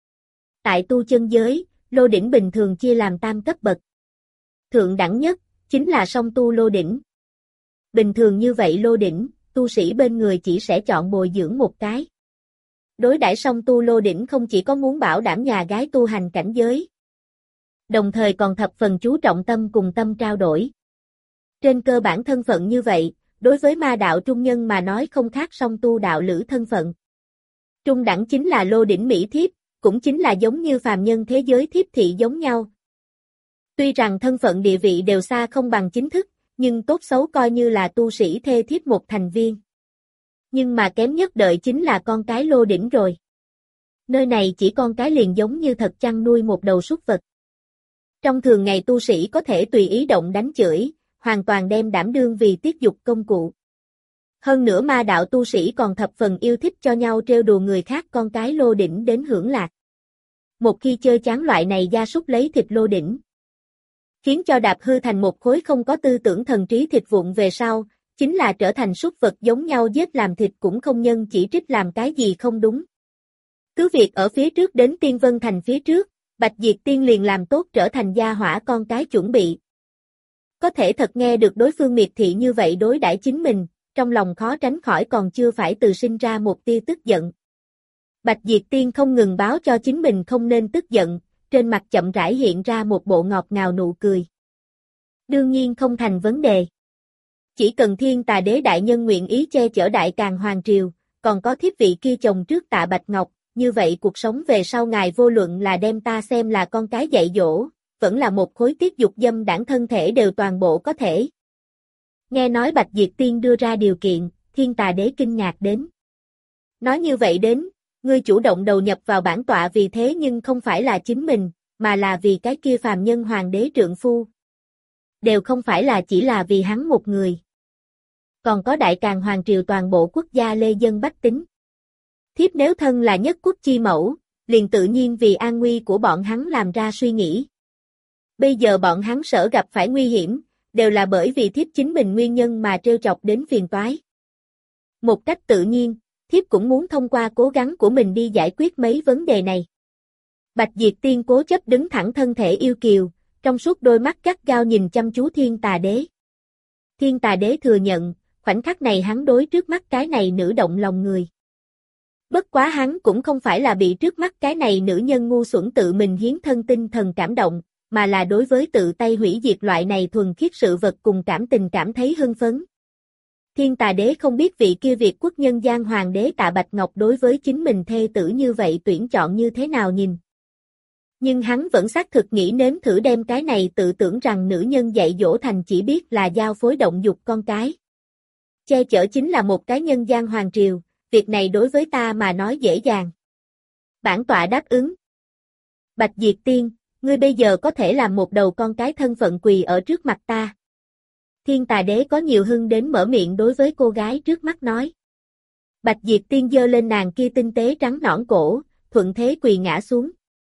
Tại tu chân giới, lô đỉnh bình thường chia làm tam cấp bậc. Thượng đẳng nhất, chính là song tu lô đỉnh. Bình thường như vậy lô đỉnh, tu sĩ bên người chỉ sẽ chọn bồi dưỡng một cái. Đối đãi song tu lô đỉnh không chỉ có muốn bảo đảm nhà gái tu hành cảnh giới, đồng thời còn thập phần chú trọng tâm cùng tâm trao đổi. Trên cơ bản thân phận như vậy, đối với ma đạo trung nhân mà nói không khác song tu đạo lữ thân phận. Trung đẳng chính là lô đỉnh mỹ thiếp, cũng chính là giống như phàm nhân thế giới thiếp thị giống nhau. Tuy rằng thân phận địa vị đều xa không bằng chính thức, nhưng tốt xấu coi như là tu sĩ thê thiếp một thành viên. Nhưng mà kém nhất đợi chính là con cái lô đỉnh rồi. Nơi này chỉ con cái liền giống như thật chăn nuôi một đầu súc vật. Trong thường ngày tu sĩ có thể tùy ý động đánh chửi, hoàn toàn đem đảm đương vì tiết dục công cụ. Hơn nữa ma đạo tu sĩ còn thập phần yêu thích cho nhau trêu đùa người khác con cái lô đỉnh đến hưởng lạc. Một khi chơi chán loại này gia súc lấy thịt lô đỉnh, khiến cho đạp hư thành một khối không có tư tưởng thần trí thịt vụn về sau, chính là trở thành súc vật giống nhau giết làm thịt cũng không nhân chỉ trích làm cái gì không đúng. Cứ việc ở phía trước đến Tiên Vân Thành phía trước, Bạch Diệt Tiên liền làm tốt trở thành gia hỏa con cái chuẩn bị. Có thể thật nghe được đối phương miệt thị như vậy đối đãi chính mình, trong lòng khó tránh khỏi còn chưa phải từ sinh ra một tia tức giận. Bạch Diệt Tiên không ngừng báo cho chính mình không nên tức giận, trên mặt chậm rãi hiện ra một bộ ngọt ngào nụ cười. Đương nhiên không thành vấn đề. Chỉ cần Thiên Tà Đế đại nhân nguyện ý che chở Đại Càn Hoàng Triều, còn có thiếp vị kia chồng trước Tạ Bạch Ngọc, như vậy cuộc sống về sau ngài vô luận là đem ta xem là con cái dạy dỗ, vẫn là một khối tiết dục dâm đảng thân thể đều toàn bộ có thể. Nghe nói Bạch Diệt Tiên đưa ra điều kiện, Thiên Tà Đế kinh ngạc đến. Nói như vậy đến, ngươi chủ động đầu nhập vào bản tọa vì thế nhưng không phải là chính mình, mà là vì cái kia phàm nhân hoàng đế trượng phu. Đều không phải là chỉ là vì hắn một người. Còn có Đại Càn Hoàng Triều toàn bộ quốc gia lê dân bách tính. Thiếp nếu thân là nhất quốc chi mẫu, liền tự nhiên vì an nguy của bọn hắn làm ra suy nghĩ. Bây giờ bọn hắn sợ gặp phải nguy hiểm, đều là bởi vì thiếp chính mình nguyên nhân mà trêu chọc đến phiền toái. Một cách tự nhiên, thiếp cũng muốn thông qua cố gắng của mình đi giải quyết mấy vấn đề này. Bạch Diệt Tiên cố chấp đứng thẳng thân thể yêu kiều, trong suốt đôi mắt gắt gao nhìn chăm chú Thiên Tà Đế. Thiên Tà Đế thừa nhận, khoảnh khắc này hắn đối trước mắt cái này nữ động lòng người. Bất quá hắn cũng không phải là bị trước mắt cái này nữ nhân ngu xuẩn tự mình hiến thân tinh thần cảm động, mà là đối với tự tay hủy diệt loại này thuần khiết sự vật cùng cảm tình cảm thấy hưng phấn. Thiên Tà Đế không biết vị kia Việt quốc nhân gian hoàng đế Tạ Bạch Ngọc đối với chính mình thê tử như vậy tuyển chọn như thế nào nhìn. Nhưng hắn vẫn xác thực nghĩ nếm thử đem cái này tự tưởng rằng nữ nhân dạy dỗ thành chỉ biết là giao phối động dục con cái. Che chở chính là một cái nhân gian hoàng triều, việc này đối với ta mà nói dễ dàng. Bản tọa đáp ứng. Bạch Diệt Tiên, ngươi bây giờ có thể làm một đầu con cái thân phận quỳ ở trước mặt ta. Thiên Tà Đế có nhiều hưng đến mở miệng đối với cô gái trước mắt nói. Bạch Diệt Tiên giơ lên nàng kia tinh tế trắng nõn cổ, thuận thế quỳ ngã xuống.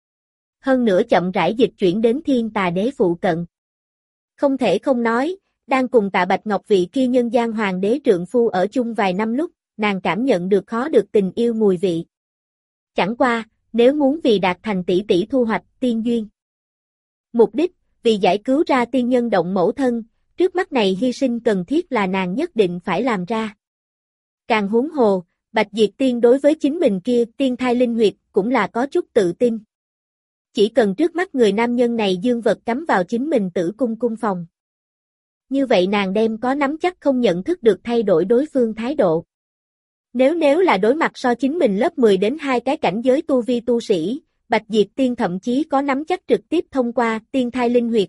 Hơn nữa chậm rãi dịch chuyển đến Thiên Tà Đế phụ cận. Không thể không nói, đang cùng Tạ Bạch Ngọc vị kia nhân gian hoàng đế trượng phu ở chung vài năm lúc, nàng cảm nhận được khó được tình yêu mùi vị. Chẳng qua, nếu muốn vì đạt thành tỷ tỷ thu hoạch tiên duyên. Mục đích, vì giải cứu ra tiên nhân động mẫu thân, trước mắt này hy sinh cần thiết là nàng nhất định phải làm ra. Càng huống hồ, Bạch Diệt Tiên đối với chính mình kia tiên thai linh huyệt cũng là có chút tự tin. Chỉ cần trước mắt người nam nhân này dương vật cắm vào chính mình tử cung cung phòng. Như vậy nàng đem có nắm chắc không nhận thức được thay đổi đối phương thái độ. Nếu nếu là đối mặt so chính mình lớp mười đến hai cái cảnh giới tu vi tu sĩ, Bạch Diệt Tiên thậm chí có nắm chắc trực tiếp thông qua tiên thai linh huyệt.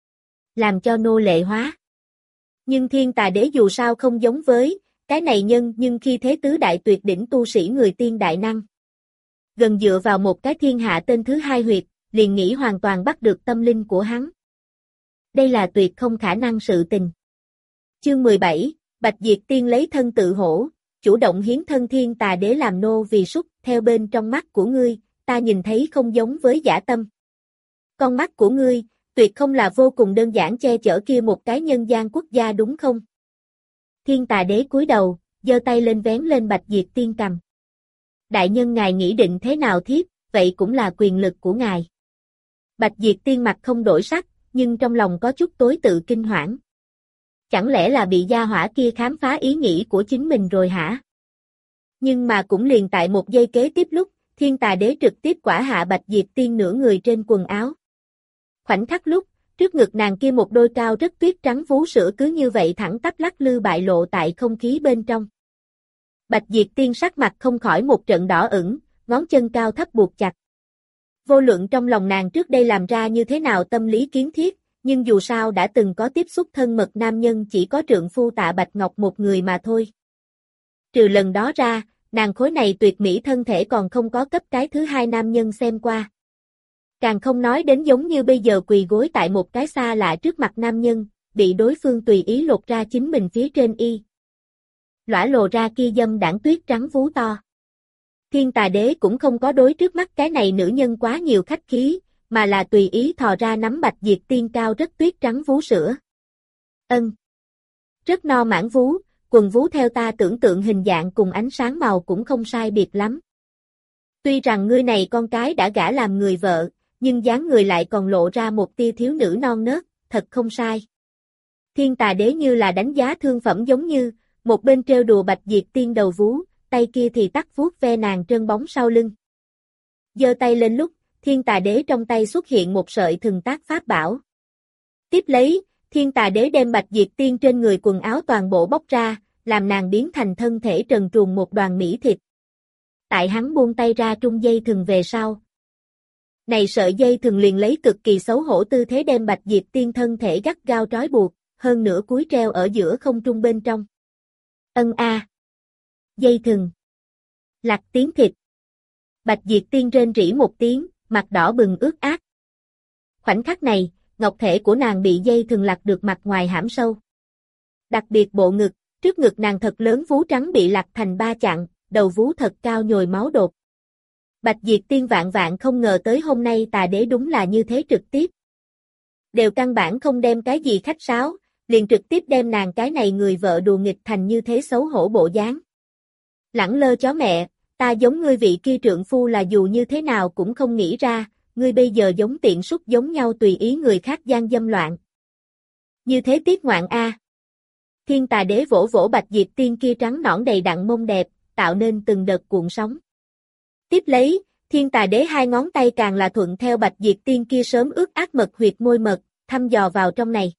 Làm cho nô lệ hóa. Nhưng Thiên Tà Đế dù sao không giống với cái này nhân nhưng khi thế tứ đại tuyệt đỉnh tu sĩ người tiên đại năng. Gần dựa vào một cái thiên hạ tên thứ hai huyệt, liền nghĩ hoàn toàn bắt được tâm linh của hắn. Đây là tuyệt không khả năng sự tình. Chương mười bảy, Bạch Diệt Tiên lấy thân tự hổ, chủ động hiến thân Thiên Tà Đế làm nô vì súc, theo bên trong mắt của ngươi, ta nhìn thấy không giống với dã tâm. Con mắt của ngươi, tuyệt không là vô cùng đơn giản che chở kia một cái nhân gian quốc gia đúng không? Thiên Tà Đế cúi đầu, giơ tay lên vén lên Bạch Diệt Tiên cằm. Đại nhân ngài nghĩ định thế nào thiếp, vậy cũng là quyền lực của ngài. Bạch Diệt Tiên mặt không đổi sắc, nhưng trong lòng có chút tối tự kinh hoảng. Chẳng lẽ là bị gia hỏa kia khám phá ý nghĩ của chính mình rồi hả? Nhưng mà cũng liền tại một giây kế tiếp lúc, Thiên Tà Đế trực tiếp quả hạ Bạch Diệp Tiên nửa người trên quần áo. Khoảnh khắc lúc, trước ngực nàng kia một đôi cao rất tuyết trắng vú sữa cứ như vậy thẳng tắp lắc lư bại lộ tại không khí bên trong. Bạch Diệp Tiên sắc mặt không khỏi một trận đỏ ửng, ngón chân cao thấp buộc chặt. Vô luận trong lòng nàng trước đây làm ra như thế nào tâm lý kiến thiết, nhưng dù sao đã từng có tiếp xúc thân mật nam nhân chỉ có trượng phu Tạ Bạch Ngọc một người mà thôi. Trừ lần đó ra, nàng khối này tuyệt mỹ thân thể còn không có cấp cái thứ hai nam nhân xem qua. Càng không nói đến giống như bây giờ quỳ gối tại một cái xa lạ trước mặt nam nhân, bị đối phương tùy ý lột ra chính mình phía trên y. Lõa lồ ra kia dâm đảng tuyết trắng vú to. Thiên Tà Đế cũng không có đối trước mắt cái này nữ nhân quá nhiều khách khí, mà là tùy ý thò ra nắm Bạch Diệp Tiên cao rất tuyết trắng vú sữa. Ân. Rất no mãn vú, quần vú theo ta tưởng tượng hình dạng cùng ánh sáng màu cũng không sai biệt lắm. Tuy rằng ngươi này con cái đã gả làm người vợ, nhưng dáng người lại còn lộ ra một tia thiếu nữ non nớt, thật không sai. Thiên Tà Đế như là đánh giá thương phẩm giống như, một bên trêu đùa Bạch Diệp Tiên đầu vú, tay kia thì tắt vuốt ve nàng trơn bóng sau lưng. Giơ tay lên lúc, Thiên Tà Đế trong tay xuất hiện một sợi thần tác pháp bảo. Tiếp lấy, Thiên Tà Đế đem Bạch Diệp Tiên trên người quần áo toàn bộ bóc ra, làm nàng biến thành thân thể trần truồng một đoàn mỹ thịt. Tại hắn buông tay ra trung dây thừng về sau. Này sợi dây thừng liền lấy cực kỳ xấu hổ tư thế đem Bạch Diệp Tiên thân thể gắt gao trói buộc, hơn nữa cúi treo ở giữa không trung bên trong. Ân a. Dây thừng. Lặt tiếng thịt. Bạch Diệp Tiên rên rỉ một tiếng, mặt đỏ bừng ướt át. Khoảnh khắc này, ngọc thể của nàng bị dây thừng lặt được mặt ngoài hãm sâu. Đặc biệt bộ ngực, trước ngực nàng thật lớn vú trắng bị lặt thành ba chặng, đầu vú thật cao nhồi máu đột. Bạch Diệp Tiên vạn vạn không ngờ tới hôm nay Tà Đế đúng là như thế trực tiếp. Đều căn bản không đem cái gì khách sáo, liền trực tiếp đem nàng cái này người vợ đùa nghịch thành như thế xấu hổ bộ dáng. Lẳng lơ chó mẹ, ta giống ngươi vị kia trượng phu là dù như thế nào cũng không nghĩ ra, ngươi bây giờ giống tiện súc giống nhau tùy ý người khác gian dâm loạn. Như thế tiết ngoạn a. Thiên Tà Đế vỗ vỗ Bạch Diệp Tiên kia trắng nõn đầy đặn mông đẹp, tạo nên từng đợt cuộn sóng. Tiếp lấy, Thiên Tà Đế hai ngón tay càng là thuận theo Bạch Diệp Tiên kia sớm ướt át mật huyệt môi mật, thăm dò vào trong này.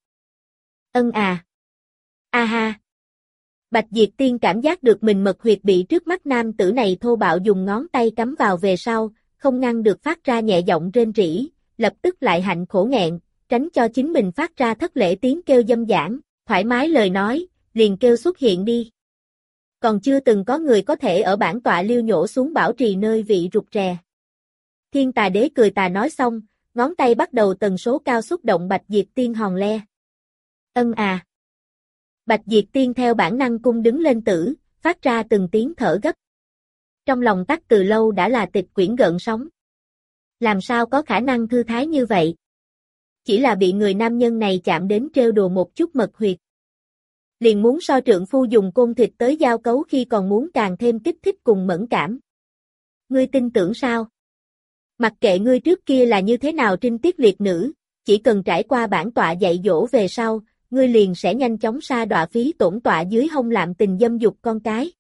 Ân à. A ha. Bạch Diệp Tiên cảm giác được mình mật huyệt bị trước mắt nam tử này thô bạo dùng ngón tay cắm vào về sau, không ngăn được phát ra nhẹ giọng rên rỉ, lập tức lại hạnh khổ nghẹn, tránh cho chính mình phát ra thất lễ tiếng kêu dâm dãn, thoải mái lời nói, liền kêu xuất hiện đi. Còn chưa từng có người có thể ở bản tọa liêu nhổ xuống bảo trì nơi vị rụt rè. Thiên Tà Đế cười tà nói xong, ngón tay bắt đầu tần số cao xúc động Bạch Diệp Tiên hòn le. Ân à. Bạch Diệp Tiên theo bản năng cung đứng lên tử, phát ra từng tiếng thở gấp. Trong lòng tắc từ lâu đã là tịch quyển gợn sóng. Làm sao có khả năng thư thái như vậy? Chỉ là bị người nam nhân này chạm đến trêu đùa một chút mật huyệt. Liền muốn so trượng phu dùng côn thịt tới giao cấu khi còn muốn càng thêm kích thích cùng mẫn cảm. Ngươi tin tưởng sao? Mặc kệ ngươi trước kia là như thế nào trinh tiết liệt nữ, chỉ cần trải qua bản tọa dạy dỗ về sau, ngươi liền sẽ nhanh chóng sa đọa phí tổn tọa dưới hông lạm tình dâm dục con cái.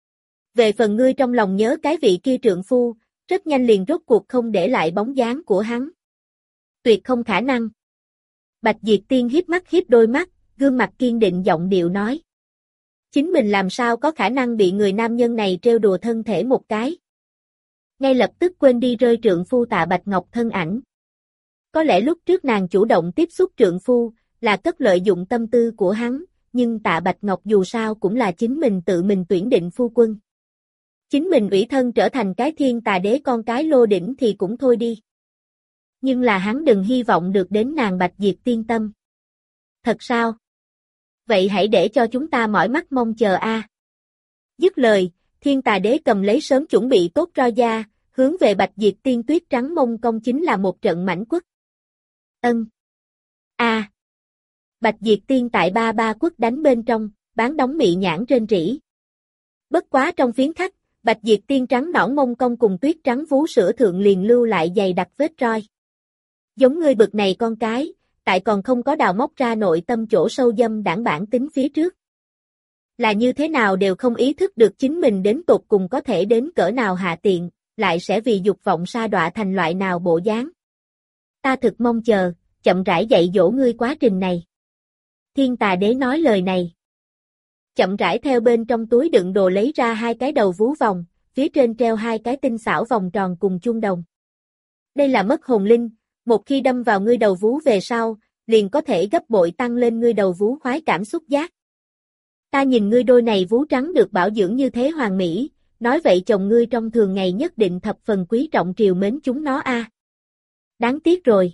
Về phần ngươi trong lòng nhớ cái vị kia trượng phu, rất nhanh liền rốt cuộc không để lại bóng dáng của hắn. Tuyệt không khả năng. Bạch Diệp Tiên híp mắt híp đôi mắt, gương mặt kiên định giọng điệu nói. Chính mình làm sao có khả năng bị người nam nhân này trêu đùa thân thể một cái. Ngay lập tức quên đi rơi trượng phu Tạ Bạch Ngọc thân ảnh. Có lẽ lúc trước nàng chủ động tiếp xúc trượng phu, là cất lợi dụng tâm tư của hắn, nhưng Tạ Bạch Ngọc dù sao cũng là chính mình tự mình tuyển định phu quân. Chính mình ủy thân trở thành cái Thiên Tà Đế con cái lô đỉnh thì cũng thôi đi. Nhưng là hắn đừng hy vọng được đến nàng Bạch Diệp Tiên tâm. Thật sao? Vậy hãy để cho chúng ta mỏi mắt mong chờ a. Dứt lời, Thiên Tà Đế cầm lấy sớm chuẩn bị tốt roi da, hướng về Bạch Diệp Tiên tuyết trắng mông công chính là một trận mãnh quất. Ân. A. À. Bạch Diệp Tiên tại ba ba quất đánh bên trong, bán đóng mị nhãn rên rỉ. Bất quá trong phiến khắc, Bạch Diệp Tiên trắng nõn mông công cùng tuyết trắng vú sữa thượng liền lưu lại dày đặc vết roi. Giống ngươi bực này con cái, tại còn không có đào móc ra nội tâm chỗ sâu dâm đảng bản tính phía trước. Là như thế nào đều không ý thức được chính mình đến tột cùng có thể đến cỡ nào hạ tiện, lại sẽ vì dục vọng sa đọa thành loại nào bộ dáng. Ta thực mong chờ, chậm rãi dạy dỗ ngươi quá trình này. Thiên Tà Đế nói lời này. Chậm rãi theo bên trong túi đựng đồ lấy ra hai cái đầu vú vòng, phía trên treo hai cái tinh xảo vòng tròn cùng chuông đồng. Đây là mất hồn linh, một khi đâm vào ngươi đầu vú về sau, liền có thể gấp bội tăng lên ngươi đầu vú khoái cảm xúc giác. Ta nhìn ngươi đôi này vú trắng được bảo dưỡng như thế hoàn mỹ, nói vậy chồng ngươi trong thường ngày nhất định thập phần quý trọng triều mến chúng nó a. À. Đáng tiếc rồi.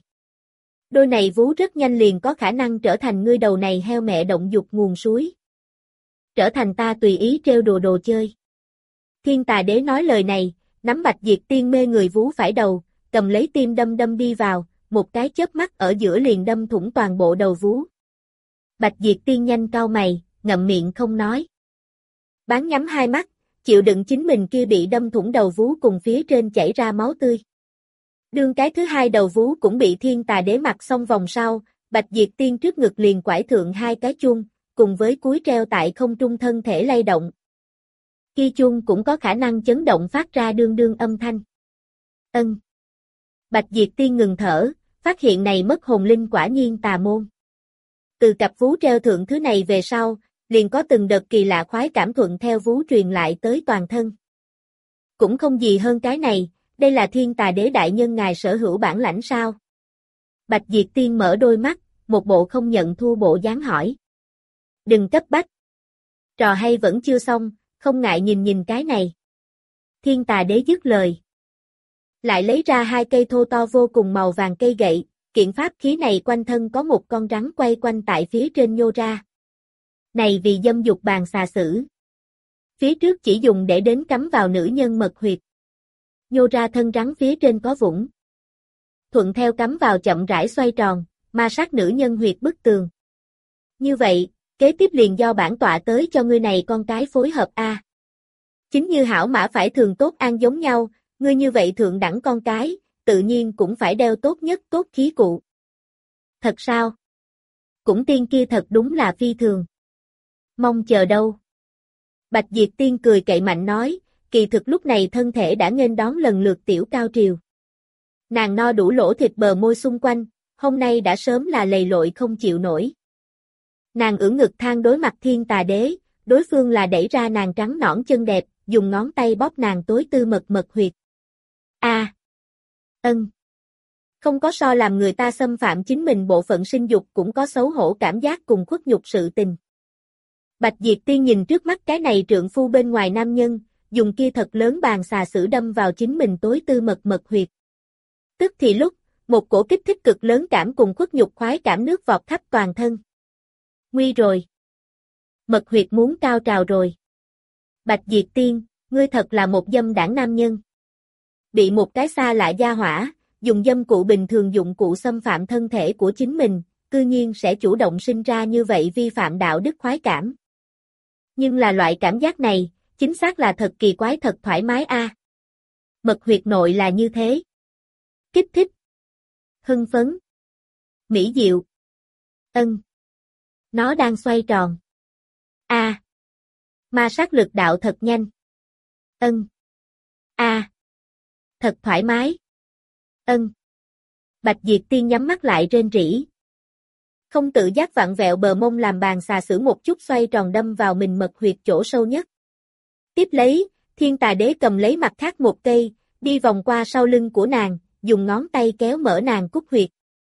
Đôi này vú rất nhanh liền có khả năng trở thành ngươi đầu này heo mẹ động dục nguồn suối. Trở thành ta tùy ý trêu đùa đồ chơi. Thiên Tà Đế nói lời này, nắm Bạch Diệt Tiên mê người vú phải đầu, cầm lấy tim đâm đâm đi vào, một cái chớp mắt ở giữa liền đâm thủng toàn bộ đầu vú. Bạch Diệt Tiên nhanh cau mày, ngậm miệng không nói. Bán nhắm hai mắt, chịu đựng chính mình kia bị đâm thủng đầu vú cùng phía trên chảy ra máu tươi. Đương cái thứ hai đầu vú cũng bị Thiên Tà Đế mặc xong vòng sau, Bạch Diệt Tiên trước ngực liền quải thượng hai cái chuông, cùng với cuối treo tại không trung thân thể lay động. Kia chuông cũng có khả năng chấn động phát ra đương đương âm thanh. Ân. Bạch Diệt Tiên ngừng thở, phát hiện này mất hồn linh quả nhiên tà môn. Từ cặp vú treo thượng thứ này về sau, liền có từng đợt kỳ lạ khoái cảm thuận theo vú truyền lại tới toàn thân. Cũng không gì hơn cái này, đây là Thiên Tà Đế đại nhân ngài sở hữu bản lãnh sao? Bạch Diệt Tiên mở đôi mắt, một bộ không nhận thua bộ dáng hỏi. Đừng cấp bách. Trò hay vẫn chưa xong, không ngại nhìn nhìn cái này. Thiên Tà Đế dứt lời. Lại lấy ra hai cây thô to vô cùng màu vàng cây gậy, kiện pháp khí này quanh thân có một con rắn quay quanh tại phía trên nhô ra. Này vì dâm dục bàn xà sử. Phía trước chỉ dùng để đến cắm vào nữ nhân mật huyệt. Nhô ra thân rắn phía trên có vũng. Thuận theo cắm vào chậm rãi xoay tròn, ma sát nữ nhân huyệt bức tường. Như vậy, kế tiếp liền do bản tọa tới cho ngươi này con cái phối hợp a. À. Chính như hảo mã phải thường tốt an giống nhau, ngươi như vậy thượng đẳng con cái, tự nhiên cũng phải đeo tốt nhất tốt khí cụ. Thật sao? Cũng tiên kia thật đúng là phi thường. Mong chờ đâu. Bạch Diệt Tiên cười cậy mạnh nói, kỳ thực lúc này thân thể đã nghênh đón lần lượt tiểu cao triều. Nàng no đủ lỗ thịt bờ môi xung quanh, hôm nay đã sớm là lầy lội không chịu nổi. Nàng ưỡn ngực than đối mặt Thiên Tà Đế, đối phương là đẩy ra nàng trắng nõn chân đẹp, dùng ngón tay bóp nàng tối tư mật mật huyệt. A. À. Ân. Không có so làm người ta xâm phạm chính mình bộ phận sinh dục cũng có xấu hổ cảm giác cùng khuất nhục sự tình. Bạch Diệt Tiên nhìn trước mắt cái này trượng phu bên ngoài nam nhân, dùng kia thật lớn bàn xà sử đâm vào chính mình tối tư mật mật huyệt. Tức thì lúc, một cổ kích thích cực lớn cảm cùng khuất nhục khoái cảm nước vọt khắp toàn thân. Nguy rồi. Mật huyệt muốn cao trào rồi. Bạch Diệt Tiên, ngươi thật là một dâm đảng nam nhân. Bị một cái xa lạ gia hỏa, dùng dâm cụ bình thường dụng cụ xâm phạm thân thể của chính mình, cư nhiên sẽ chủ động sinh ra như vậy vi phạm đạo đức khoái cảm. Nhưng là loại cảm giác này, chính xác là thật kỳ quái thật thoải mái a. À. Mật huyệt nội là như thế. Kích thích. Hưng phấn. Mỹ diệu. Ân. Nó đang xoay tròn. A. À. Ma sát lực đạo thật nhanh. Ân. A. À. Thật thoải mái. Ân. Bạch Diệt Tiên nhắm mắt lại rên rỉ. Không tự giác vặn vẹo bờ mông làm bàn xà sử một chút xoay tròn đâm vào mình mật huyệt chỗ sâu nhất. Tiếp lấy, Thiên Tà Đế cầm lấy mặt khác một cây, đi vòng qua sau lưng của nàng, dùng ngón tay kéo mở nàng cúc huyệt.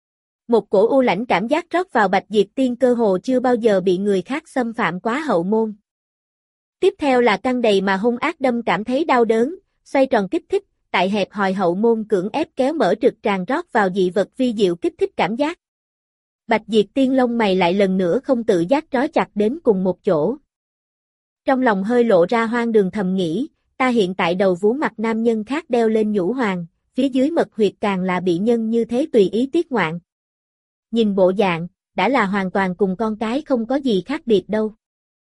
Một cổ u lãnh cảm giác rót vào Bạch Diệt Tiên cơ hồ chưa bao giờ bị người khác xâm phạm quá hậu môn. Tiếp theo là căng đầy mà hung ác đâm cảm thấy đau đớn, xoay tròn kích thích, tại hẹp hòi hậu môn cưỡng ép kéo mở trực tràng rót vào dị vật vi diệu kích thích cảm giác. Bạch Diệt Tiên lông mày lại lần nữa không tự giác trói chặt đến cùng một chỗ. Trong lòng hơi lộ ra hoang đường thầm nghĩ, ta hiện tại đầu vú mặt nam nhân khác đeo lên nhũ hoàng, phía dưới mật huyệt càng là bị nhân như thế tùy ý tiết ngoạn. Nhìn bộ dạng, đã là hoàn toàn cùng con cái không có gì khác biệt đâu.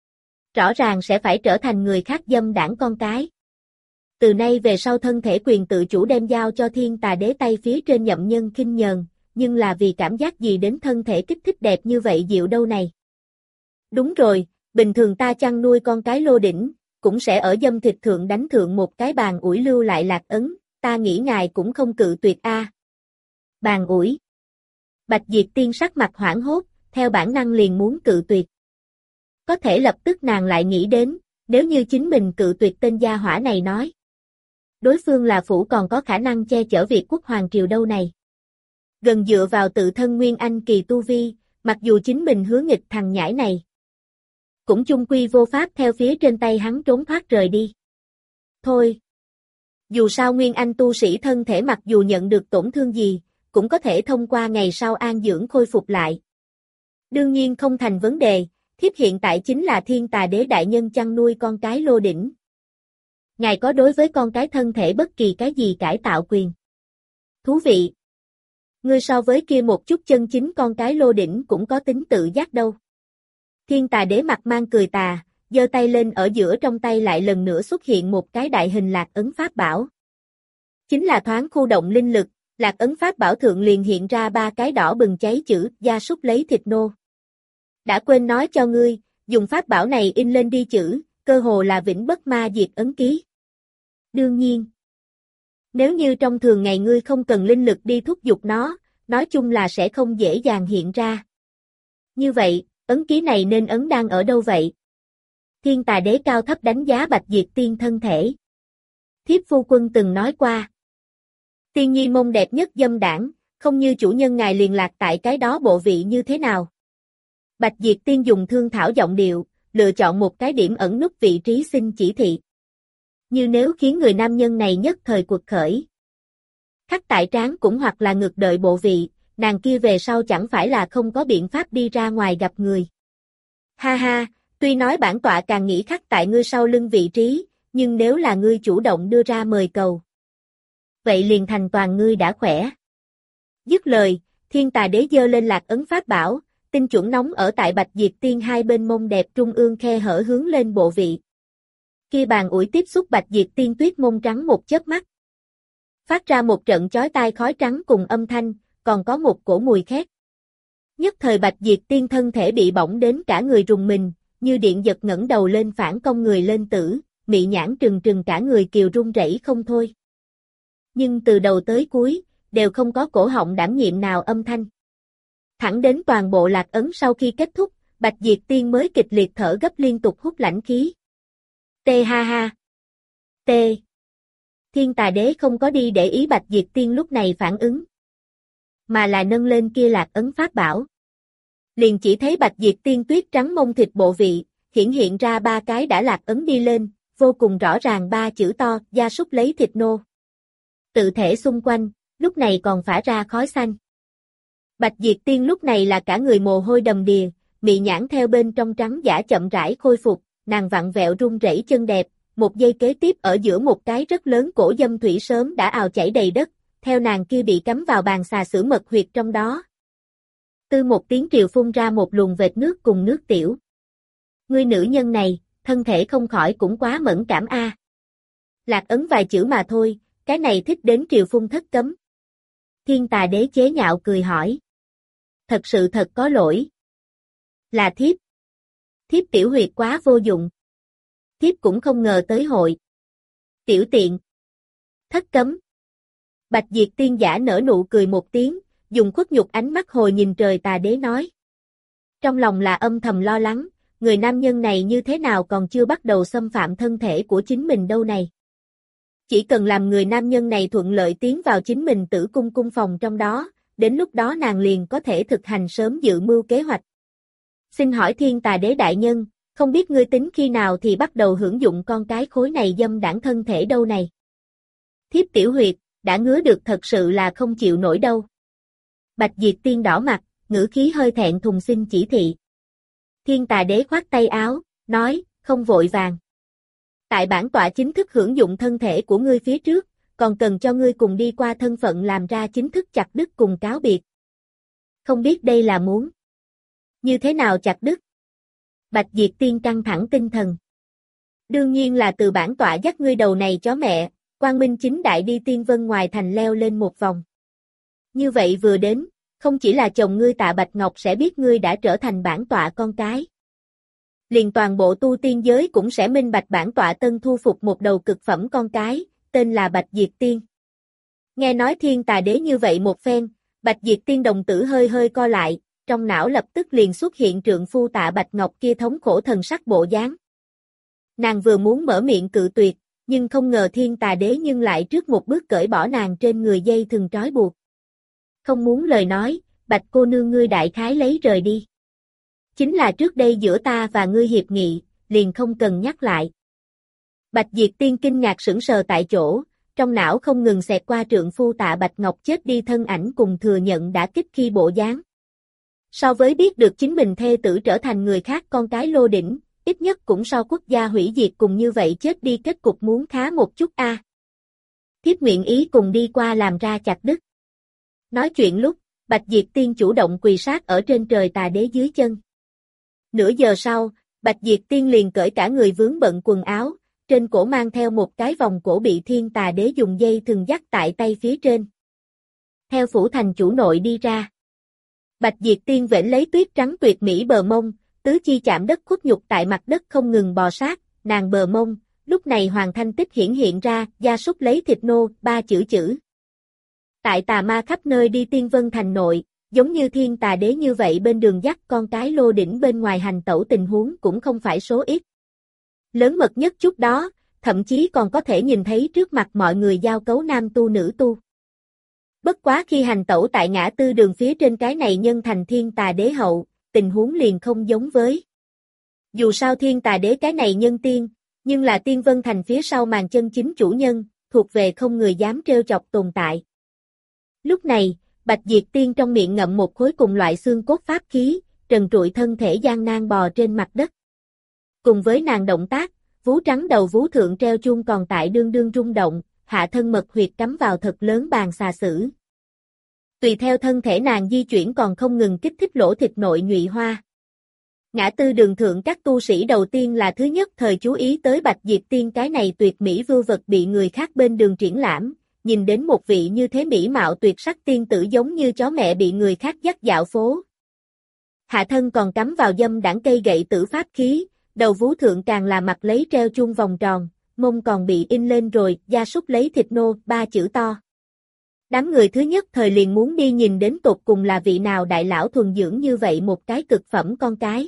Rõ ràng sẽ phải trở thành người khác dâm đảng con cái. Từ nay về sau thân thể quyền tự chủ đem giao cho Thiên Tà Đế tay phía trên nhậm nhân khinh nhờn, nhưng là vì cảm giác gì đến thân thể kích thích đẹp như vậy dịu đâu này. Đúng rồi, bình thường ta chăn nuôi con cái lô đỉnh, cũng sẽ ở dâm thịt thượng đánh thượng một cái bàn ủi lưu lại lạc ấn, ta nghĩ ngài cũng không cự tuyệt a. Bàn ủi. Bạch Diệp Tiên sắc mặt hoảng hốt, theo bản năng liền muốn cự tuyệt. Có thể lập tức nàng lại nghĩ đến, nếu như chính mình cự tuyệt tên gia hỏa này nói. Đối phương là phủ còn có khả năng che chở Việt quốc hoàng triều đâu này. Gần dựa vào tự thân Nguyên Anh kỳ tu vi, mặc dù chính mình hứa nghịch thằng nhãi này. Cũng chung quy vô pháp theo phía trên tay hắn trốn thoát rời đi. Thôi. Dù sao Nguyên Anh tu sĩ thân thể mặc dù nhận được tổn thương gì, cũng có thể thông qua ngày sau an dưỡng khôi phục lại. Đương nhiên không thành vấn đề, thiếp hiện tại chính là Thiên Tà Đế đại nhân chăn nuôi con cái lô đỉnh. Ngài có đối với con cái thân thể bất kỳ cái gì cải tạo quyền. Thú vị. Ngươi so với kia một chút chân chính con cái lô đỉnh cũng có tính tự giác đâu. Thiên Tà Đế mặt mang cười tà, giơ tay lên ở giữa trong tay lại lần nữa xuất hiện một cái đại hình lạc ấn pháp bảo. Chính là thoáng khu động linh lực, lạc ấn pháp bảo thượng liền hiện ra ba cái đỏ bừng cháy chữ gia súc lấy thịt nô. Đã quên nói cho ngươi, dùng pháp bảo này in lên đi chữ, cơ hồ là vĩnh bất ma diệt ấn ký. Đương nhiên, nếu như trong thường ngày ngươi không cần linh lực đi thúc giục nó, nói chung là sẽ không dễ dàng hiện ra. Như vậy, ấn ký này nên ấn đang ở đâu vậy? Thiên Tà Đế cao thấp đánh giá Bạch Diệp Tiên thân thể. Thiếp phu quân từng nói qua. Tiên nhi mông đẹp nhất dâm đảng, không như chủ nhân ngài liền lạc tại cái đó bộ vị như thế nào. Bạch Diệp Tiên dùng thương thảo giọng điệu, lựa chọn một cái điểm ẩn nút vị trí xin chỉ thị. Như nếu khiến người nam nhân này nhất thời cuộc khởi. Khắc tại trán cũng hoặc là ngược đợi bộ vị, nàng kia về sau chẳng phải là không có biện pháp đi ra ngoài gặp người. Ha ha, tuy nói bản tọa càng nghĩ khắc tại ngươi sau lưng vị trí, nhưng nếu là ngươi chủ động đưa ra mời cầu. Vậy liền thành toàn ngươi đã khỏe. Dứt lời, Thiên Tà Đế giơ lên lạc ấn pháp bảo, tinh chuẩn nóng ở tại Bạch Diệp Tiên hai bên mông đẹp trung ương khe hở hướng lên bộ vị. Kia bàn ủi tiếp xúc Bạch Diệp Tiên tuyết mông trắng một chớp mắt. Phát ra một trận chói tai khói trắng cùng âm thanh, còn có một cổ mùi khét. Nhất thời Bạch Diệp Tiên thân thể bị bỏng đến cả người rùng mình, như điện giật ngẩng đầu lên phản công người lên tử, mị nhãn trừng trừng cả người kiều run rẩy không thôi. Nhưng từ đầu tới cuối, đều không có cổ họng đảm nhiệm nào âm thanh. Thẳng đến toàn bộ lạc ấn sau khi kết thúc, Bạch Diệp Tiên mới kịch liệt thở gấp liên tục hút lãnh khí. Tê ha ha. Tê. Thiên Tà Đế không có đi để ý Bạch Diệp Tiên lúc này phản ứng, mà là nâng lên kia lạc ấn pháp bảo. Liền chỉ thấy Bạch Diệp Tiên tuyết trắng mông thịt bộ vị, hiển hiện ra ba cái đã lạc ấn đi lên, vô cùng rõ ràng ba chữ to, gia súc lấy thịt nô. Tự thể xung quanh, lúc này còn phả ra khói xanh. Bạch Diệp Tiên lúc này là cả người mồ hôi đầm đìa, mị nhãn theo bên trong trắng giả chậm rãi khôi phục, nàng vặn vẹo run rẩy chân đẹp, một giây kế tiếp ở giữa một cái rất lớn cổ dâm thủy sớm đã ào chảy đầy đất, theo nàng kia bị cắm vào bàn xà xử mật huyệt trong đó. Tư một tiếng triều phun ra một luồng vệt nước cùng nước tiểu. Ngươi nữ nhân này, thân thể không khỏi cũng quá mẫn cảm a. À. Lạc ấn vài chữ mà thôi, cái này thích đến triều phun thất cấm. Thiên Tà Đế chế nhạo cười hỏi. Thật sự thật có lỗi. Là thiếp. Thiếp tiểu huyệt quá vô dụng. Thiếp cũng không ngờ tới hội. Tiểu tiện. Thất cấm. Bạch Diệp Tiên giả nở nụ cười một tiếng, dùng khuất nhục ánh mắt hồi nhìn trời Tà Đế nói. Trong lòng là âm thầm lo lắng, người nam nhân này như thế nào còn chưa bắt đầu xâm phạm thân thể của chính mình đâu này. Chỉ cần làm người nam nhân này thuận lợi tiến vào chính mình tử cung cung phòng trong đó, đến lúc đó nàng liền có thể thực hành sớm dự mưu kế hoạch. Xin hỏi Thiên Tà Đế đại nhân, không biết ngươi tính khi nào thì bắt đầu hưởng dụng con cái khối này dâm đảng thân thể đâu này. Thiếp tiểu huyệt, đã ngứa được thật sự là không chịu nổi đâu. Bạch Diệp Tiên đỏ mặt, ngữ khí hơi thẹn thùng xin chỉ thị. Thiên Tà Đế khoát tay áo, nói, không vội vàng. Tại bản tọa chính thức hưởng dụng thân thể của ngươi phía trước, còn cần cho ngươi cùng đi qua thân phận làm ra chính thức chặt đứt cùng cáo biệt. Không biết đây là muốn như thế nào chặt đứt? Bạch Diệp Tiên căng thẳng tinh thần. Đương nhiên là từ bản tọa dắt ngươi đầu này chó mẹ, quang minh chính đại đi Tiên Vân ngoài thành leo lên một vòng. Như vậy vừa đến, không chỉ là chồng ngươi Tạ Bạch Ngọc sẽ biết ngươi đã trở thành bản tọa con cái. Liền toàn bộ tu tiên giới cũng sẽ minh bạch bản tọa tân thu phục một đầu cực phẩm con cái, tên là Bạch Diệt Tiên. Nghe nói Thiên Tà Đế như vậy một phen, Bạch Diệt Tiên đồng tử hơi hơi co lại, trong não lập tức liền xuất hiện trượng phu Tạ Bạch Ngọc kia thống khổ thần sắc bộ dáng. Nàng vừa muốn mở miệng cự tuyệt, nhưng không ngờ Thiên Tà Đế nhưng lại trước một bước cởi bỏ nàng trên người dây thừng trói buộc. Không muốn lời nói, Bạch cô nương ngươi đại khái lấy rời đi. Chính là trước đây giữa ta và ngươi hiệp nghị, liền không cần nhắc lại. Bạch Diệt Tiên kinh ngạc sững sờ tại chỗ, trong não không ngừng xẹt qua trượng phu Tạ Bạch Ngọc chết đi thân ảnh cùng thừa nhận đã kích khi bộ dáng. So với biết được chính mình thê tử trở thành người khác con cái lô đỉnh, ít nhất cũng so quốc gia hủy diệt cùng như vậy chết đi kết cục muốn khá một chút a. À. Thiếp nguyện ý cùng đi qua làm ra chặt đứt. Nói chuyện lúc, Bạch Diệt Tiên chủ động quỳ sát ở trên trời Tà Đế dưới chân. Nửa giờ sau, Bạch Diệt Tiên liền cởi cả người vướng bận quần áo, trên cổ mang theo một cái vòng cổ bị Thiên Tà Đế dùng dây thừng dắt tại tay phía trên. Theo phủ thành chủ nội đi ra. Bạch Diệt Tiên vểnh lấy tuyết trắng tuyệt mỹ bờ mông, tứ chi chạm đất khuất nhục tại mặt đất không ngừng bò sát, nàng bờ mông, lúc này hoàng thanh tích hiển hiện ra, gia súc lấy thịt nô, ba chữ chữ. Tại tà ma khắp nơi đi Tiên Vân thành nội, giống như Thiên Tà Đế như vậy bên đường dắt con cái lô đỉnh bên ngoài hành tẩu tình huống cũng không phải số ít. Lớn mật nhất chút đó, thậm chí còn có thể nhìn thấy trước mặt mọi người giao cấu nam tu nữ tu. Bất quá khi hành tẩu tại ngã tư đường phía trên cái này nhân thành Thiên Tà Đế hậu, tình huống liền không giống với. Dù sao Thiên Tà Đế cái này nhân tiên, nhưng là Tiên Vân thành phía sau màn chân chính chủ nhân, thuộc về không người dám trêu chọc tồn tại. Lúc này, Bạch Diệt Tiên trong miệng ngậm một khối cùng loại xương cốt pháp khí, trần trụi thân thể gian nan bò trên mặt đất. Cùng với nàng động tác, vú trắng đầu vú thượng treo chuông còn tại đương đương rung động, hạ thân mật huyệt cắm vào thật lớn bàn xà sử. Tùy theo thân thể nàng di chuyển còn không ngừng kích thích lỗ thịt nội nhụy hoa. Ngã tư đường thượng các tu sĩ đầu tiên là thứ nhất thời chú ý tới Bạch Diệt Tiên cái này tuyệt mỹ vưu vật bị người khác bên đường triển lãm, nhìn đến một vị như thế mỹ mạo tuyệt sắc tiên tử giống như chó mẹ bị người khác dắt dạo phố. Hạ thân còn cắm vào dâm đảng cây gậy tử pháp khí, đầu vú thượng càng là mặt lấy treo chuông vòng tròn, mông còn bị in lên rồi, gia súc lấy thịt nô, ba chữ to. Đám người thứ nhất thời liền muốn đi nhìn đến tột cùng là vị nào đại lão thuần dưỡng như vậy một cái cực phẩm con cái.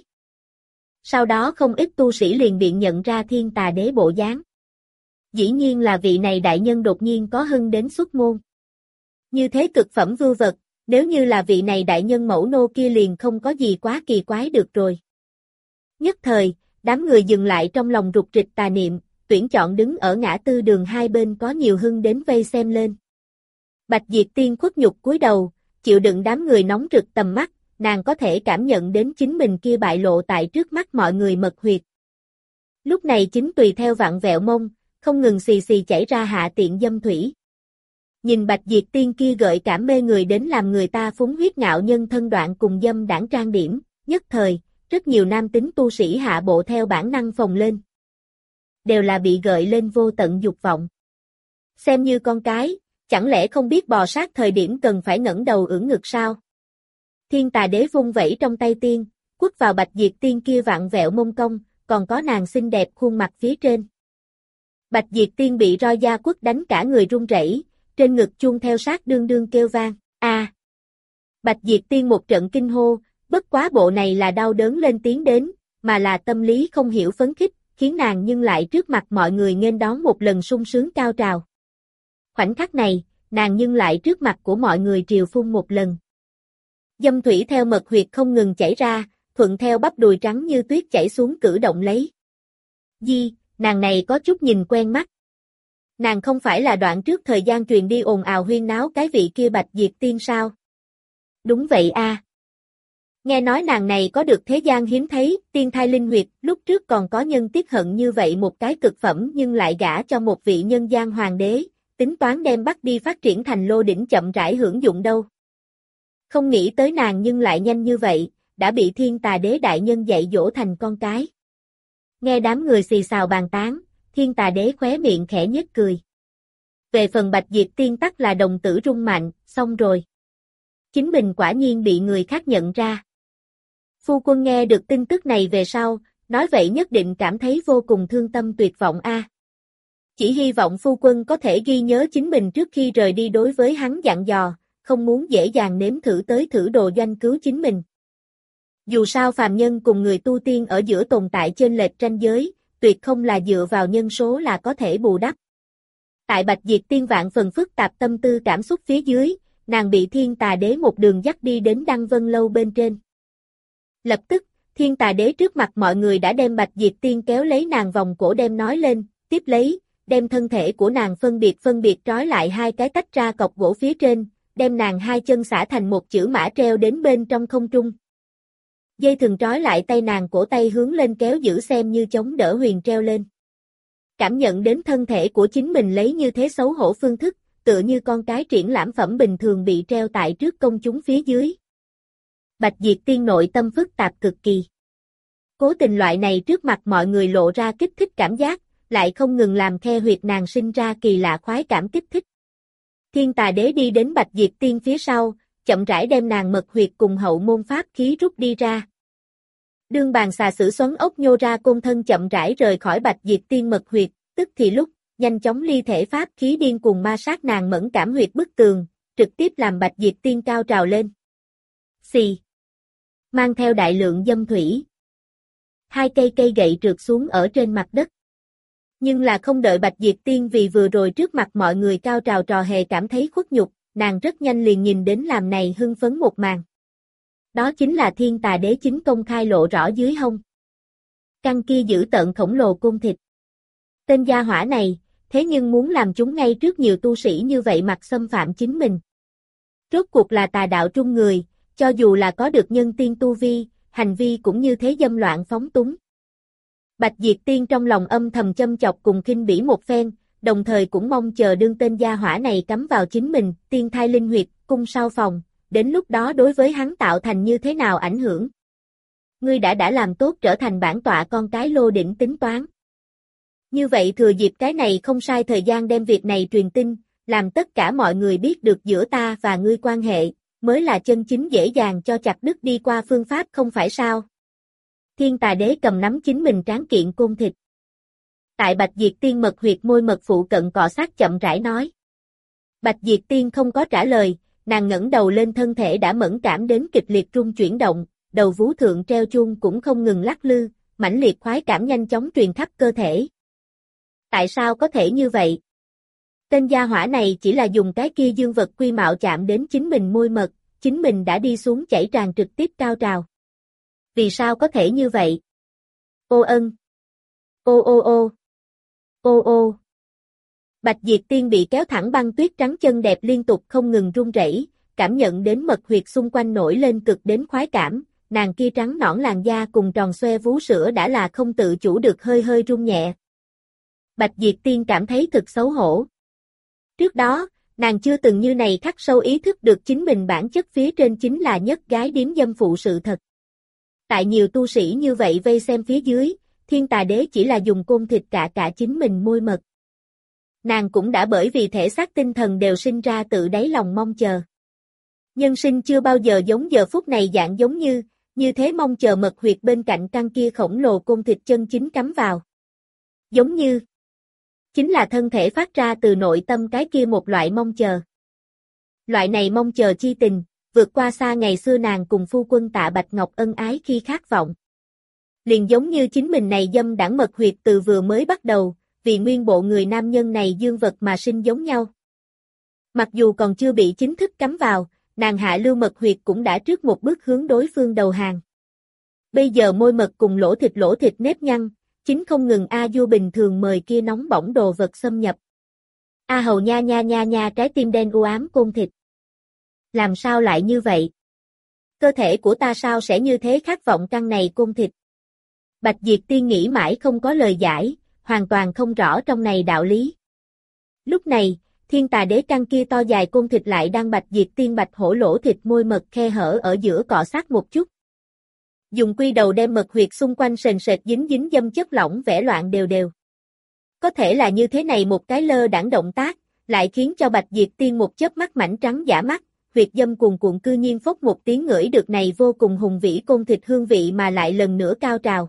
Sau đó không ít tu sĩ liền biện nhận ra Thiên Tà Đế bộ dáng. Dĩ nhiên là vị này đại nhân đột nhiên có hưng đến xuất môn. Như thế cực phẩm vưu vật, nếu như là vị này đại nhân mẫu nô kia liền không có gì quá kỳ quái được rồi. Nhất thời, đám người dừng lại trong lòng rục rịch tà niệm, tuyển chọn đứng ở ngã tư đường hai bên có nhiều hưng đến vây xem lên. Bạch Diệt Tiên khuất nhục cúi đầu, chịu đựng đám người nóng rực tầm mắt, nàng có thể cảm nhận đến chính mình kia bại lộ tại trước mắt mọi người mật huyệt. Lúc này chính tùy theo vặn vẹo mông, không ngừng xì xì chảy ra hạ tiện dâm thủy. Nhìn Bạch Diệt Tiên kia gợi cảm mê người đến làm người ta phúng huyết ngạo nhân thân đoạn cùng dâm đảng trang điểm, nhất thời, rất nhiều nam tính tu sĩ hạ bộ theo bản năng phồng lên. Đều là bị gợi lên vô tận dục vọng. Xem như con cái, chẳng lẽ không biết bò sát thời điểm cần phải ngẩng đầu ưỡn ngực sao? Thiên Tà Đế vung vẩy trong tay tiên, quất vào Bạch Diệt Tiên kia vặn vẹo mông công, còn có nàng xinh đẹp khuôn mặt phía trên. Bạch Diệt Tiên bị roi da quất đánh cả người run rẩy, trên ngực chuông theo sát đương đương kêu vang, a. À. Bạch Diệt Tiên một trận kinh hô, bất quá bộ này là đau đớn lên tiếng đến, mà là tâm lý không hiểu phấn khích, khiến nàng nhưng lại trước mặt mọi người nghênh đón một lần sung sướng cao trào. Khoảnh khắc này, nàng nhưng lại trước mặt của mọi người triều phun một lần. Dâm thủy theo mật huyệt không ngừng chảy ra, thuận theo bắp đùi trắng như tuyết chảy xuống cử động lấy. Di, nàng này có chút nhìn quen mắt. Nàng không phải là đoạn trước thời gian truyền đi ồn ào huyên náo cái vị kia Bạch Diệt Tiên sao? Đúng vậy a. À. Nghe nói nàng này có được thế gian hiếm thấy, tiên thai linh huyệt, lúc trước còn có nhân tiếc hận như vậy một cái cực phẩm nhưng lại gả cho một vị nhân gian hoàng đế, tính toán đem bắt đi phát triển thành lô đỉnh chậm rãi hưởng dụng đâu. Không nghĩ tới nàng nhưng lại nhanh như vậy, đã bị Thiên Tà Đế đại nhân dạy dỗ thành con cái. Nghe đám người xì xào bàn tán, Thiên Tà Đế khóe miệng khẽ nhếch cười. Về phần Bạch Diệt Tiên tắc là đồng tử rung mạnh, xong rồi. chính mình quả nhiên bị người khác nhận ra. Phu quân nghe được tin tức này về sau, nói vậy nhất định cảm thấy vô cùng thương tâm tuyệt vọng a. Chỉ hy vọng phu quân có thể ghi nhớ chính mình trước khi rời đi đối với hắn dặn dò, không muốn dễ dàng nếm thử tới thử đồ doanh cứu chính mình. Dù sao phàm nhân cùng người tu tiên ở giữa tồn tại chênh lệch ranh giới, tuyệt không là dựa vào nhân số là có thể bù đắp. Tại Bạch Diệt Tiên vạn phần phức tạp tâm tư cảm xúc phía dưới, nàng bị Thiên Tà Đế một đường dắt đi đến Đăng Vân Lâu bên trên. Lập tức, Thiên Tà Đế trước mặt mọi người đã đem Bạch Diệt Tiên kéo lấy nàng vòng cổ đem nói lên, tiếp lấy, đem thân thể của nàng phân biệt phân biệt trói lại hai cái tách ra cọc gỗ phía trên, đem nàng hai chân xả thành một chữ mã treo đến bên trong không trung. Dây thừng trói lại tay nàng, cổ tay hướng lên kéo giữ xem như chống đỡ huyền treo lên. Cảm nhận đến thân thể của chính mình lấy như thế xấu hổ phương thức, tựa như con cái triển lãm phẩm bình thường bị treo tại trước công chúng phía dưới. Bạch Diệt Tiên nội tâm phức tạp cực kỳ. Cố tình loại này trước mặt mọi người lộ ra kích thích cảm giác, lại không ngừng làm khe huyệt nàng sinh ra kỳ lạ khoái cảm kích thích. Thiên Tà Đế đi đến Bạch Diệt Tiên phía sau, chậm rãi đem nàng mật huyệt cùng hậu môn pháp khí rút đi ra. Đương bàn xà sử xoắn ốc nhô ra côn thân chậm rãi rời khỏi Bạch Diệt Tiên mật huyệt, tức thì lúc, nhanh chóng ly thể pháp khí điên cuồng ma sát nàng mẫn cảm huyệt bức tường, trực tiếp làm Bạch Diệt Tiên cao trào lên. Xì. Mang theo đại lượng dâm thủy. Hai cây cây gậy trượt xuống ở trên mặt đất. Nhưng là không đợi Bạch Diệt Tiên vì vừa rồi trước mặt mọi người cao trào trò hề cảm thấy khuất nhục, nàng rất nhanh liền nhìn đến làm này hưng phấn một màn. Đó chính là Thiên Tà Đế chính công khai lộ rõ dưới hông. Căn kia giữ tợn khổng lồ côn thịt. Tên gia hỏa này, thế nhưng muốn làm chúng ngay trước nhiều tu sĩ như vậy mặt xâm phạm chính mình. Rốt cuộc là tà đạo trung người, cho dù là có được nhân tiên tu vi, hành vi cũng như thế dâm loạn phóng túng. Bạch Diệt Tiên trong lòng âm thầm châm chọc cùng khinh bỉ một phen, đồng thời cũng mong chờ đương tên gia hỏa này cắm vào chính mình, tiên thai linh huyệt, cung sau phòng, đến lúc đó đối với hắn tạo thành như thế nào ảnh hưởng. Ngươi đã đã làm tốt trở thành bản tọa con cái lô đỉnh tính toán. Như vậy thừa dịp cái này không sai thời gian đem việc này truyền tin, làm tất cả mọi người biết được giữa ta và ngươi quan hệ, mới là chân chính dễ dàng cho chặt đứt đi qua phương pháp không phải sao. Thiên Tà Đế cầm nắm chính mình tráng kiện côn thịt. Tại Bạch Diệt Tiên mật huyệt môi mật phụ cận cọ sát chậm rãi nói. Bạch Diệt Tiên không có trả lời, nàng ngẩng đầu lên, thân thể đã mẫn cảm đến kịch liệt rung chuyển động, đầu vú thượng treo chuông cũng không ngừng lắc lư, mãnh liệt khoái cảm nhanh chóng truyền khắp cơ thể. Tại sao có thể như vậy? Tên gia hỏa này chỉ là dùng cái kia dương vật quy mạo chạm đến chính mình môi mật, chính mình đã đi xuống chảy tràn trực tiếp cao trào. Vì sao có thể như vậy? Ô ân. Ô ô ô. Ô ô. Bạch Diệt Tiên bị kéo thẳng băng tuyết trắng chân đẹp liên tục không ngừng run rẩy, cảm nhận đến mật huyệt xung quanh nổi lên cực đến khoái cảm, nàng kia trắng nõn làn da cùng tròn xoe vú sữa đã là không tự chủ được hơi hơi run nhẹ. Bạch Diệt Tiên cảm thấy thực xấu hổ. Trước đó, nàng chưa từng như này khắc sâu ý thức được chính mình bản chất phía trên chính là nhất gái điếm dâm phụ sự thật. Tại nhiều tu sĩ như vậy vây xem phía dưới, Thiên Tà Đế chỉ là dùng côn thịt cạ cạ chính mình môi mật. Nàng cũng đã bởi vì thể xác tinh thần đều sinh ra tự đáy lòng mong chờ. Nhân sinh chưa bao giờ giống giờ phút này dạng giống như, như thế mong chờ mật huyệt bên cạnh căn kia khổng lồ côn thịt chân chính cắm vào. Giống như, chính là thân thể phát ra từ nội tâm cái kia một loại mong chờ. Loại này mong chờ chi tình, vượt qua xa ngày xưa nàng cùng phu quân Tạ Bạch Ngọc ân ái khi khát vọng. Liền giống như chính mình này dâm đãng mật huyệt từ vừa mới bắt đầu, vì nguyên bộ người nam nhân này dương vật mà sinh giống nhau. Mặc dù còn chưa bị chính thức cắm vào, nàng hạ lưu mật huyệt cũng đã trước một bước hướng đối phương đầu hàng. Bây giờ môi mật cùng lỗ thịt lỗ thịt nếp nhăn, chính không ngừng A Du bình thường mời kia nóng bỏng đồ vật xâm nhập. A hầu nha nha nha nha trái tim đen u ám côn thịt. Làm sao lại như vậy? Cơ thể của ta sao sẽ như thế khát vọng căn này côn thịt? Bạch Diệt Tiên nghĩ mãi không có lời giải, hoàn toàn không rõ trong này đạo lý. Lúc này, Thiên Tà Đế căn kia to dài côn thịt lại đang Bạch Diệt Tiên bạch hổ lỗ thịt môi mật khe hở ở giữa cọ sát một chút. Dùng quy đầu đem mật huyệt xung quanh sền sệt dính dính dâm chất lỏng vẽ loạn đều đều. Có thể là như thế này một cái lơ đãng động tác, lại khiến cho Bạch Diệt Tiên một chớp mắt mảnh trắng giả mắt, huyệt dâm cuồn cuộn cư nhiên phốc một tiếng ngửi được này vô cùng hùng vĩ côn thịt hương vị mà lại lần nữa cao trào.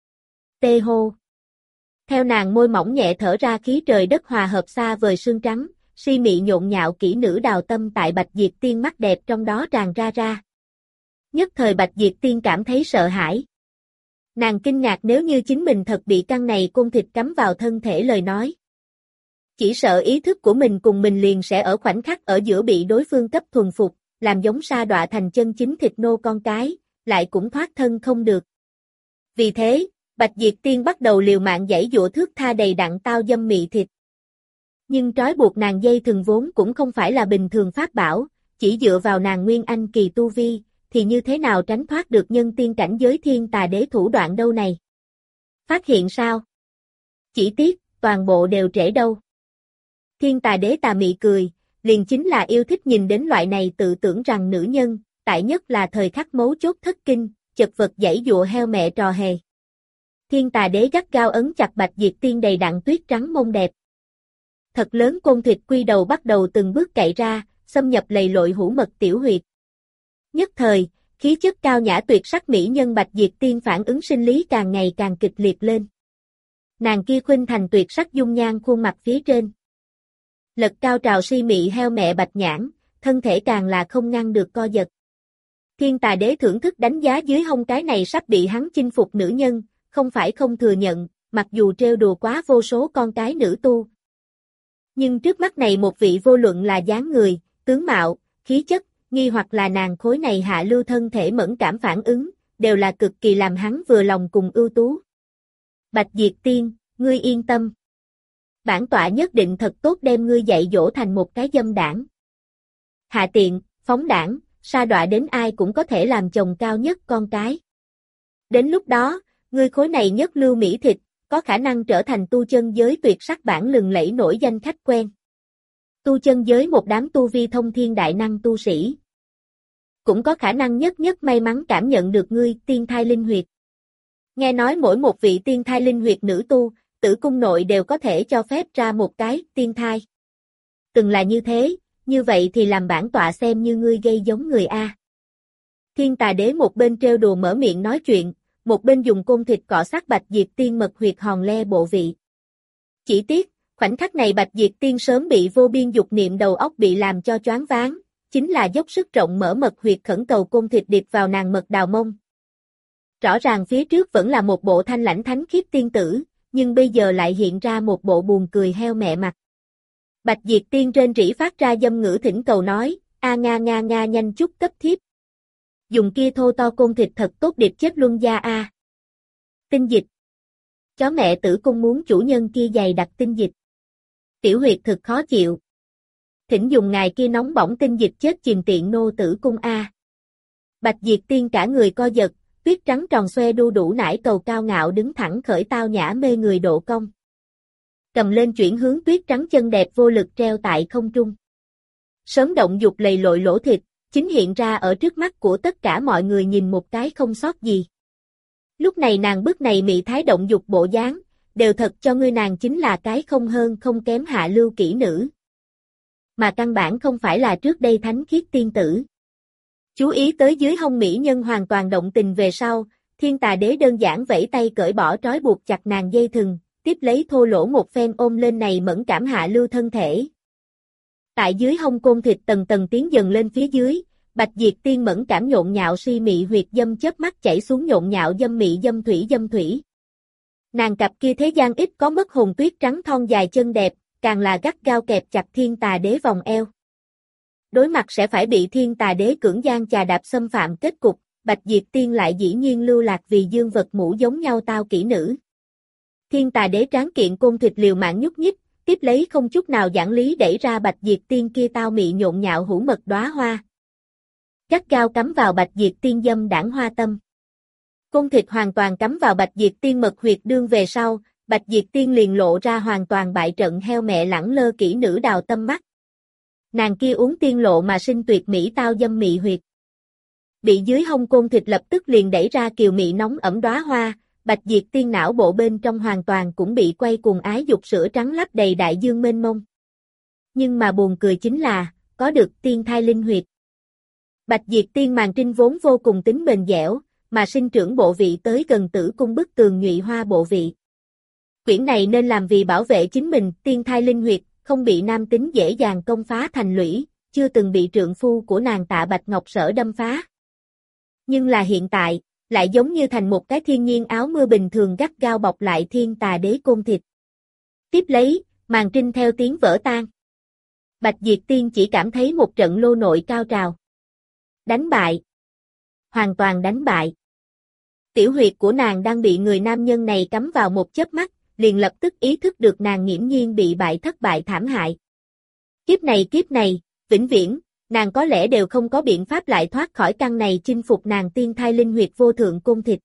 Tê hô. Theo nàng môi mỏng nhẹ thở ra khí trời đất hòa hợp xa vời sương trắng, si mị nhộn nhạo kỹ nữ đào tâm tại Bạch Diệp Tiên mắt đẹp trong đó tràn ra ra. Nhất thời Bạch Diệp Tiên cảm thấy sợ hãi. Nàng kinh ngạc nếu như chính mình thật bị căn này côn thịt cắm vào thân thể lời nói. Chỉ sợ ý thức của mình cùng mình liền sẽ ở khoảnh khắc ở giữa bị đối phương cấp thuần phục, làm giống sa đọa thành chân chính thịt nô con cái, lại cũng thoát thân không được. Vì thế, Bạch Diệp Tiên bắt đầu liều mạng giãy giụa thước tha đầy đặn tao dâm mị thịt. Nhưng trói buộc nàng dây thừng vốn cũng không phải là bình thường pháp bảo, chỉ dựa vào nàng nguyên anh kỳ tu vi, thì như thế nào tránh thoát được nhân tiên cảnh giới thiên tà đế thủ đoạn đâu này? Phát hiện sao? Chỉ tiếc, toàn bộ đều trễ đâu. Thiên tà đế tà mị cười, liền chính là yêu thích nhìn đến loại này tự tưởng rằng nữ nhân, tại nhất là thời khắc mấu chốt thất kinh, chật vật giãy giụa heo mẹ trò hề. Thiên tà đế gắt gao ấn chặt Bạch Diệp Tiên đầy đặn tuyết trắng mông đẹp. Thật lớn côn thịt quy đầu bắt đầu từng bước cậy ra, xâm nhập lầy lội hữu mật tiểu huyệt. Nhất thời, khí chất cao nhã tuyệt sắc mỹ nhân Bạch Diệp Tiên phản ứng sinh lý càng ngày càng kịch liệt lên. Nàng kia khuynh thành tuyệt sắc dung nhan khuôn mặt phía trên. Lật cao trào si mị heo mẹ bạch nhãn, thân thể càng là không ngăn được co giật. Thiên tà đế thưởng thức đánh giá dưới hông cái này sắp bị hắn chinh phục nữ nhân, không phải không thừa nhận, mặc dù trêu đùa quá vô số con cái nữ tu. Nhưng trước mắt này một vị vô luận là dáng người, tướng mạo, khí chất, nghi hoặc là nàng khối này hạ lưu thân thể mẫn cảm phản ứng, đều là cực kỳ làm hắn vừa lòng cùng ưu tú. Bạch Diệp Tiên, ngươi yên tâm. Bản tọa nhất định thật tốt đem ngươi dạy dỗ thành một cái dâm đảng. Hạ tiện, phóng đảng, sa đọa đến ai cũng có thể làm chồng cao nhất con cái. Đến lúc đó, ngươi khối này nhất lưu mỹ thịt, có khả năng trở thành tu chân giới tuyệt sắc bản lừng lẫy nổi danh khách quen. Tu chân giới một đám tu vi thông thiên đại năng tu sĩ. Cũng có khả năng nhất nhất may mắn cảm nhận được ngươi tiên thai linh huyệt. Nghe nói mỗi một vị tiên thai linh huyệt nữ tu, tử cung nội đều có thể cho phép ra một cái tiên thai. Từng là như thế, như vậy thì làm bản tọa xem như ngươi gây giống người A. Thiên tà đế một bên trêu đùa mở miệng nói chuyện, một bên dùng côn thịt cọ sát Bạch Diệp Tiên mật huyệt hòn le bộ vị. Chỉ tiếc, khoảnh khắc này Bạch Diệp Tiên sớm bị vô biên dục niệm đầu óc bị làm cho choáng váng, chính là dốc sức rộng mở mật huyệt khẩn cầu côn thịt điệp vào nàng mật đào mông. Rõ ràng phía trước vẫn là một bộ thanh lãnh thánh khiết tiên tử, nhưng bây giờ lại hiện ra một bộ buồn cười heo mẹ mặt. Bạch Diệp Tiên trên rỉ phát ra dâm ngữ thỉnh cầu nói, a nga nga nga nhanh chút cấp thiếp. Dùng kia thô to côn thịt thật tốt điệp chết luân gia a. Tinh dịch. Chó mẹ tử cung muốn chủ nhân kia dày đặc tinh dịch. Tiểu huyệt thực khó chịu. Thỉnh dùng ngài kia nóng bỏng tinh dịch chết chìm tiện nô tử cung a. Bạch Diệp Tiên cả người co giật, tuyết trắng tròn xoe đu đủ nải cầu cao ngạo đứng thẳng khởi tao nhã mê người độ cong. Cầm lên chuyển hướng tuyết trắng chân đẹp vô lực treo tại không trung. Sớm động dục lầy lội lỗ thịt, chính hiện ra ở trước mắt của tất cả mọi người nhìn một cái không sót gì. Lúc này nàng bức này mị thái động dục bộ dáng, đều thật cho ngươi nàng chính là cái không hơn không kém hạ lưu kỹ nữ. Mà căn bản không phải là trước đây thánh khiết tiên tử. Chú ý tới dưới hông mỹ nhân hoàn toàn động tình về sau, thiên tà đế đơn giản vẫy tay cởi bỏ trói buộc chặt nàng dây thừng, tiếp lấy thô lỗ một phen ôm lên này mẫn cảm hạ lưu thân thể. Tại dưới hông côn thịt tầng tầng tiến dần lên phía dưới, Bạch Diệp Tiên mẫn cảm nhộn nhạo si mị huyệt dâm chớp mắt chảy xuống nhộn nhạo dâm mị dâm thủy dâm thủy. Nàng cặp kia thế gian ít có mất hồn tuyết trắng thon dài chân đẹp, càng là gắt gao kẹp chặt thiên tà đế vòng eo. Đối mặt sẽ phải bị thiên tà đế cưỡng gian chà đạp xâm phạm kết cục, Bạch Diệp Tiên lại dĩ nhiên lưu lạc vì dương vật mũ giống nhau tao kỹ nữ. Thiên tà đế tráng kiện côn thịt liều mạng nhúc nhích, tiếp lấy không chút nào giảng lý đẩy ra Bạch Diệp Tiên kia tao mị nhộn nhạo hữu mật đóa hoa. Gắt gao cắm vào Bạch Diệp Tiên dâm đảng hoa tâm. Côn thịt hoàn toàn cắm vào Bạch Diệp Tiên mật huyệt đương về sau, Bạch Diệp Tiên liền lộ ra hoàn toàn bại trận heo mẹ lẳng lơ kỹ nữ đào tâm mắt. Nàng kia uống tiên lộ mà sinh tuyệt mỹ tao dâm mị huyệt. Bị dưới hông côn thịt lập tức liền đẩy ra kiều mị nóng ẩm đóa hoa, Bạch Diệp Tiên não bộ bên trong hoàn toàn cũng bị quay cuồng ái dục sữa trắng lấp đầy đại dương mênh mông. Nhưng mà buồn cười chính là, có được tiên thai linh huyệt. Bạch Diệt Tiên màng trinh vốn vô cùng tính bền dẻo, mà sinh trưởng bộ vị tới gần tử cung bức tường nhụy hoa bộ vị. Quyển này nên làm vì bảo vệ chính mình, tiên thai linh huyệt, không bị nam tính dễ dàng công phá thành lũy, chưa từng bị trượng phu của nàng Tạ Bạch Ngọc Sở đâm phá. Nhưng là hiện tại, lại giống như thành một cái thiên nhiên áo mưa bình thường gắt gao bọc lại Thiên Tà Đế côn thịt. Tiếp lấy, màn trinh theo tiếng vỡ tan. Bạch Diệt Tiên chỉ cảm thấy một trận lô nội cao trào. Đánh bại. Hoàn toàn đánh bại. Tiểu huyệt của nàng đang bị người nam nhân này cắm vào một chớp mắt, liền lập tức ý thức được nàng nghiễm nhiên bị bại thất bại thảm hại. Kiếp này kiếp này, vĩnh viễn, nàng có lẽ đều không có biện pháp lại thoát khỏi căn này chinh phục nàng tiên thai linh huyệt vô thượng côn thịt.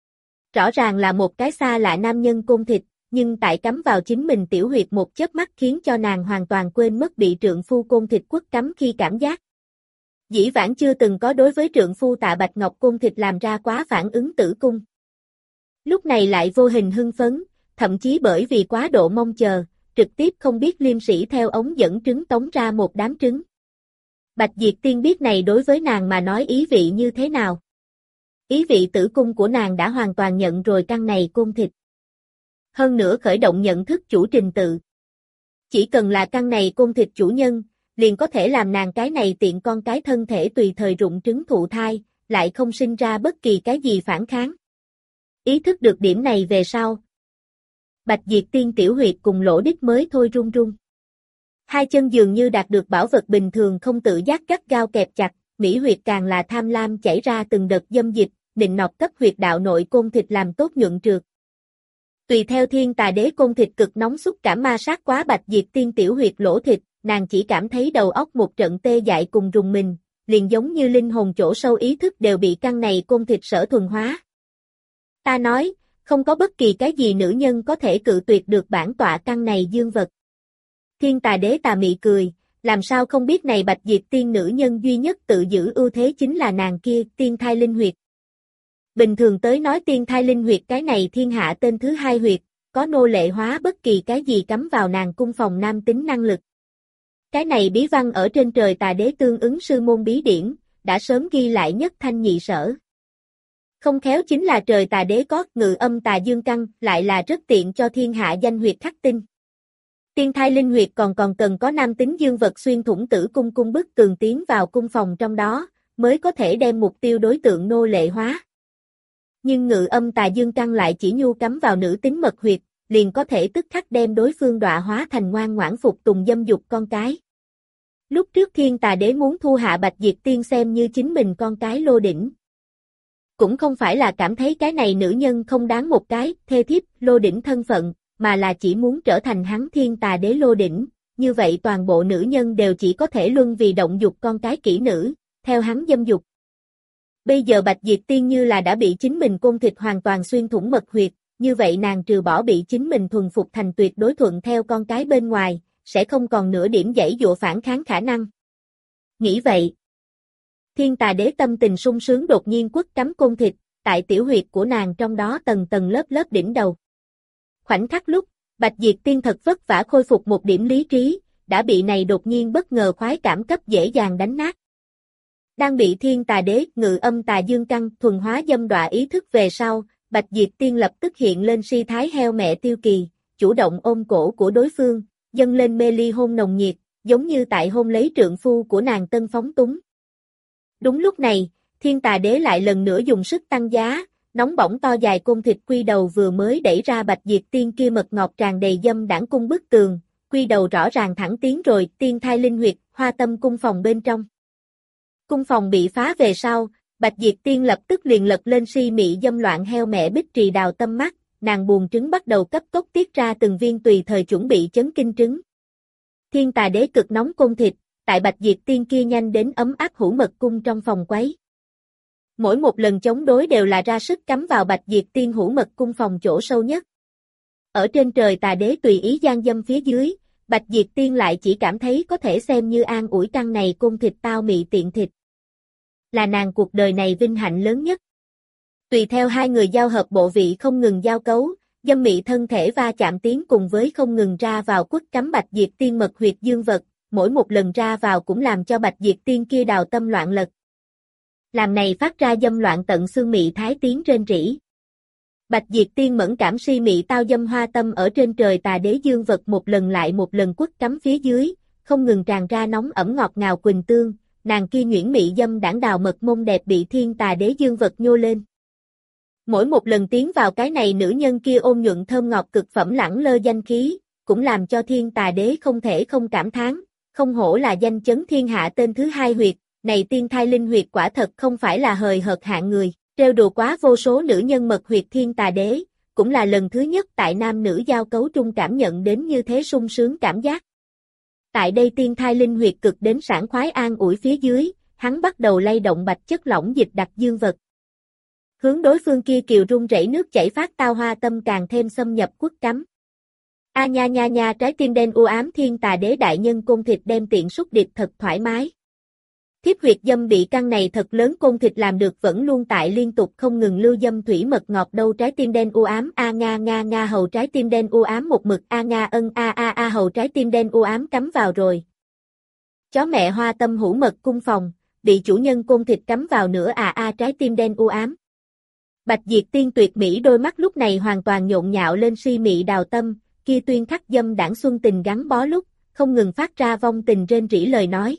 Rõ ràng là một cái xa lạ nam nhân côn thịt, nhưng tại cắm vào chính mình tiểu huyệt một chớp mắt khiến cho nàng hoàn toàn quên mất bị trượng phu côn thịt quất cắm khi cảm giác. Dĩ vãng chưa từng có đối với trượng phu Tạ Bạch Ngọc côn thịt làm ra quá phản ứng tử cung. Lúc này lại vô hình hưng phấn, thậm chí bởi vì quá độ mong chờ, trực tiếp không biết liêm sĩ theo ống dẫn trứng tống ra một đám trứng. Bạch Diệt Tiên biết này đối với nàng mà nói ý vị như thế nào. Ý vị tử cung của nàng đã hoàn toàn nhận rồi căn này côn thịt. Hơn nữa khởi động nhận thức chủ trình tự. Chỉ cần là căn này côn thịt chủ nhân, liền có thể làm nàng cái này tiện con cái thân thể tùy thời rụng trứng thụ thai, lại không sinh ra bất kỳ cái gì phản kháng. Ý thức được điểm này về sau. Bạch Diệt Tiên tiểu huyệt cùng lỗ đít mới thôi run run. Hai chân dường như đạt được bảo vật bình thường không tự giác gắt gao kẹp chặt, mỹ huyệt càng là tham lam chảy ra từng đợt dâm dịch, nịnh nọt cấp huyệt đạo nội côn thịt làm tốt nhuận trượt. Tùy theo Thiên Tà Đế côn thịt cực nóng xúc cảm ma sát quá Bạch Diệt Tiên tiểu huyệt lỗ thịt, nàng chỉ cảm thấy đầu óc một trận tê dại cùng rùng mình, liền giống như linh hồn chỗ sâu ý thức đều bị căn này côn thịt sở thuần hóa. Ta nói, không có bất kỳ cái gì nữ nhân có thể cự tuyệt được bản tọa căn này dương vật. Thiên Tà Đế tà mị cười, làm sao không biết này Bạch Diệt Tiên nữ nhân duy nhất tự giữ ưu thế chính là nàng kia, tiên thai linh huyệt. Bình thường tới nói tiên thai linh huyệt cái này thiên hạ tên thứ hai huyệt, có nô lệ hóa bất kỳ cái gì cắm vào nàng cung phòng nam tính năng lực. Cái này bí văn ở trên Trời Tà Đế tương ứng sư môn bí điển, đã sớm ghi lại nhất thanh nhị sở. Không khéo chính là Trời Tà Đế có ngự âm tà dương căn, lại là rất tiện cho thiên hạ danh huyệt khắc tinh. Tiên thai linh huyệt còn còn cần có nam tính dương vật xuyên thủng tử cung cung bức tường tiến vào cung phòng trong đó, mới có thể đem mục tiêu đối tượng nô lệ hóa. Nhưng ngự âm tà dương căn lại chỉ nhu cắm vào nữ tính mật huyệt, liền có thể tức khắc đem đối phương đọa hóa thành ngoan ngoãn phục tùng dâm dục con cái. Lúc trước Thiên Tà Đế muốn thu hạ Bạch Diệt Tiên xem như chính mình con cái lô đỉnh. Cũng không phải là cảm thấy cái này nữ nhân không đáng một cái thê thiếp lô đỉnh thân phận, mà là chỉ muốn trở thành hắn Thiên Tà Đế lô đỉnh, như vậy toàn bộ nữ nhân đều chỉ có thể luân vì động dục con cái kỹ nữ, theo hắn dâm dục. Bây giờ Bạch Diệt Tiên như là đã bị chính mình côn thịt hoàn toàn xuyên thủng mật huyệt, như vậy nàng trừ bỏ bị chính mình thuần phục thành tuyệt đối thuận theo con cái bên ngoài, sẽ không còn nửa điểm giãy dụa phản kháng khả năng. Nghĩ vậy, Thiên Tà Đế tâm tình sung sướng đột nhiên quất cắm côn thịt, tại tiểu huyệt của nàng trong đó tầng tầng lớp lớp đỉnh đầu. Khoảnh khắc lúc, Bạch Diệt Tiên thật vất vả khôi phục một điểm lý trí, đã bị này đột nhiên bất ngờ khoái cảm cấp dễ dàng đánh nát. Đang bị Thiên Tà Đế ngự âm tà dương căn thuần hóa dâm đọa ý thức về sau, Bạch Diệt Tiên lập tức hiện lên si thái heo mẹ tiêu kỳ, chủ động ôm cổ của đối phương, dâng lên mê ly hôn nồng nhiệt, giống như tại hôn lấy trượng phu của nàng tân phóng túng. Đúng lúc này, Thiên Tà Đế lại lần nữa dùng sức tăng giá, nóng bỏng to dài côn thịt quy đầu vừa mới đẩy ra Bạch Diệt Tiên kia mật ngọt tràn đầy dâm đãng cung bức tường, quy đầu rõ ràng thẳng tiến rồi tiên thai linh huyệt, hoa tâm cung phòng bên trong. Cung phòng bị phá về sau, Bạch Diệt Tiên lập tức liền lật lên si mị dâm loạn heo mẹ bích trì đào tâm mắt, nàng buồn trứng bắt đầu cấp tốc tiết ra từng viên tùy thời chuẩn bị chấn kinh trứng. Thiên Tà Đế cực nóng côn thịt, tại Bạch Diệt Tiên kia nhanh đến ấm áp hữu mật cung trong phòng quấy. Mỗi một lần chống đối đều là ra sức cắm vào Bạch Diệt Tiên hữu mật cung phòng chỗ sâu nhất. Ở trên Trời Tà Đế tùy ý gian dâm phía dưới, Bạch Diệt Tiên lại chỉ cảm thấy có thể xem như an ủi căn này côn thịt tao mị tiện thịt. Là nàng cuộc đời này vinh hạnh lớn nhất. Tùy theo hai người giao hợp bộ vị không ngừng giao cấu, dâm mị thân thể va chạm tiếng cùng với không ngừng ra vào quất cắm Bạch Diệt Tiên mật huyệt dương vật, mỗi một lần ra vào cũng làm cho Bạch Diệt Tiên kia đào tâm loạn lật. Làm này phát ra dâm loạn tận xương mị thái tiếng rên rỉ. Bạch Diệt Tiên mẫn cảm si mị tao dâm hoa tâm ở trên trời tà đế dương vật một lần lại một lần quất cắm phía dưới, không ngừng tràn ra nóng ẩm ngọt ngào quỳnh tương, nàng kia nhuyễn mị dâm đãng đào mật mông đẹp bị thiên tà đế dương vật nhô lên. Mỗi một lần tiến vào cái này nữ nhân kia ôn nhuận thơm ngọt cực phẩm lẳng lơ danh khí, cũng làm cho thiên tà đế không thể không cảm thán, không hổ là danh chấn thiên hạ tên thứ hai huyệt, này tiên thai linh huyệt quả thật không phải là hời hợt hạng người, trêu đùa quá vô số nữ nhân mật huyệt thiên tà đế, cũng là lần thứ nhất tại nam nữ giao cấu trung cảm nhận đến như thế sung sướng cảm giác. Tại đây tiên thai linh huyệt cực đến sảng khoái an ủi phía dưới, hắn bắt đầu lay động bạch chất lỏng dịch đặc dương vật. Hướng đối phương kia kiều rung rẩy nước chảy phát tao hoa tâm càng thêm xâm nhập quất cắm. A nha nha nha trái tim đen u ám thiên tà đế đại nhân côn thịt đem tiện xúc điệp thật thoải mái. Thiếp huyệt dâm bị căng này thật lớn côn thịt làm được vẫn luôn tại liên tục không ngừng lưu dâm thủy mật ngọt đâu trái tim đen u ám a nga nga nga hầu trái tim đen u ám một mực a nga ân a a a hầu trái tim đen u ám cắm vào rồi. Chó mẹ hoa tâm hữu mật cung phòng, bị chủ nhân côn thịt cắm vào nữa à a trái tim đen u ám. Bạch Diệt Tiên tuyệt mỹ đôi mắt lúc này hoàn toàn nhộn nhạo lên si mị đào tâm, kia tuyên khắc dâm đảng xuân tình gắn bó lúc, không ngừng phát ra vong tình rên rỉ lời nói.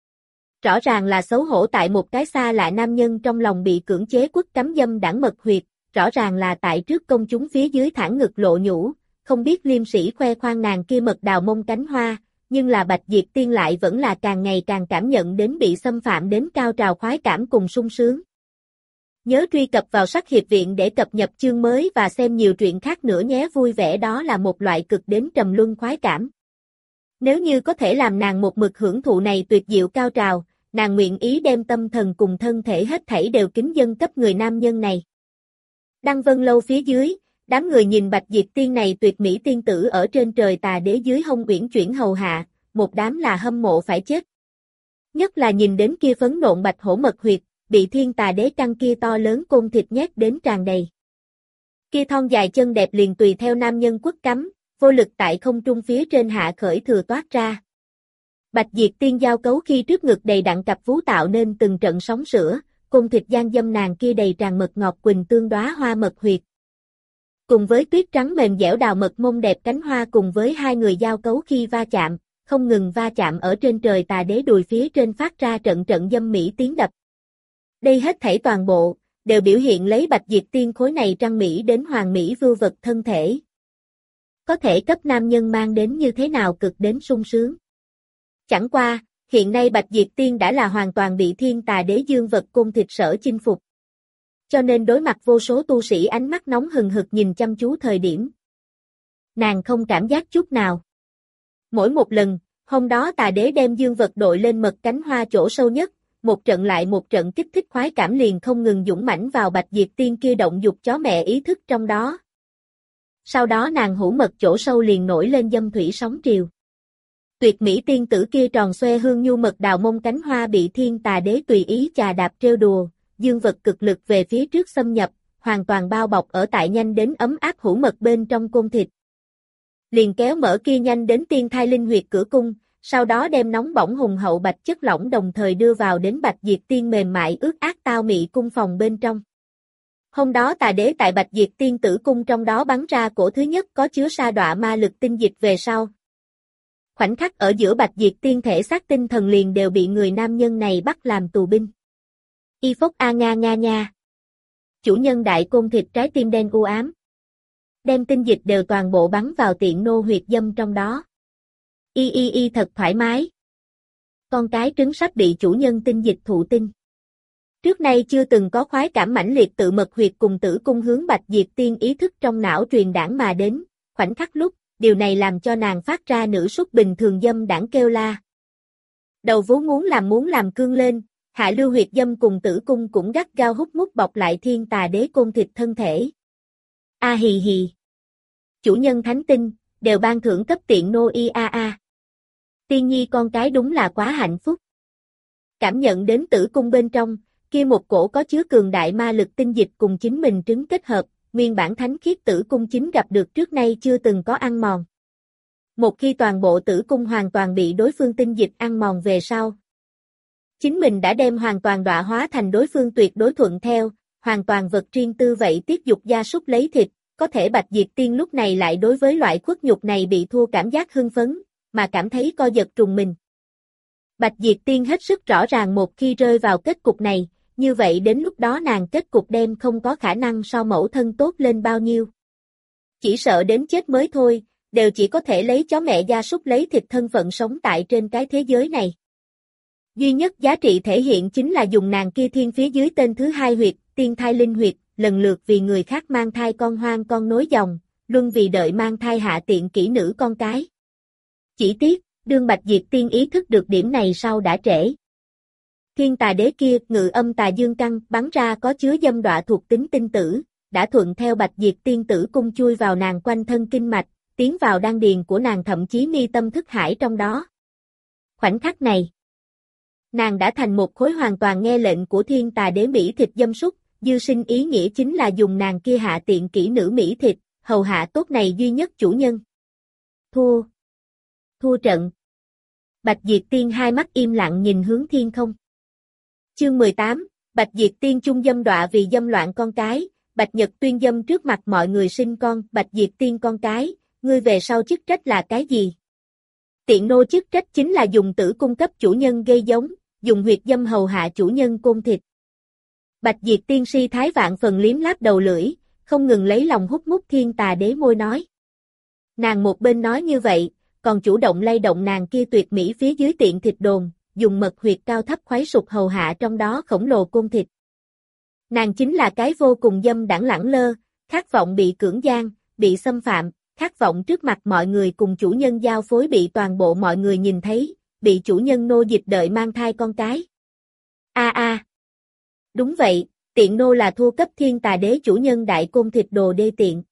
Rõ ràng là xấu hổ tại một cái xa lạ nam nhân trong lòng bị cưỡng chế quất cắm dâm đảng mật huyệt, rõ ràng là tại trước công chúng phía dưới thẳng ngực lộ nhũ, không biết liêm sĩ khoe khoang nàng kia mật đào mông cánh hoa, nhưng là Bạch Diệt Tiên lại vẫn là càng ngày càng cảm nhận đến bị xâm phạm đến cao trào khoái cảm cùng sung sướng. Nhớ truy cập vào Sắc Hiệp Viện để cập nhật chương mới và xem nhiều truyện khác nữa nhé vui vẻ đó là một loại cực đến trầm luân khoái cảm. Nếu như có thể làm nàng một mực hưởng thụ này tuyệt diệu cao trào, nàng nguyện ý đem tâm thần cùng thân thể hết thảy đều kính dâng cấp người nam nhân này. Đăng Vân Lâu phía dưới, đám người nhìn Bạch Diệt Tiên này tuyệt mỹ tiên tử ở trên trời tà đế dưới hông uyển chuyển hầu hạ, một đám là hâm mộ phải chết. Nhất là nhìn đến kia phấn nộn bạch hổ mật huyệt, bị thiên tà đế căng kia to lớn côn thịt nhét đến tràn đầy. Kia thon dài chân đẹp liền tùy theo nam nhân quất cắm, vô lực tại không trung phía trên hạ khởi thừa toát ra. Bạch Diệt Tiên giao cấu khi trước ngực đầy đặn cặp vú tạo nên từng trận sóng sữa, côn thịt gian dâm nàng kia đầy tràn mật ngọt quỳnh tương đóa hoa mật huyệt. Cùng với tuyết trắng mềm dẻo đào mật mông đẹp cánh hoa cùng với hai người giao cấu khi va chạm, không ngừng va chạm ở trên trời tà đế đùi phía trên phát ra trận trận dâm mỹ tiếng đập. Đây hết thảy toàn bộ, đều biểu hiện lấy Bạch Diệt Tiên khối này trăng mỹ đến hoàng mỹ vưu vật thân thể. Có thể cấp nam nhân mang đến như thế nào cực đến sung sướng. Chẳng qua, hiện nay Bạch Diệt Tiên đã là hoàn toàn bị thiên tà đế dương vật côn thịt sở chinh phục. Cho nên đối mặt vô số tu sĩ ánh mắt nóng hừng hực nhìn chăm chú thời điểm. Nàng không cảm giác chút nào. Mỗi một lần, hôm đó tà đế đem dương vật đội lên mật cánh hoa chỗ sâu nhất, một trận lại một trận kích thích khoái cảm liền không ngừng dũng mãnh vào Bạch Diệt Tiên kia động dục chó mẹ ý thức trong đó. Sau đó nàng hữu mật chỗ sâu liền nổi lên dâm thủy sóng triều. Tuyệt mỹ tiên tử kia tròn xoe hương nhu mật đào mông cánh hoa bị thiên tà đế tùy ý chà đạp trêu đùa, dương vật cực lực về phía trước xâm nhập, hoàn toàn bao bọc ở tại nhanh đến ấm áp hữu mật bên trong côn thịt. Liền kéo mở kia nhanh đến tiên thai linh huyệt cửa cung, sau đó đem nóng bỏng hùng hậu bạch chất lỏng đồng thời đưa vào đến Bạch Diệt Tiên mềm mại ướt át tao mị cung phòng bên trong. Hôm đó tà đế tại Bạch Diệt Tiên tử cung trong đó bắn ra cổ thứ nhất có chứa sa đọa ma lực tinh dịch về sau. Khoảnh khắc ở giữa Bạch Diệt Tiên thể xác tinh thần liền đều bị người nam nhân này bắt làm tù binh. Y phốc a nga nga nha. Chủ nhân đại côn thịt trái tim đen u ám. Đem tinh dịch đều toàn bộ bắn vào tiện nô huyệt dâm trong đó. Y y y thật thoải mái. Con cái trứng sắp bị chủ nhân tinh dịch thụ tinh. Trước nay chưa từng có khoái cảm mãnh liệt tự mật huyệt cùng tử cung hướng Bạch Diệt Tiên ý thức trong não truyền đảng mà đến, khoảnh khắc lúc, điều này làm cho nàng phát ra nữ súc bình thường dâm đảng kêu la. Đầu vú muốn làm muốn làm cương lên, hạ lưu huyệt dâm cùng tử cung cũng gắt gao hút mút bọc lại thiên tà đế côn thịt thân thể. A hì hì. Chủ nhân thánh tinh, đều ban thưởng cấp tiện nô y a a. Tiên nhi con cái đúng là quá hạnh phúc. Cảm nhận đến tử cung bên trong, kia một cổ có chứa cường đại ma lực tinh dịch cùng chính mình trứng kết hợp, nguyên bản thánh khiết tử cung chính gặp được trước nay chưa từng có ăn mòn. Một khi toàn bộ tử cung hoàn toàn bị đối phương tinh dịch ăn mòn về sau. Chính mình đã đem hoàn toàn đọa hóa thành đối phương tuyệt đối thuận theo, hoàn toàn vật riêng tư vậy tiếp dục gia súc lấy thịt, có thể Bạch Diệt Tiên lúc này lại đối với loại khuất nhục này bị thua cảm giác hưng phấn, mà cảm thấy co giật trùng mình. Bạch Diệt Tiên hết sức rõ ràng một khi rơi vào kết cục này, như vậy đến lúc đó nàng kết cục đem không có khả năng so mẫu thân tốt lên bao nhiêu. Chỉ sợ đến chết mới thôi, đều chỉ có thể lấy chó mẹ gia súc lấy thịt thân phận sống tại trên cái thế giới này. Duy nhất giá trị thể hiện chính là dùng nàng kia thiên phía dưới tên thứ hai huyệt, tiên thai linh huyệt, lần lượt vì người khác mang thai con hoang con nối dòng, luân vì đợi mang thai hạ tiện kỹ nữ con cái. Chỉ tiếc, đương Bạch Diệt Tiên ý thức được điểm này sau đã trễ. Thiên tà đế kia, ngự âm tà dương căn, bắn ra có chứa dâm đọa thuộc tính tinh tử, đã thuận theo Bạch Diệt Tiên tử cung chui vào nàng quanh thân kinh mạch, tiến vào đan điền của nàng thậm chí mi tâm thức hải trong đó. Khoảnh khắc này, nàng đã thành một khối hoàn toàn nghe lệnh của thiên tà đế mỹ thịt dâm súc, dư sinh ý nghĩa chính là dùng nàng kia hạ tiện kỹ nữ mỹ thịt, hầu hạ tốt này duy nhất chủ nhân. Thua. Thua trận. Bạch Diệt Tiên hai mắt im lặng nhìn hướng thiên không. Chương mười tám, Bạch Diệt Tiên chung dâm đọa vì dâm loạn con cái, Bạch Nhật tuyên dâm trước mặt mọi người sinh con, Bạch Diệt Tiên con cái, ngươi về sau chức trách là cái gì? Tiện nô chức trách chính là dùng tử cung cấp chủ nhân gây giống, dùng huyệt dâm hầu hạ chủ nhân côn thịt. Bạch Diệt Tiên si thái vạn phần liếm láp đầu lưỡi, không ngừng lấy lòng hút mút thiên tà đế môi nói. Nàng một bên nói như vậy, còn chủ động lay động nàng kia tuyệt mỹ phía dưới tiện thịt đồn, dùng mật huyệt cao thấp khoái sụp hầu hạ trong đó khổng lồ côn thịt. Nàng chính là cái vô cùng dâm đãng lẳng lơ, khát vọng bị cưỡng gian, bị xâm phạm, khát vọng trước mặt mọi người cùng chủ nhân giao phối bị toàn bộ mọi người nhìn thấy, bị chủ nhân nô dịch đợi mang thai con cái. A a. À. Đúng vậy, tiện nô là thua cấp thiên tà đế chủ nhân đại côn thịt đồ đê tiện.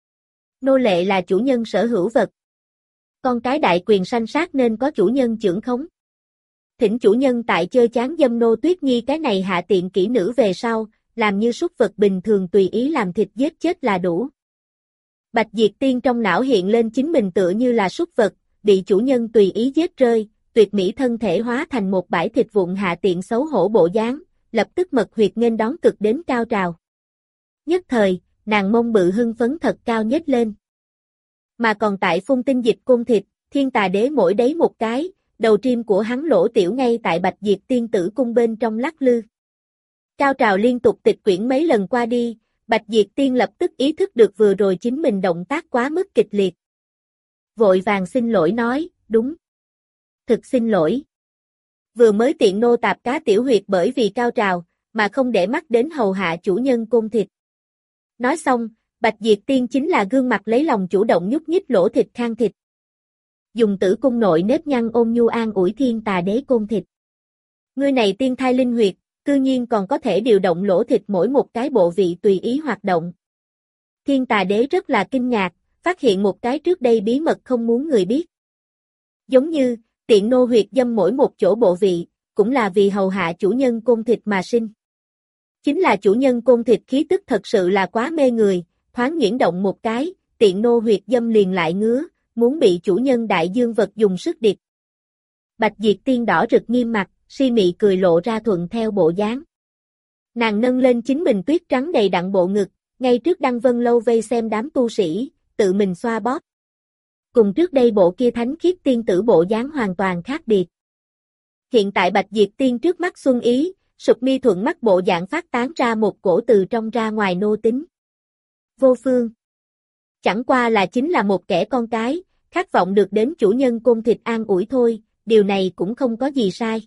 Nô lệ là chủ nhân sở hữu vật. Con cái đại quyền sanh sát nên có chủ nhân trưởng khống. Thỉnh chủ nhân tại chơi chán dâm nô Tuyết Nhi cái này hạ tiện kỹ nữ về sau, làm như súc vật bình thường tùy ý làm thịt giết chết là đủ. Bạch Diệt Tiên trong não hiện lên chính mình tựa như là súc vật, bị chủ nhân tùy ý giết rơi, tuyệt mỹ thân thể hóa thành một bãi thịt vụn hạ tiện xấu hổ bộ dáng, lập tức mật huyệt nghênh đón cực đến cao trào. Nhất thời, nàng mông bự hưng phấn thật cao nhếch lên. Mà còn tại phun tinh dịch côn thịt, thiên tà đế mỗi đấy một cái, đầu trim của hắn lỗ tiểu ngay tại Bạch Diệt Tiên tử cung bên trong lắc lư. Cao trào liên tục tịch quyển mấy lần qua đi, Bạch Diệt Tiên lập tức ý thức được vừa rồi chính mình động tác quá mức kịch liệt. Vội vàng xin lỗi nói, đúng. Thực xin lỗi. Vừa mới tiện nô tạp cá tiểu huyệt bởi vì cao trào, mà không để mắt đến hầu hạ chủ nhân côn thịt. Nói xong, Bạch Diệt Tiên chính là gương mặt lấy lòng chủ động nhúc nhích lỗ thịt khang thịt. Dùng tử cung nội nếp nhăn ôn nhu an ủi thiên tà đế côn thịt. Ngươi này tiên thai linh huyệt, cư nhiên còn có thể điều động lỗ thịt mỗi một cái bộ vị tùy ý hoạt động. Thiên tà đế rất là kinh ngạc, phát hiện một cái trước đây bí mật không muốn người biết. Giống như, tiện nô huyệt dâm mỗi một chỗ bộ vị, cũng là vì hầu hạ chủ nhân côn thịt mà sinh. Chính là chủ nhân côn thịt khí tức thật sự là quá mê người, thoáng nhuyễn động một cái, tiện nô huyệt dâm liền lại ngứa, muốn bị chủ nhân đại dương vật dùng sức điệp. Bạch Diệt Tiên đỏ rực nghiêm mặt, si mị cười lộ ra thuận theo bộ dáng. Nàng nâng lên chính mình tuyết trắng đầy đặn bộ ngực, ngay trước Đăng Vân Lâu vây xem đám tu sĩ, tự mình xoa bóp. Cùng trước đây bộ kia thánh khiết tiên tử bộ dáng hoàn toàn khác biệt. Hiện tại Bạch Diệt Tiên trước mắt xuân ý, sụp mi thuận mắt bộ dạng phát tán ra một cổ từ trong ra ngoài nô tính. Vô phương. Chẳng qua là chính là một kẻ con cái, khát vọng được đến chủ nhân côn thịt an ủi thôi, điều này cũng không có gì sai.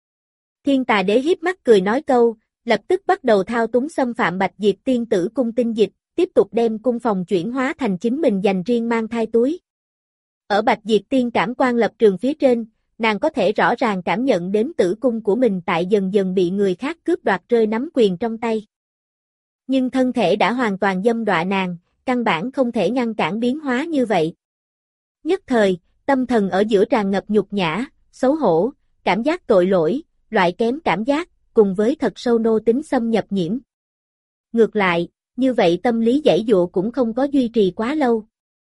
Thiên tà đế hiếp mắt cười nói câu, lập tức bắt đầu thao túng xâm phạm Bạch Diệt Tiên tử cung tinh dịch, tiếp tục đem cung phòng chuyển hóa thành chính mình dành riêng mang thai túi. Ở Bạch Diệt Tiên cảm quan lập trường phía trên, nàng có thể rõ ràng cảm nhận đến tử cung của mình tại dần dần bị người khác cướp đoạt rơi nắm quyền trong tay. Nhưng thân thể đã hoàn toàn dâm đọa nàng, căn bản không thể ngăn cản biến hóa như vậy. Nhất thời, tâm thần ở giữa tràn ngập nhục nhã, xấu hổ, cảm giác tội lỗi, loại kém cảm giác, cùng với thật sâu nô tính xâm nhập nhiễm. Ngược lại, như vậy tâm lý giãy dụa cũng không có duy trì quá lâu.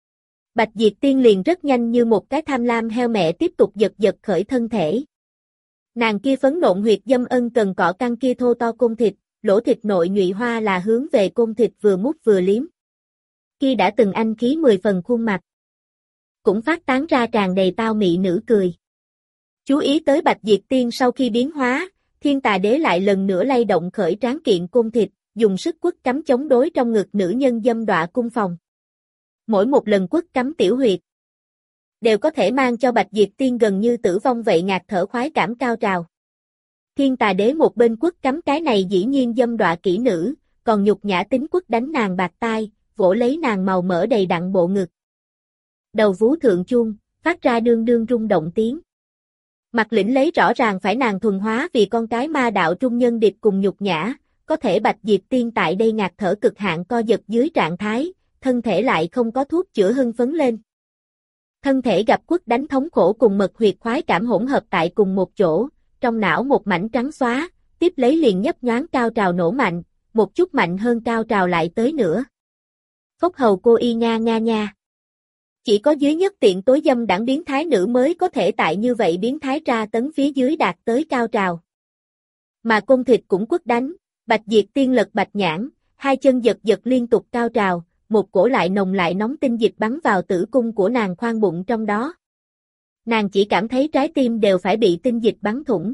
Bạch Diệt Tiên liền rất nhanh như một cái tham lam heo mẹ tiếp tục giật giật khởi thân thể. Nàng kia phấn nộn huyệt dâm ân cần cọ căng kia thô to côn thịt, lỗ thịt nội nhụy hoa là hướng về côn thịt vừa mút vừa liếm. Kia đã từng anh khí mười phần khuôn mặt, cũng phát tán ra tràn đầy tao mị nữ cười. Chú ý tới Bạch Diệt Tiên sau khi biến hóa, Thiên Tà Đế lại lần nữa lay động khởi tráng kiện côn thịt, dùng sức quất cắm chống đối trong ngực nữ nhân dâm đọa cung phòng. Mỗi một lần quất cắm tiểu huyệt, đều có thể mang cho Bạch Diệt Tiên gần như tử vong vậy ngạt thở khoái cảm cao trào. Thiên Tà Đế một bên quất cắm cái này dĩ nhiên dâm đọa kỹ nữ, còn nhục nhã tính quất đánh nàng bạc tai, vỗ lấy nàng màu mỡ đầy đặn bộ ngực. Đầu vú thượng chuông, phát ra đương đương rung động tiếng. Mặt lĩnh lấy rõ ràng phải nàng thuần hóa vì con cái ma đạo trung nhân địch cùng nhục nhã, có thể Bạch Diệt Tiên tại đây ngạt thở cực hạn co giật dưới trạng thái, thân thể lại không có thuốc chữa hưng phấn lên. Thân thể gặp quất đánh thống khổ cùng mật huyệt khoái cảm hỗn hợp tại cùng một chỗ, trong não một mảnh trắng xóa, tiếp lấy liền nhấp nhoáng cao trào nổ mạnh, một chút mạnh hơn cao trào lại tới nữa. Phốc hầu cô y nha nha nha. Chỉ có dưới nhất tiện tối dâm đảng biến thái nữ mới có thể tại như vậy biến thái tra tấn phía dưới đạt tới cao trào. Mà côn thịt cũng quất đánh, Bạch Diệt Tiên lật bạch nhãn, hai chân giật giật liên tục cao trào, một cổ lại nồng lại nóng tinh dịch bắn vào tử cung của nàng khoang bụng trong đó. Nàng chỉ cảm thấy trái tim đều phải bị tinh dịch bắn thủng.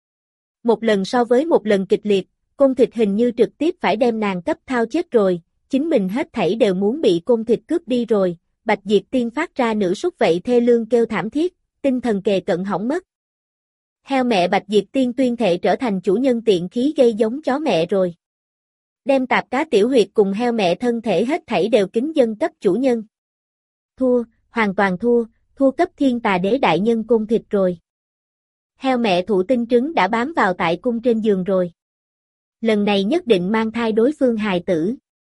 Một lần so với một lần kịch liệt, côn thịt hình như trực tiếp phải đem nàng cấp thao chết rồi, chính mình hết thảy đều muốn bị côn thịt cướp đi rồi. Bạch Diệt Tiên phát ra nữ súc vậy thê lương kêu thảm thiết, tinh thần kề cận hỏng mất. Heo mẹ Bạch Diệt Tiên tuyên thệ trở thành chủ nhân tiện khí gây giống chó mẹ rồi. Đem tạp cá tiểu huyệt cùng heo mẹ thân thể hết thảy đều kính dâng cấp chủ nhân. Thua, hoàn toàn thua, thua cấp Thiên Tà Đế đại nhân côn thịt rồi. Heo mẹ thụ tinh trứng đã bám vào tại cung trên giường rồi. Lần này nhất định mang thai đối phương hài tử.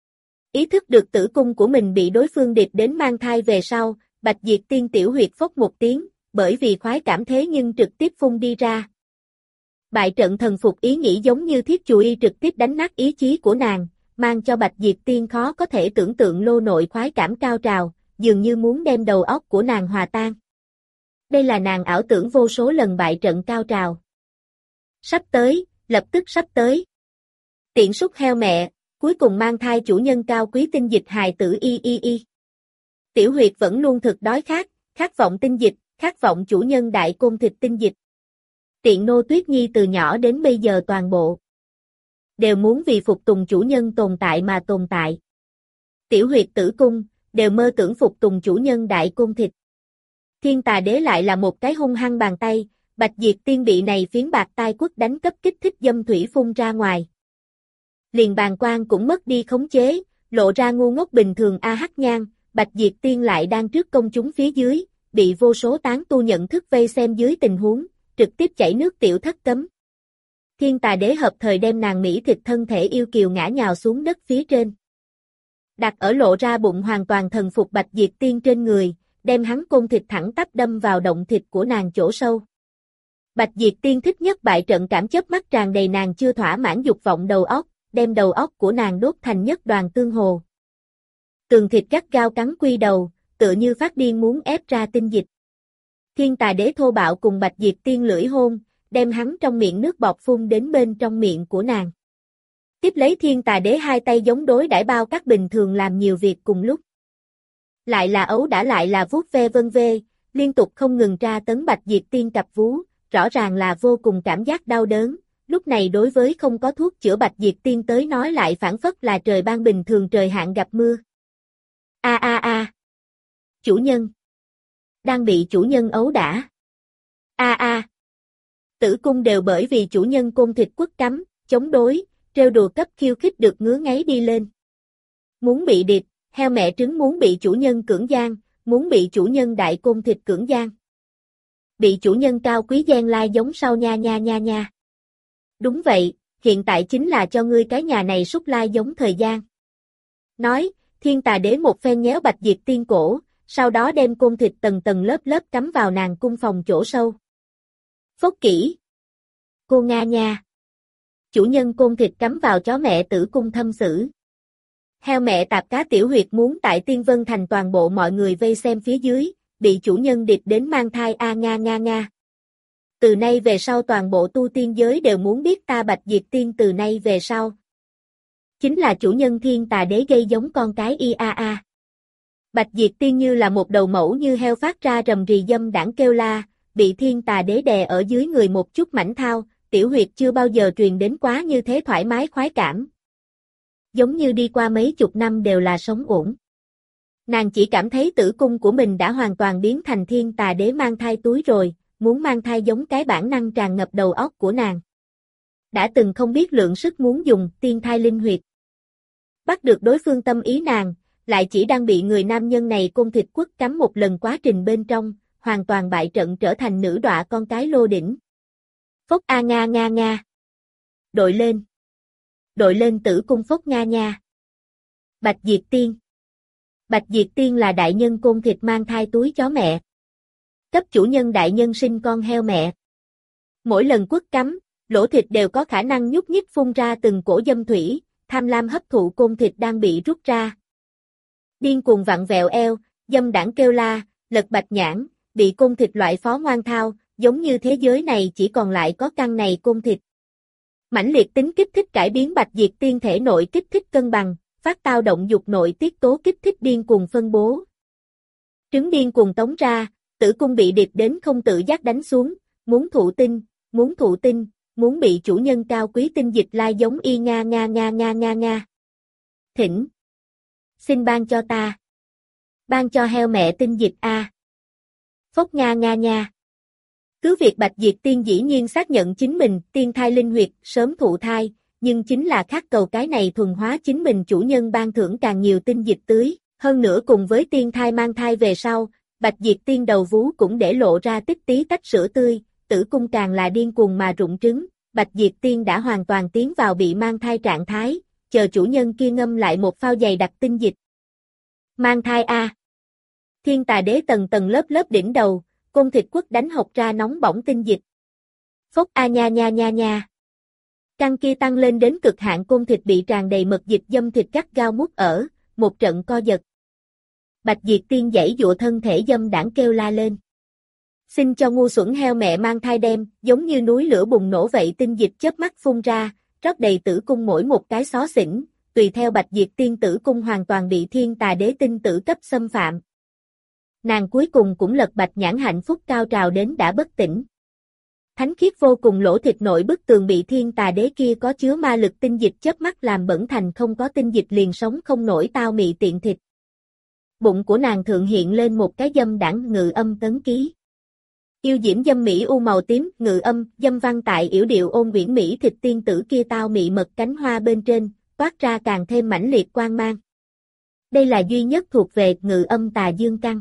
Ý thức được tử cung của mình bị đối phương điệp đến mang thai về sau, Bạch Diệt Tiên tiểu huyệt phốc một tiếng, bởi vì khoái cảm thế nhưng trực tiếp phun đi ra. Bại trận thần phục ý nghĩ giống như thiết chù y trực tiếp đánh nát ý chí của nàng, mang cho Bạch Diệt Tiên khó có thể tưởng tượng lô nội khoái cảm cao trào, dường như muốn đem đầu óc của nàng hòa tan. Đây là nàng ảo tưởng vô số lần bại trận cao trào. Sắp tới, lập tức sắp tới. Tiện súc heo mẹ, cuối cùng mang thai chủ nhân cao quý tinh dịch hài tử y y y. Tiểu huyệt vẫn luôn thực đói khát, khát vọng tinh dịch, khát vọng chủ nhân đại côn thịt tinh dịch. Tiện nô Tuyết Nhi từ nhỏ đến bây giờ toàn bộ đều muốn vì phục tùng chủ nhân tồn tại mà tồn tại. Tiểu huyệt tử cung, đều mơ tưởng phục tùng chủ nhân đại côn thịt. Thiên Tà Đế lại là một cái hung hăng bàn tay, Bạch Diệt Tiên bị này phiến bạc tai quất đánh cấp kích thích dâm thủy phun ra ngoài. Liền bàn quan cũng mất đi khống chế, lộ ra ngu ngốc bình thường a hắc nhang, Bạch Diệt Tiên lại đang trước công chúng phía dưới, bị vô số tán tu nhận thức vây xem dưới tình huống, trực tiếp chảy nước tiểu thất cấm. Thiên Tà Đế hợp thời đem nàng mỹ thịt thân thể yêu kiều ngã nhào xuống đất phía trên. Đặt ở lộ ra bụng hoàn toàn thần phục Bạch Diệt Tiên trên người, đem hắn côn thịt thẳng tắp đâm vào động thịt của nàng chỗ sâu. Bạch Diệt Tiên thích nhất bại trận cảm chớp mắt tràn đầy nàng chưa thỏa mãn dục vọng đầu óc, đem đầu óc của nàng đốt thành nhất đoàn tương hồ. Tường thịt gắt gao cắn quy đầu, tựa như phát điên muốn ép ra tinh dịch. Thiên Tà Đế thô bạo cùng Bạch Diệt Tiên lưỡi hôn, đem hắn trong miệng nước bọt phun đến bên trong miệng của nàng. Tiếp lấy Thiên Tà Đế hai tay giống đối đãi bao các bình thường làm nhiều việc cùng lúc. Lại là ấu đã lại là vuốt ve vân vê, liên tục không ngừng tra tấn Bạch Diệt Tiên cặp vú, rõ ràng là vô cùng cảm giác đau đớn. Lúc này đối với không có thuốc chữa Bạch Diệt Tiên tới nói lại phản phất là trời ban bình thường trời hạn gặp mưa. A a a. Chủ nhân. Đang bị chủ nhân ấu đả. A a. Tử cung đều bởi vì chủ nhân côn thịt quất cắm, chống đối, trêu đùa cấp khiêu khích được ngứa ngáy đi lên. Muốn bị điệp, heo mẹ trứng muốn bị chủ nhân cưỡng gian, muốn bị chủ nhân đại côn thịt cưỡng gian. Bị chủ nhân cao quý gian lai giống sau nha nha nha nha. Đúng vậy, hiện tại chính là cho ngươi cái nhà này súc lai giống thời gian. Nói, Thiên Tà Đế một phen nhéo Bạch Diệt Tiên cổ, sau đó đem côn thịt tầng tầng lớp lớp cắm vào nàng cung phòng chỗ sâu. Phốc kỹ. Cô Nga nha. Chủ nhân côn thịt cắm vào chó mẹ tử cung thâm xử. Heo mẹ tạp cá tiểu huyệt muốn tại Tiên Vân Thành toàn bộ mọi người vây xem phía dưới, bị chủ nhân điệp đến mang thai a nga nga nga. Từ nay về sau toàn bộ tu tiên giới đều muốn biết ta Bạch Diệt Tiên từ nay về sau. Chính là chủ nhân Thiên Tà Đế gây giống con cái i a a. Bạch Diệt Tiên như là một đầu mẫu như heo phát ra rầm rì dâm đãng kêu la, bị Thiên Tà Đế đè ở dưới người một chút mảnh thao, tiểu huyệt chưa bao giờ truyền đến quá như thế thoải mái khoái cảm. Giống như đi qua mấy chục năm đều là sống ổn. Nàng chỉ cảm thấy tử cung của mình đã hoàn toàn biến thành Thiên Tà Đế mang thai túi rồi, muốn mang thai giống cái bản năng tràn ngập đầu óc của nàng. Đã từng không biết lượng sức muốn dùng tiên thai linh huyệt. Bắt được đối phương tâm ý nàng, lại chỉ đang bị người nam nhân này côn thịt quất cắm một lần quá trình bên trong, hoàn toàn bại trận trở thành nữ đọa con cái lô đỉnh. Phốc a nga nga nga. Đội lên. Đội lên tử cung phốc nga nha. Bạch Diệt Tiên. Bạch Diệt Tiên là đại nhân côn thịt mang thai túi chó mẹ. Cấp chủ nhân đại nhân sinh con heo mẹ. Mỗi lần quất cắm, lỗ thịt đều có khả năng nhúc nhích phun ra từng cổ dâm thủy, tham lam hấp thụ côn thịt đang bị rút ra. Điên cuồng vặn vẹo eo, dâm đãng kêu la, lật bạch nhãn, bị côn thịt loại phó ngoan thao, giống như thế giới này chỉ còn lại có căn này côn thịt. Mãnh liệt tính kích thích cải biến Bạch Diệt Tiên thể nội kích thích cân bằng, phát tao động dục nội tiết tố kích thích điên cuồng phân bố. Trứng điên cuồng tống ra, tử cung bị điệp đến không tự giác đánh xuống, muốn thụ tinh, muốn thụ tinh, muốn bị chủ nhân cao quý tinh dịch lai giống y nga nga nga nga nga nga. Thỉnh. Xin ban cho ta. Ban cho heo mẹ tinh dịch a. Phốc nga nga nha. Cứ việc Bạch Diệt Tiên dĩ nhiên xác nhận chính mình tiên thai linh huyệt sớm thụ thai, nhưng chính là khát cầu cái này thuần hóa chính mình chủ nhân ban thưởng càng nhiều tinh dịch tưới, hơn nữa cùng với tiên thai mang thai về sau, Bạch Diệt Tiên đầu vú cũng để lộ ra tích tí tách sữa tươi, tử cung càng là điên cuồng mà rụng trứng, Bạch Diệt Tiên đã hoàn toàn tiến vào bị mang thai trạng thái, chờ chủ nhân kia ngâm lại một phao dày đặc tinh dịch. Mang thai a. Thiên Tà Đế tầng tầng lớp lớp đỉnh đầu, côn thịt quất đánh hộc ra nóng bỏng tinh dịch. Phốc a nha nha nha nha. Căn kia tăng lên đến cực hạn côn thịt bị tràn đầy mật dịch dâm thịt gắt gao mút ở, một trận co giật. Bạch Diệt Tiên giãy dụa thân thể dâm đãng kêu la lên. Xin cho ngu xuẩn heo mẹ mang thai đem, giống như núi lửa bùng nổ vậy tinh dịch chớp mắt phun ra, rót đầy tử cung mỗi một cái xó xỉnh, tùy theo Bạch Diệt Tiên tử cung hoàn toàn bị Thiên Tà Đế tinh tử cấp xâm phạm. Nàng cuối cùng cũng lật bạch nhãn hạnh phúc cao trào đến đã bất tỉnh. Thánh khiết vô cùng lỗ thịt nội bức tường bị Thiên Tà Đế kia có chứa ma lực tinh dịch chớp mắt làm bẩn thành không có tinh dịch liền sống không nổi tao mị tiện thịt. Bụng của nàng thượng hiện lên một cái dâm đãng ngự âm tấn ký. Yêu diễm dâm mỹ u màu tím, ngự âm, dâm văn tại yểu điệu ôn quyển mỹ thịt tiên tử kia tao mị mật cánh hoa bên trên, toát ra càng thêm mãnh liệt quang mang. Đây là duy nhất thuộc về ngự âm tà dương căn.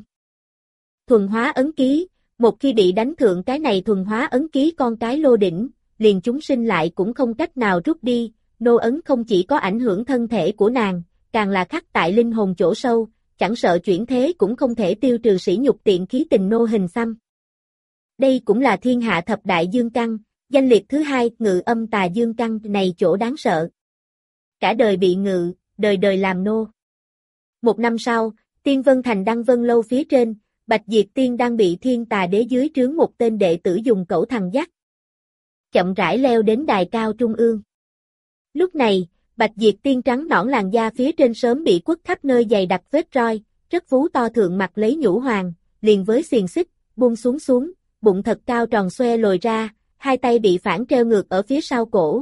Thuần hóa ấn ký, một khi bị đánh thượng cái này thuần hóa ấn ký con cái lô đỉnh, liền chúng sinh lại cũng không cách nào rút đi, nô ấn không chỉ có ảnh hưởng thân thể của nàng, càng là khắc tại linh hồn chỗ sâu, chẳng sợ chuyển thế cũng không thể tiêu trừ sỉ nhục tiện khí tình nô hình xăm. Đây cũng là thiên hạ thập đại dương căn, danh liệt thứ hai ngự âm tà dương căn này chỗ đáng sợ. Cả đời bị ngự, đời đời làm nô. Một năm sau, Tiên Vân Thành Đăng Vân Lâu phía trên, Bạch Diệt Tiên đang bị Thiên Tà Đế dưới trướng một tên đệ tử dùng cẩu thằng dắt. Chậm rãi leo đến đài cao trung ương. Lúc này, Bạch Diệt Tiên trắng nõn làn da phía trên sớm bị quất khắp nơi dày đặc vết roi, rất vú to thượng mặt lấy nhũ hoàng, liền với xiềng xích, buông xuống xuống, bụng thật cao tròn xoe lồi ra, hai tay bị phản treo ngược ở phía sau cổ.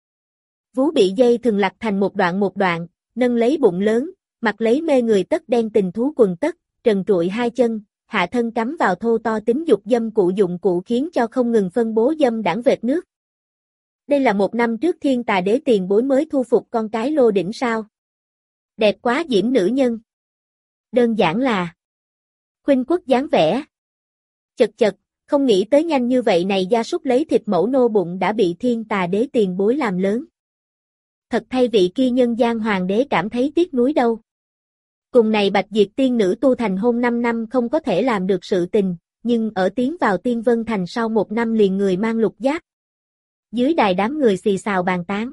Vú bị dây thường lặt thành một đoạn một đoạn, nâng lấy bụng lớn, mặt lấy mê người tất đen tình thú quần tất, trần trụi hai chân, hạ thân cắm vào thô to tính dục dâm cụ dụng cụ khiến cho không ngừng phân bố dâm đảng vệt nước. Đây là một năm trước Thiên Tà Đế tiền bối mới thu phục con cái lô đỉnh sao. Đẹp quá diễm nữ nhân. Đơn giản là khuynh quốc dáng vẻ. Chật chật, không nghĩ tới nhanh như vậy này gia súc lấy thịt mẫu nô bụng đã bị Thiên Tà Đế tiền bối làm lớn. Thật thay vị kia nhân gian hoàng đế cảm thấy tiếc nuối đâu. Cùng này Bạch Diệt Tiên nữ tu thành hôn năm năm không có thể làm được sự tình, nhưng ở tiến vào Tiên Vân Thành sau một năm liền người mang lục giáp. Dưới đài đám người xì xào bàn tán.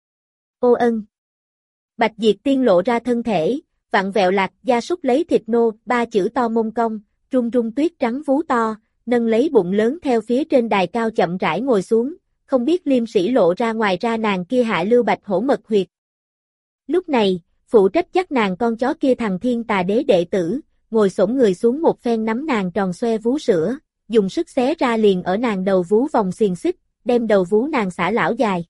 Ô ân. Bạch Diệt Tiên lộ ra thân thể, vặn vẹo lạc gia súc lấy thịt nô, ba chữ to mông cong, rung rung tuyết trắng vú to, nâng lấy bụng lớn theo phía trên đài cao chậm rãi ngồi xuống, không biết liêm sĩ lộ ra ngoài ra nàng kia hạ lưu bạch hổ mật huyệt. Lúc này, phụ trách dắt nàng con chó kia thằng Thiên Tà Đế đệ tử, ngồi xổm người xuống một phen nắm nàng tròn xoe vú sữa, dùng sức xé ra liền ở nàng đầu vú vòng xiềng xích, đem đầu vú nàng xả lão dài.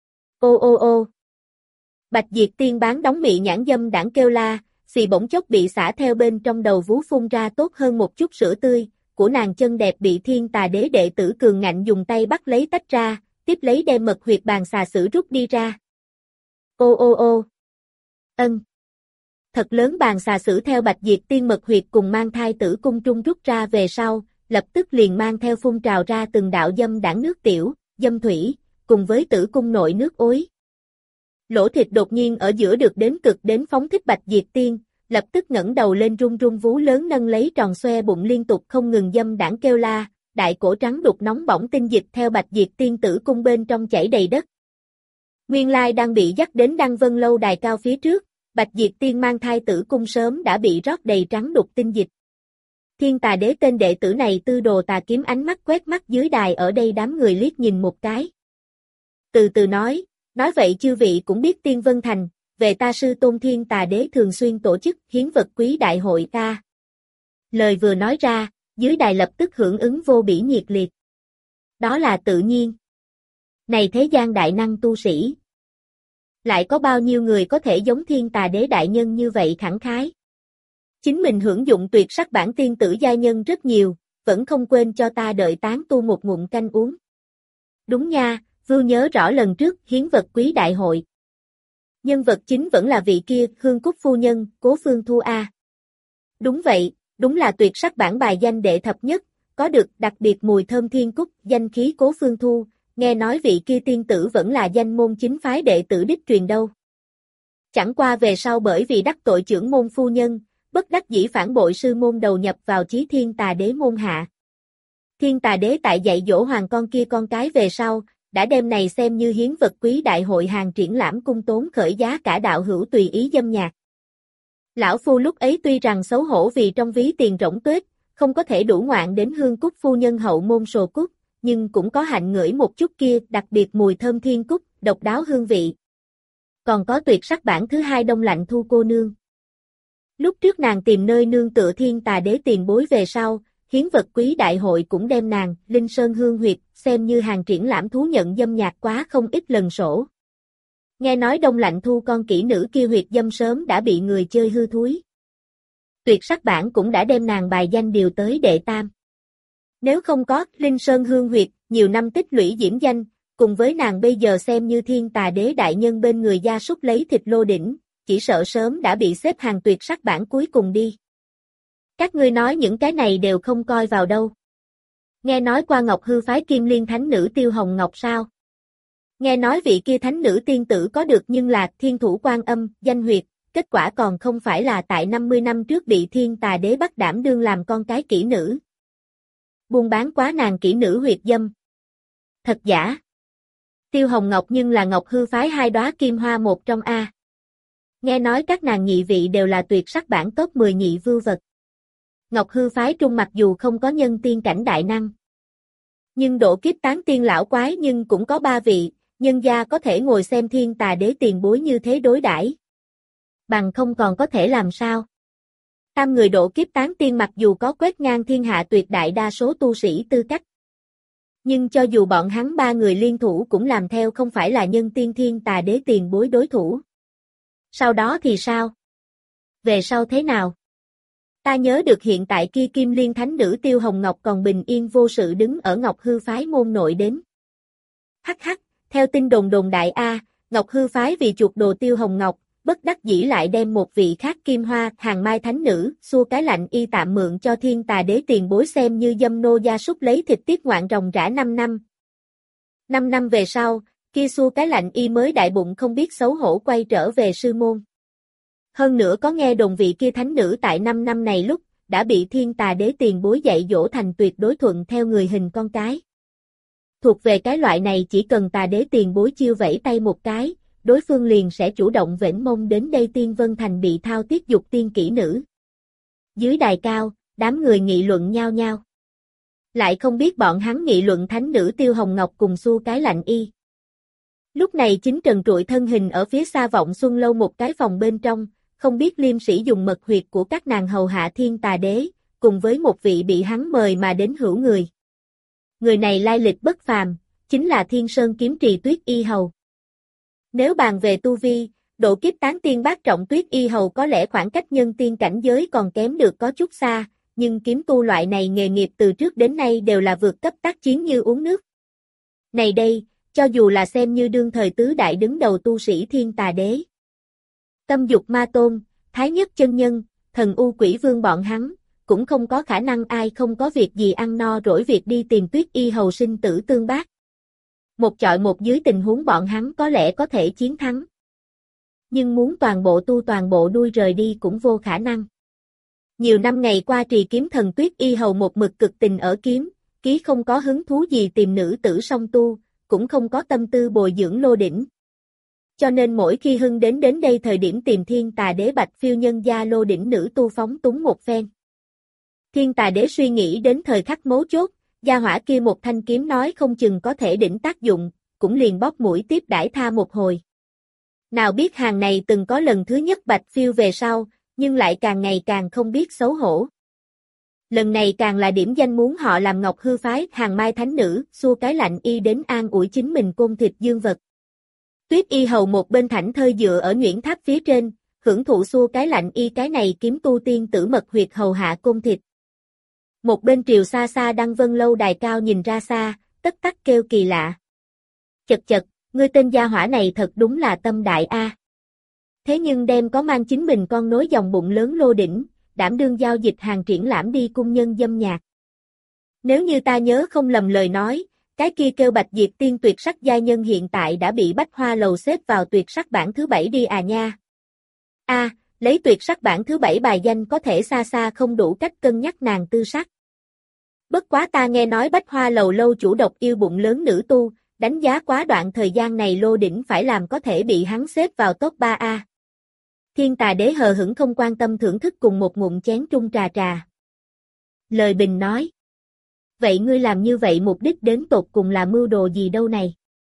Ô ô ô. Bạch Diệt Tiên bán đóng mị nhãn dâm đảng kêu la, xì bỗng chốc bị xả theo bên trong đầu vú phun ra tốt hơn một chút sữa tươi, của nàng chân đẹp bị Thiên Tà Đế đệ tử cường ngạnh dùng tay bắt lấy tách ra, tiếp lấy đem mật huyệt bàn xà sử rút đi ra. Ô ô ô. Ân. Thật lớn bàn xà sử theo Bạch Diệt Tiên mật huyệt cùng mang thai tử cung trung rút ra về sau, lập tức liền mang theo phun trào ra từng đạo dâm đảng nước tiểu, dâm thủy, cùng với tử cung nội nước ối. Lỗ thịt đột nhiên ở giữa được đến cực đến phóng thích Bạch Diệt Tiên, lập tức ngẩng đầu lên run run vú lớn nâng lấy tròn xoe bụng liên tục không ngừng dâm đảng kêu la, đại cổ trắng đục nóng bỏng tinh dịch theo Bạch Diệt Tiên tử cung bên trong chảy đầy đất. Nguyên lai đang bị dắt đến Đăng Vân lâu đài cao phía trước, Bạch Diệt Tiên mang thai tử cung sớm đã bị rót đầy trắng đục tinh dịch. Thiên Tà Đế tên đệ tử này tư đồ tà kiếm ánh mắt quét mắt dưới đài ở đây đám người liếc nhìn một cái. Từ từ nói, nói vậy chư vị cũng biết Tiên Vân Thành, về ta sư tôn Thiên Tà Đế thường xuyên tổ chức hiến vật quý đại hội ta. Lời vừa nói ra, dưới đài lập tức hưởng ứng vô bỉ nhiệt liệt. Đó là tự nhiên. Này thế gian đại năng tu sĩ. Lại có bao nhiêu người có thể giống Thiên Tà Đế đại nhân như vậy khẳng khái. Chính mình hưởng dụng tuyệt sắc bản tiên tử giai nhân rất nhiều, vẫn không quên cho ta đợi tán tu một ngụm canh uống. Đúng nha, Vưu nhớ rõ lần trước hiến vật quý đại hội. Nhân vật chính vẫn là vị kia, Hương Cúc phu nhân, Cố Phương Thu A. Đúng vậy, đúng là tuyệt sắc bản bài danh đệ thập nhất, có được đặc biệt mùi thơm thiên cúc, danh khí Cố Phương Thu, nghe nói vị kia tiên tử vẫn là danh môn chính phái đệ tử đích truyền đâu. Chẳng qua về sau bởi vì đắc tội trưởng môn phu nhân, bất đắc dĩ phản bội sư môn đầu nhập vào Chí Thiên Tà Đế môn hạ. Thiên Tà Đế tại dạy dỗ hoàng con kia con cái về sau, đã đem này xem như hiến vật quý đại hội hàng triển lãm cung tốn khởi giá cả đạo hữu tùy ý dâm nhạc. Lão phu lúc ấy tuy rằng xấu hổ vì trong ví tiền rỗng tuếch, không có thể đủ ngoạn đến Hương Cúc phu nhân hậu môn sồ cúc, nhưng cũng có hạnh ngửi một chút kia đặc biệt mùi thơm thiên cúc, độc đáo hương vị. Còn có tuyệt sắc bản thứ hai Đông Lạnh Thu cô nương. Lúc trước nàng tìm nơi nương tựa Thiên Tà Đế tiền bối về sau, hiến vật quý đại hội cũng đem nàng, Linh Sơn Hương Huyệt, xem như hàng triển lãm thú nhận dâm nhạc quá không ít lần sổ. Nghe nói Đông Lạnh Thu con kỹ nữ kia huyệt dâm sớm đã bị người chơi hư thúi. Tuyệt sắc bản cũng đã đem nàng bài danh điều tới đệ tam. Nếu không có Linh Sơn Hương Huyệt, nhiều năm tích lũy diễm danh, cùng với nàng bây giờ xem như Thiên Tà Đế đại nhân bên người gia súc lấy thịt lô đỉnh, chỉ sợ sớm đã bị xếp hàng tuyệt sắc bản cuối cùng đi. Các ngươi nói những cái này đều không coi vào đâu. Nghe nói qua Ngọc Hư phái Kim Liên thánh nữ Tiêu Hồng Ngọc sao? Nghe nói vị kia thánh nữ tiên tử có được nhưng là Thiên Thủ Quan Âm, danh huyệt, kết quả còn không phải là tại năm mươi năm trước bị Thiên Tà Đế bắt đảm đương làm con cái kỹ nữ. Buôn bán quá nàng kỹ nữ huyệt dâm. Thật giả. Tiêu Hồng Ngọc nhưng là Ngọc Hư phái hai đóa kim hoa một trong A. Nghe nói các nàng nhị vị đều là tuyệt sắc bản top mười nhị vưu vật. Ngọc Hư phái trung mặc dù không có nhân tiên cảnh đại năng, nhưng độ kiếp tán tiên lão quái nhưng cũng có ba vị, nhân gia có thể ngồi xem Thiên Tà Đế tiền bối như thế đối đãi. Bằng không còn có thể làm sao? Tam người độ kiếp tán tiên mặc dù có quét ngang thiên hạ tuyệt đại đa số tu sĩ tư cách, nhưng cho dù bọn hắn ba người liên thủ cũng làm theo không phải là nhân tiên Thiên Tà Đế tiền bối đối thủ. Sau đó thì sao? Về sau thế nào? Ta nhớ được hiện tại kia Kim Liên thánh nữ Tiêu Hồng Ngọc còn bình yên vô sự đứng ở Ngọc Hư phái môn nội đến. Hắc hắc, theo tin đồn đồn đại A, Ngọc Hư phái vì chuộc đồ Tiêu Hồng Ngọc, bất đắc dĩ lại đem một vị khác Kim Hoa, Hàng Mai thánh nữ, xua cái lạnh y tạm mượn cho Thiên Tà Đế tiền bối xem như dâm nô gia súc lấy thịt tiết ngoạn ròng rã năm năm. Năm năm về sau, kia xua cái lạnh y mới đại bụng không biết xấu hổ quay trở về sư môn. Hơn nữa có nghe đồn vị kia thánh nữ tại năm năm này lúc, đã bị Thiên Tà Đế tiền bối dạy dỗ thành tuyệt đối thuận theo người hình con cái. Thuộc về cái loại này chỉ cần Tà Đế tiền bối chiêu vẫy tay một cái, đối phương liền sẽ chủ động vểnh mông đến đây Tiên Vân Thành bị thao tiết dục tiên kỹ nữ. Dưới đài cao, đám người nghị luận nhao nhao. Lại không biết bọn hắn nghị luận thánh nữ Tiêu Hồng Ngọc cùng Xu Cái Lạnh Y. Lúc này chính trần trụi thân hình ở phía xa Vọng Xuân Lâu một cái phòng bên trong, không biết liêm sĩ dùng mật huyệt của các nàng hầu hạ Thiên Tà Đế, cùng với một vị bị hắn mời mà đến hữu người. Người này lai lịch bất phàm, chính là Thiên Sơn Kiếm Trì Tuyết Y Hầu. Nếu bàn về tu vi, độ kiếp tán tiên bát trọng Tuyết Y Hầu có lẽ khoảng cách nhân tiên cảnh giới còn kém được có chút xa, nhưng kiếm tu loại này nghề nghiệp từ trước đến nay đều là vượt cấp tác chiến như uống nước. Này đây, cho dù là xem như đương thời tứ đại đứng đầu tu sĩ Thiên Tà Đế, Tâm Dục Ma Tôn, Thái Nhất Chân Nhân, Thần U Quỷ Vương bọn hắn, cũng không có khả năng ai không có việc gì ăn no rỗi việc đi tìm Tuyết Y Hầu sinh tử tương bác. Một chọi một dưới tình huống bọn hắn có lẽ có thể chiến thắng. Nhưng muốn toàn bộ tu toàn bộ đuôi rời đi cũng vô khả năng. Nhiều năm ngày qua trì kiếm thần Tuyết Y Hầu một mực cực tình ở kiếm, ký không có hứng thú gì tìm nữ tử song tu, cũng không có tâm tư bồi dưỡng lô đỉnh. Cho nên mỗi khi hưng đến đến đây thời điểm tìm Thiên Tà Đế bạch phiêu nhân gia lô đỉnh nữ tu phóng túng một phen. Thiên Tà Đế suy nghĩ đến thời khắc mấu chốt, gia hỏa kia một thanh kiếm nói không chừng có thể đỉnh tác dụng, cũng liền bóp mũi tiếp đãi tha một hồi. Nào biết hàng này từng có lần thứ nhất bạch phiêu về sau, nhưng lại càng ngày càng không biết xấu hổ. Lần này càng là điểm danh muốn họ làm Ngọc Hư phái hàng mai thánh nữ, Xua Cái Lạnh Y đến an ủi chính mình côn thịt dương vật. Tuyết Y Hầu một bên thảnh thơi dựa ở nhuyễn tháp phía trên, hưởng thụ Xua Cái Lạnh Y cái này kiếm tu tiên tử mật huyệt hầu hạ côn thịt. Một bên triều xa xa Đăng Vân Lâu đài cao nhìn ra xa, tất tắc kêu kỳ lạ. Chật chật, ngươi tên gia hỏa này thật đúng là tâm đại a. Thế nhưng đem có mang chính mình con nối dòng bụng lớn lô đỉnh, đảm đương giao dịch hàng triển lãm đi cung nhân dâm nhạc. Nếu như ta nhớ không lầm lời nói, cái kia kêu Bạch Diệp Tiên tuyệt sắc giai nhân hiện tại đã bị Bách Hoa Lầu xếp vào tuyệt sắc bảng thứ bảy đi à nha. A, à, lấy tuyệt sắc bảng thứ bảy bài danh có thể xa xa không đủ cách cân nhắc nàng tư sắc. Bất quá ta nghe nói Bách Hoa Lầu lâu chủ độc yêu bụng lớn nữ tu, đánh giá quá đoạn thời gian này lô đỉnh phải làm có thể bị hắn xếp vào top ba A. Thiên Tà Đế hờ hững không quan tâm thưởng thức cùng một ngụm chén trung trà trà. Lời bình nói. Vậy ngươi làm như vậy mục đích đến tột cùng là mưu đồ gì đâu này?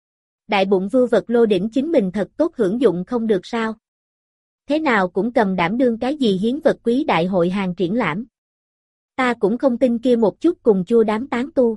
Đại bụng vưu vật lô đỉnh chính mình thật tốt hưởng dụng không được sao? Thế nào cũng cầm đảm đương cái gì hiến vật quý đại hội hàng triển lãm. Ta cũng không tin kia một chút cùng chua đám tán tu.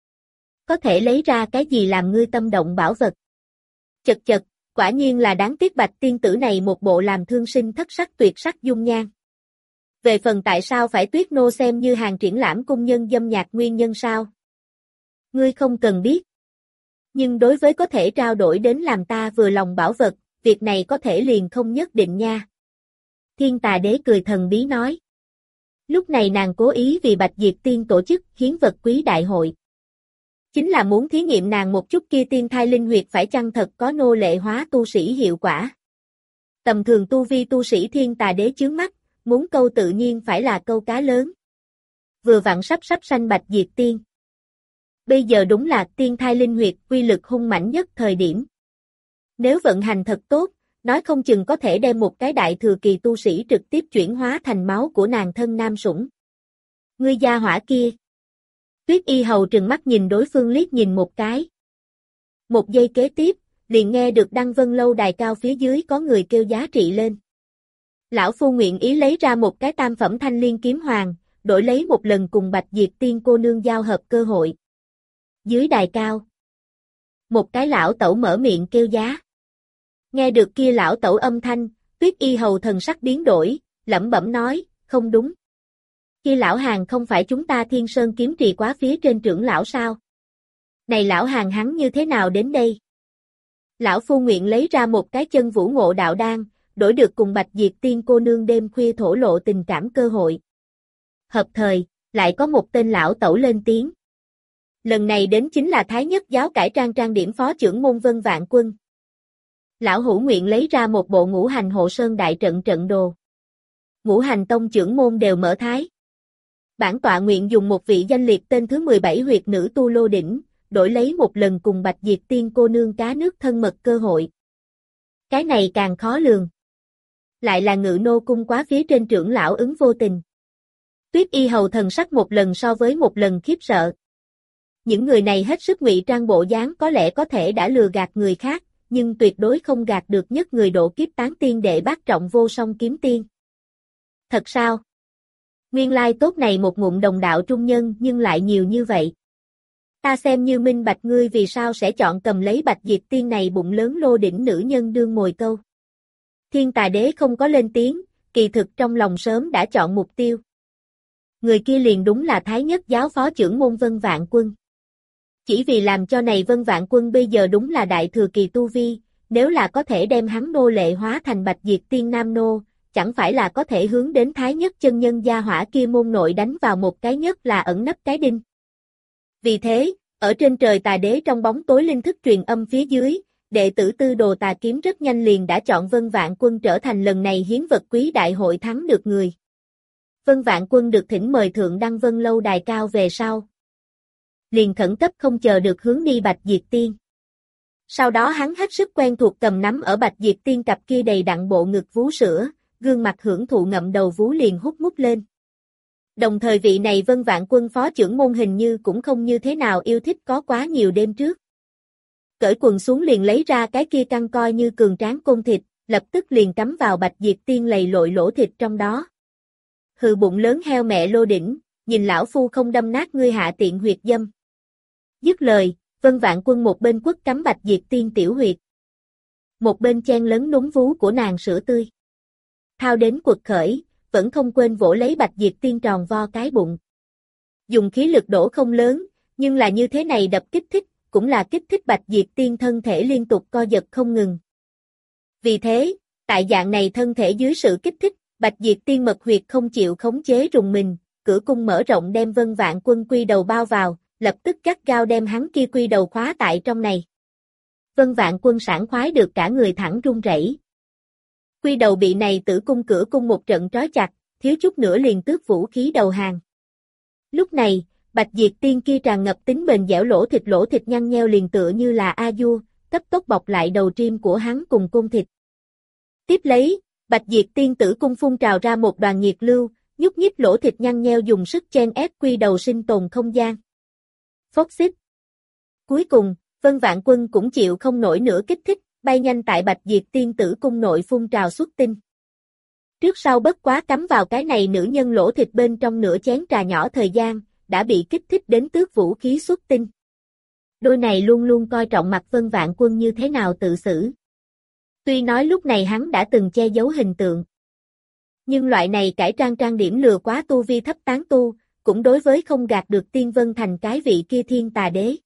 Có thể lấy ra cái gì làm ngươi tâm động bảo vật. Chật chật, quả nhiên là đáng tiếc Bạch tiên tử này một bộ làm thương sinh thất sắc tuyệt sắc dung nhan. Về phần tại sao phải Tuyết Nô xem như hàng triển lãm cung nhân dâm nhạc nguyên nhân sao? Ngươi không cần biết. Nhưng đối với có thể trao đổi đến làm ta vừa lòng bảo vật, việc này có thể liền không nhất định nha. Thiên Tà Đế cười thần bí nói. Lúc này nàng cố ý vì Bạch Diệp Tiên tổ chức hiến vật quý đại hội. Chính là muốn thí nghiệm nàng một chút kia tiên thai linh huyệt phải chăng thật có nô lệ hóa tu sĩ hiệu quả. Tầm thường tu vi tu sĩ Thiên Tà Đế chướng mắt, muốn câu tự nhiên phải là câu cá lớn. Vừa vặn sắp sắp sanh Bạch Diệp Tiên. Bây giờ đúng là tiên thai linh huyệt quy lực hung mãnh nhất thời điểm. Nếu vận hành thật tốt, nói không chừng có thể đem một cái đại thừa kỳ tu sĩ trực tiếp chuyển hóa thành máu của nàng thân nam sủng. Ngươi gia hỏa kia. Tuyết Y Hầu trừng mắt nhìn đối phương liếc nhìn một cái. Một giây kế tiếp, liền nghe được Đăng Vân Lâu đài cao phía dưới có người kêu giá trị lên. Lão phu nguyện ý lấy ra một cái tam phẩm thanh liên kiếm hoàng, đổi lấy một lần cùng Bạch Diệp Tiên cô nương giao hợp cơ hội. Dưới đài cao, một cái lão tẩu mở miệng kêu giá. Nghe được kia lão tẩu âm thanh, Tuyết Y Hầu thần sắc biến đổi, lẩm bẩm nói, không đúng. Kia lão hàng không phải chúng ta Thiên Sơn kiếm trì quá phía trên trưởng lão sao? Này lão hàng hắn như thế nào đến đây? Lão phu nguyện lấy ra một cái chân vũ ngộ đạo đan, đổi được cùng Bạch Diệp Tiên cô nương đêm khuya thổ lộ tình cảm cơ hội. Hợp thời, lại có một tên lão tẩu lên tiếng. Lần này đến chính là Thái Nhất giáo cải trang trang điểm phó trưởng môn Vân Vạn Quân. Lão hữu nguyện lấy ra một bộ ngũ hành hộ sơn đại trận trận đồ. Ngũ hành tông trưởng môn đều mở thái. Bản tọa nguyện dùng một vị danh liệt tên thứ mười bảy huyệt nữ tu lô đỉnh, đổi lấy một lần cùng Bạch Diệp Tiên cô nương cá nước thân mật cơ hội. Cái này càng khó lường. Lại là ngự nô cung quá phía trên trưởng lão ứng vô tình. Tuyết Y Hầu thần sắc một lần so với một lần khiếp sợ. Những người này hết sức ngụy trang bộ dáng có lẽ có thể đã lừa gạt người khác, nhưng tuyệt đối không gạt được nhất người độ kiếp tán tiên đệ bát trọng vô song kiếm tiên. Thật sao? Nguyên lai tốt này một ngụm đồng đạo trung nhân nhưng lại nhiều như vậy. Ta xem như minh bạch ngươi vì sao sẽ chọn cầm lấy Bạch Diệp Tiên này bụng lớn lô đỉnh nữ nhân đương mồi câu. Thiên Tà Đế không có lên tiếng, kỳ thực trong lòng sớm đã chọn mục tiêu. Người kia liền đúng là Thái Nhất giáo phó trưởng môn Vân Vạn Quân. Chỉ vì làm cho này Vân Vạn Quân bây giờ đúng là đại thừa kỳ tu vi, nếu là có thể đem hắn nô lệ hóa thành Bạch Diệp Tiên nam nô, chẳng phải là có thể hướng đến Thái Nhất chân nhân gia hỏa kia môn nội đánh vào một cái nhất là ẩn nấp cái đinh. Vì thế, ở trên trời Tà Đế trong bóng tối linh thức truyền âm phía dưới, đệ tử Tư Đồ Tà Kiếm rất nhanh liền đã chọn Vân Vạn Quân trở thành lần này hiến vật quý đại hội thắng được người. Vân Vạn Quân được thỉnh mời thượng Đăng Vân lâu đài cao về sau. Liền khẩn cấp không chờ được hướng đi Bạch Diệp Tiên. Sau đó hắn hết sức quen thuộc cầm nắm ở Bạch Diệp Tiên cặp kia đầy đặn bộ ngực vú sữa, gương mặt hưởng thụ ngậm đầu vú liền hút mút lên. Đồng thời vị này Vân Vạn Quân phó trưởng môn hình như cũng không như thế nào yêu thích có quá nhiều đêm trước. Cởi quần xuống liền lấy ra cái kia căng coi như cường tráng côn thịt, lập tức liền cắm vào Bạch Diệp Tiên lầy lội lỗ thịt trong đó. Hừ bụng lớn heo mẹ lô đỉnh, nhìn lão phu không đâm nát ngươi hạ tiện huyệt dâm. Dứt lời, Vân Vạn Quân một bên quất cắm Bạch Diệp Tiên tiểu huyệt. Một bên chen lấn núm vú của nàng sữa tươi. Thao đến quật khởi, vẫn không quên vỗ lấy Bạch Diệp Tiên tròn vo cái bụng. Dùng khí lực đổ không lớn, nhưng là như thế này đập kích thích, cũng là kích thích Bạch Diệp Tiên thân thể liên tục co giật không ngừng. Vì thế, tại dạng này thân thể dưới sự kích thích, Bạch Diệp Tiên mật huyệt không chịu khống chế rùng mình, cửa cung mở rộng đem Vân Vạn Quân quy đầu bao vào, lập tức gắt gao đem hắn kia quy đầu khóa tại trong này. Vân Vạn Quân sảng khoái được cả người thẳng run rẩy. Quy đầu bị này tử cung cửa cung một trận trói chặt, thiếu chút nữa liền tước vũ khí đầu hàng. Lúc này, Bạch Diệp Tiên kia tràn ngập tính bền dẻo lỗ thịt lỗ thịt nhăn nheo liền tựa như là a du, cấp tốc bọc lại đầu trim của hắn cùng cung thịt. Tiếp lấy, Bạch Diệp Tiên tử cung phun trào ra một đoàn nhiệt lưu, nhúc nhích lỗ thịt nhăn nheo dùng sức chen ép quy đầu sinh tồn không gian. Phốc xích. Cuối cùng, Vân Vạn Quân cũng chịu không nổi nữa kích thích, bay nhanh tại Bạch Diệp Tiên tử cung nội phun trào xuất tinh. Trước sau bất quá cắm vào cái này nữ nhân lỗ thịt bên trong nửa chén trà nhỏ thời gian, đã bị kích thích đến tước vũ khí xuất tinh. Đôi này luôn luôn coi trọng mặt Vân Vạn Quân như thế nào tự xử. Tuy nói lúc này hắn đã từng che giấu hình tượng. Nhưng loại này cải trang trang điểm lừa quá tu vi thấp tán tu, cũng đối với không gạt được Tiên Vân Thành cái vị kia Thiên Tà Đế.